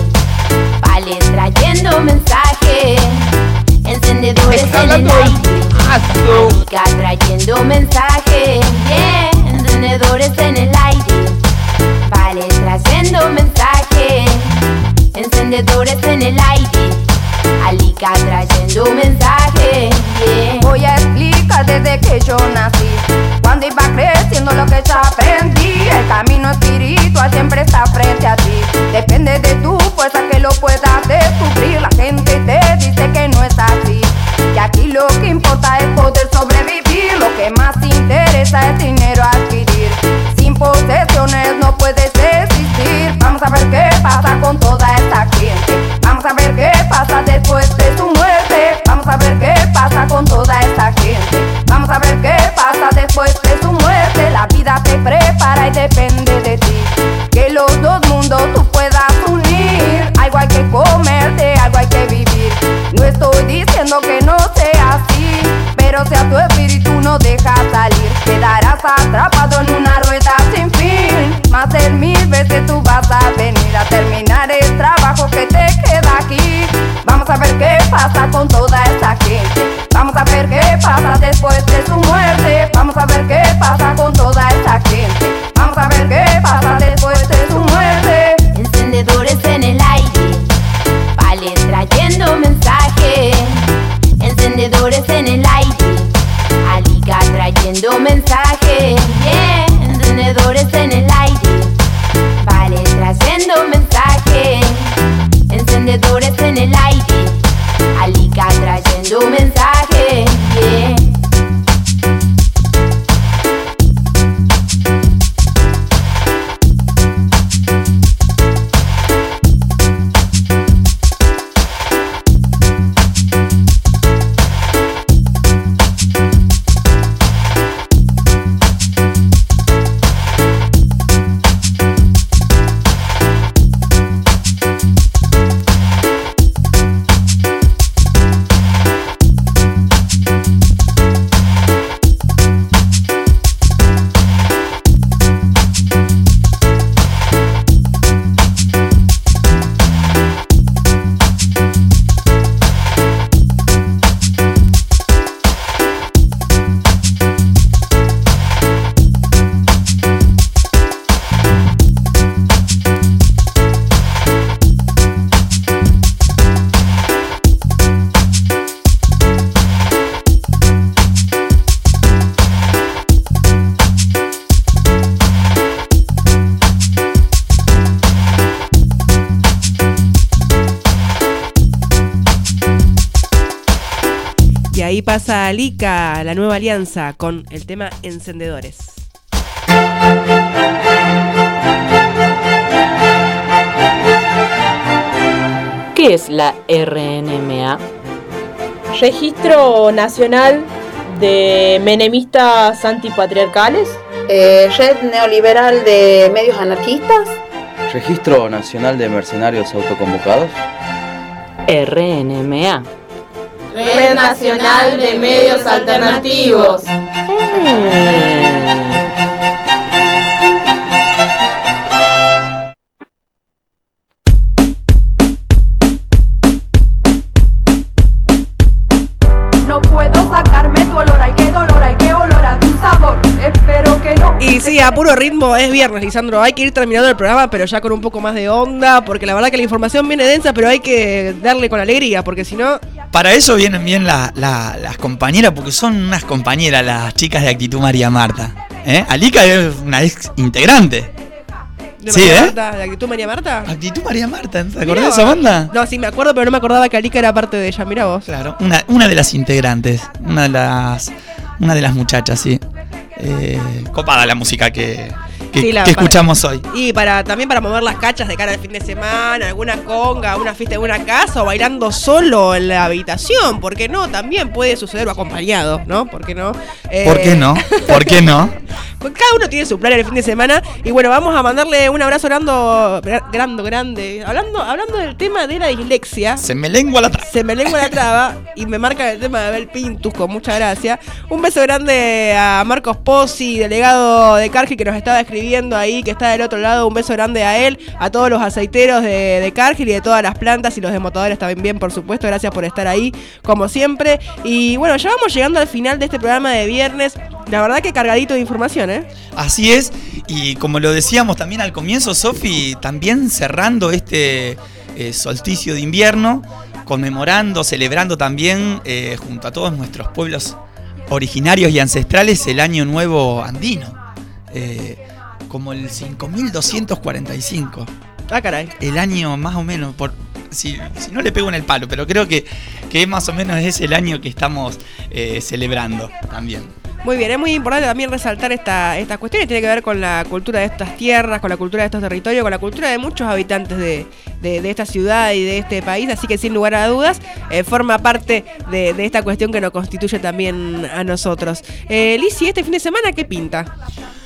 vale trayendo mensajes. Encendedores en el aire, Alica trayendo mensajes. Yeah, encendedores en el aire, vale trayendo mensajes. Encendedores en el aire, Alica trayendo mensajes. Yeah. Voy a explicar desde que yo nací, cuando iba creciendo lo que yo aprendí. El camino espiritual siempre está frente a ti. Depende de tu fuerza que lo puedas descubrir. La gente te dice que no es así, y aquí lo que importa es poder sobrevivir. Lo que más interesa es dinero adquirir. Sin posesiones no puedes existir. Vamos a ver qué pasa con toda esta gente. Vamos a ver qué pasa después de su muerte. Vamos a ver qué pasa con toda esta gente. Vamos a ver qué pasa después de su muerte. La vida te prepara y depende de ti, que los dos mundos tú puedas unir. Algo hay que comer, de algo hay que vivir. No estoy diciendo que no sea así, pero si a tu espíritu no dejas salir, quedarás atrapado en una rueda sin fin. Más de mil veces tú vas a venir a terminar el trabajo que te queda aquí. Vamos a ver qué pasa con toda esta gente. Vamos a ver qué pasa después de su muerte. Vamos a ver qué pasa con toda esta gente. Vamos a ver qué ahí pasa Lika, la nueva alianza, con el tema Encendedores. ¿Qué es la R N M A? Registro Nacional de Menemistas Antipatriarcales. Eh, Red Neoliberal de Medios Anarquistas. Registro Nacional de Mercenarios Autoconvocados. R N M A. Red Nacional de Medios Alternativos. Eh. No puedo sacarme tu olor, ay qué dolor, ay qué olor a tu sabor. Espero que no. Y sí, a puro ritmo es viernes, Lisandro. Hay que ir terminando el programa, pero ya con un poco más de onda, porque la verdad que la información viene densa, pero hay que darle con alegría, porque si no... Para eso vienen bien la, la, las compañeras, porque son unas compañeras las chicas de Actitud María Marta. ¿Eh? Alica es una ex integrante. ¿De sí, María ¿eh? Marta? ¿De Actitud María Marta? Actitud María Marta, ¿te acordás de esa banda? No, sí me acuerdo, pero no me acordaba que Alica era parte de ella, mira vos. Claro, una, una de las integrantes, una de las, una de las muchachas, sí. Eh, copada la música que, que, Sí, la- que para- escuchamos hoy. Y para también para mover las cachas de cara al fin de semana, alguna conga, una fiesta en una casa o bailando solo en la habitación, ¿por qué no? También puede suceder o acompañado, ¿no? ¿Por qué no? Eh, ¿Por qué no? ¿Por qué no? Cada uno tiene su plan el fin de semana y bueno, vamos a mandarle un abrazo grande, grande, grande. Hablando, hablando del tema de la dislexia. Se me lengua la traba. Se me lengua la traba y me marca el tema de Abel Pintus con mucha gracia. Un beso grande a Marcos Pozzi, delegado de Cargill, que nos estaba escribiendo ahí, que está del otro lado. Un beso grande a él, a todos los aceiteros de, de Cargill y de todas las plantas y los desmotadores también bien, por supuesto. Gracias por estar ahí, como siempre. Y bueno, ya vamos llegando al final de este programa de viernes. La verdad que cargadito de información, ¿eh? Así es, y como lo decíamos también al comienzo, Sofi, también cerrando este eh, solsticio de invierno, conmemorando, celebrando también eh, junto a todos nuestros pueblos originarios y ancestrales el Año Nuevo Andino, eh, como el cinco mil doscientos cuarenta y cinco. Ah, caray. El año más o menos, por si, si no le pego en el palo, pero creo que, que más o menos es el año que estamos eh, celebrando también. Muy bien, es muy importante también resaltar esta, esta cuestión que tiene que ver con la cultura de estas tierras, con la cultura de estos territorios, con la cultura de muchos habitantes de, de, de esta ciudad y de este país, así que sin lugar a dudas eh, forma parte de, de esta cuestión que nos constituye también a nosotros. Eh, Lizzy, ¿este fin de semana qué pinta?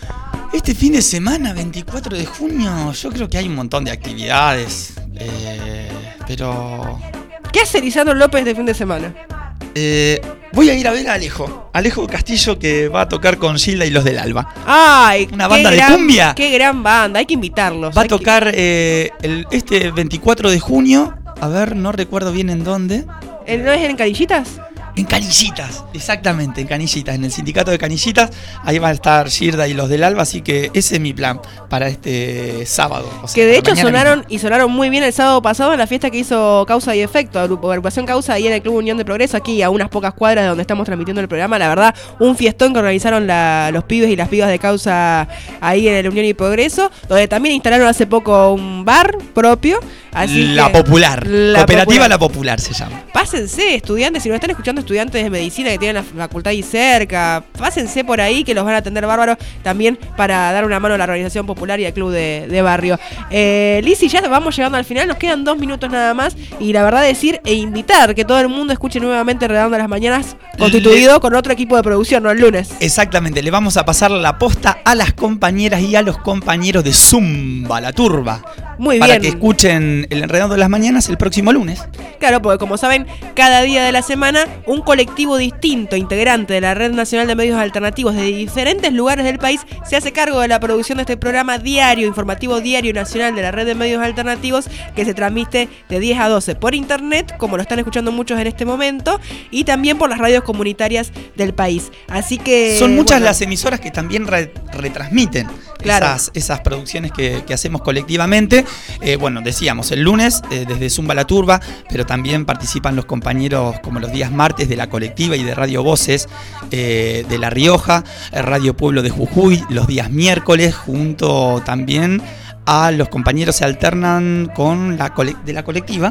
Este fin de semana, veinticuatro de junio, yo creo que hay un montón de actividades, eh, pero... ¿Qué hace Lisandro López de fin de semana? Eh, voy a ir a ver a Alejo, Alejo Castillo, que va a tocar con Gilda y los del Alba. ¡Ay! Una qué banda de gran- cumbia. ¡Qué gran banda! Hay que invitarlos. Va a hay que- tocar eh, el, este veinticuatro de junio, a ver, no recuerdo bien en dónde. ¿Eh, ¿No es en Canillitas? En Canillitas, exactamente, en Canillitas, en el sindicato de Canillitas. Ahí va a estar Gilda y los del Alba, así que ese es mi plan para este sábado. O sea, Que de para hecho mañana sonaron mismo. y sonaron muy bien el sábado pasado en la fiesta que hizo Causa y Efecto, agrupo- agrupación Causa ahí en el Club Unión de Progreso, aquí a unas pocas cuadras de donde estamos transmitiendo el programa. La verdad, un fiestón que organizaron la- los pibes y las pibas de Causa ahí en el Unión y Progreso, donde también instalaron hace poco un bar propio. Así La que- Popular, La Cooperativa Popular. La Popular se llama. Pásense, estudiantes, si nos están escuchando estudiantes de medicina que tienen la facultad ahí cerca, pásense por ahí que los van a atender bárbaros también para dar una mano a la organización popular y al club de, de barrio. Eh, Lizzy, ya vamos llegando al final, nos quedan dos minutos nada más y la verdad decir e invitar que todo el mundo escuche nuevamente Redonda las Mañanas, constituido con otro equipo de producción, ¿no? El lunes. Exactamente, le vamos a pasar la posta a las compañeras y a los compañeros de Zumba, la turba. Muy Para bien. que escuchen el Enredando de las Mañanas el próximo lunes. Claro, porque como saben, cada día de la semana un colectivo distinto, integrante de la Red Nacional de Medios Alternativos de diferentes lugares del país, se hace cargo de la producción de este programa diario, informativo diario nacional de la Red de Medios Alternativos, que se transmite de diez a doce por internet, como lo están escuchando muchos en este momento, y también por las radios comunitarias del país. Así que... Son muchas bueno, las emisoras que también re- retransmiten Claro. esas, esas producciones que, que hacemos colectivamente. Eh, bueno, decíamos, el lunes eh, desde Zumba la Turba, pero también participan los compañeros como los días martes de la colectiva y de Radio Voces eh, de La Rioja, eh, Radio Pueblo de Jujuy, los días miércoles, junto también a los compañeros se alternan con la cole- de la colectiva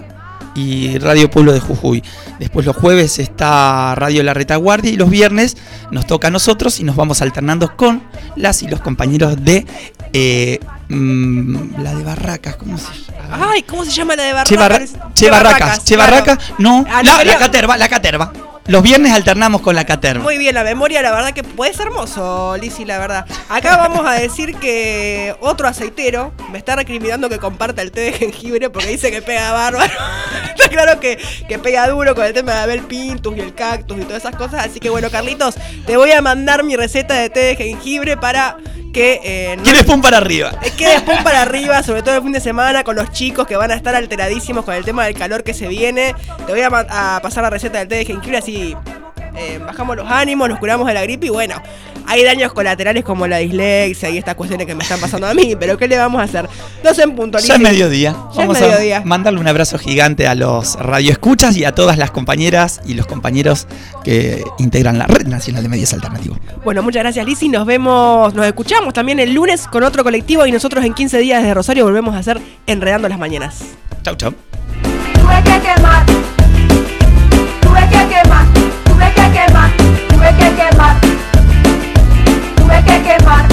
y Radio Pueblo de Jujuy. Después los jueves está Radio La Retaguardia y los viernes nos toca a nosotros y nos vamos alternando con las y los compañeros de eh, mmm, la de Barracas, ¿cómo se llama? Ay, ¿cómo se llama la de Barracas? Che, Barra- che Barracas, Che Barracas, claro. no, Ah, la, no, la Caterva, la Caterva. Los viernes alternamos con la Caterva. Muy bien, la memoria, la verdad que puede ser hermoso, Lizzy, la verdad. Acá vamos a decir que otro aceitero me está recriminando que comparta el té de jengibre porque dice que pega bárbaro. Está claro que, que pega duro con el tema de Abel Pintus y el cactus y todas esas cosas. Así que bueno, Carlitos, te voy a mandar mi receta de té de jengibre para que... Eh, no, ¿Quieres pum para arriba? Que pum para arriba, sobre todo el fin de semana con los chicos que van a estar alteradísimos con el tema del calor que se viene. Te voy a, a pasar la receta del té de jengibre, así eh, bajamos los ánimos, nos curamos de la gripe y bueno, hay daños colaterales como la dislexia y estas cuestiones que me están pasando a mí, pero ¿qué le vamos a hacer? doce en punto. Ya es mediodía. Ya Vamos es mediodía. a mandarle un abrazo gigante a los radioescuchas y a todas las compañeras y los compañeros que integran la Red Nacional de Medios Alternativos. Bueno, muchas gracias, Lizzy. Nos vemos, nos escuchamos también el lunes con otro colectivo y nosotros en quince días desde Rosario volvemos a hacer Enredando las Mañanas. Chau, chau. Tuve que quemar, tuve que quemar, tuve que quemar, tuve que quemar, tuve que quemar.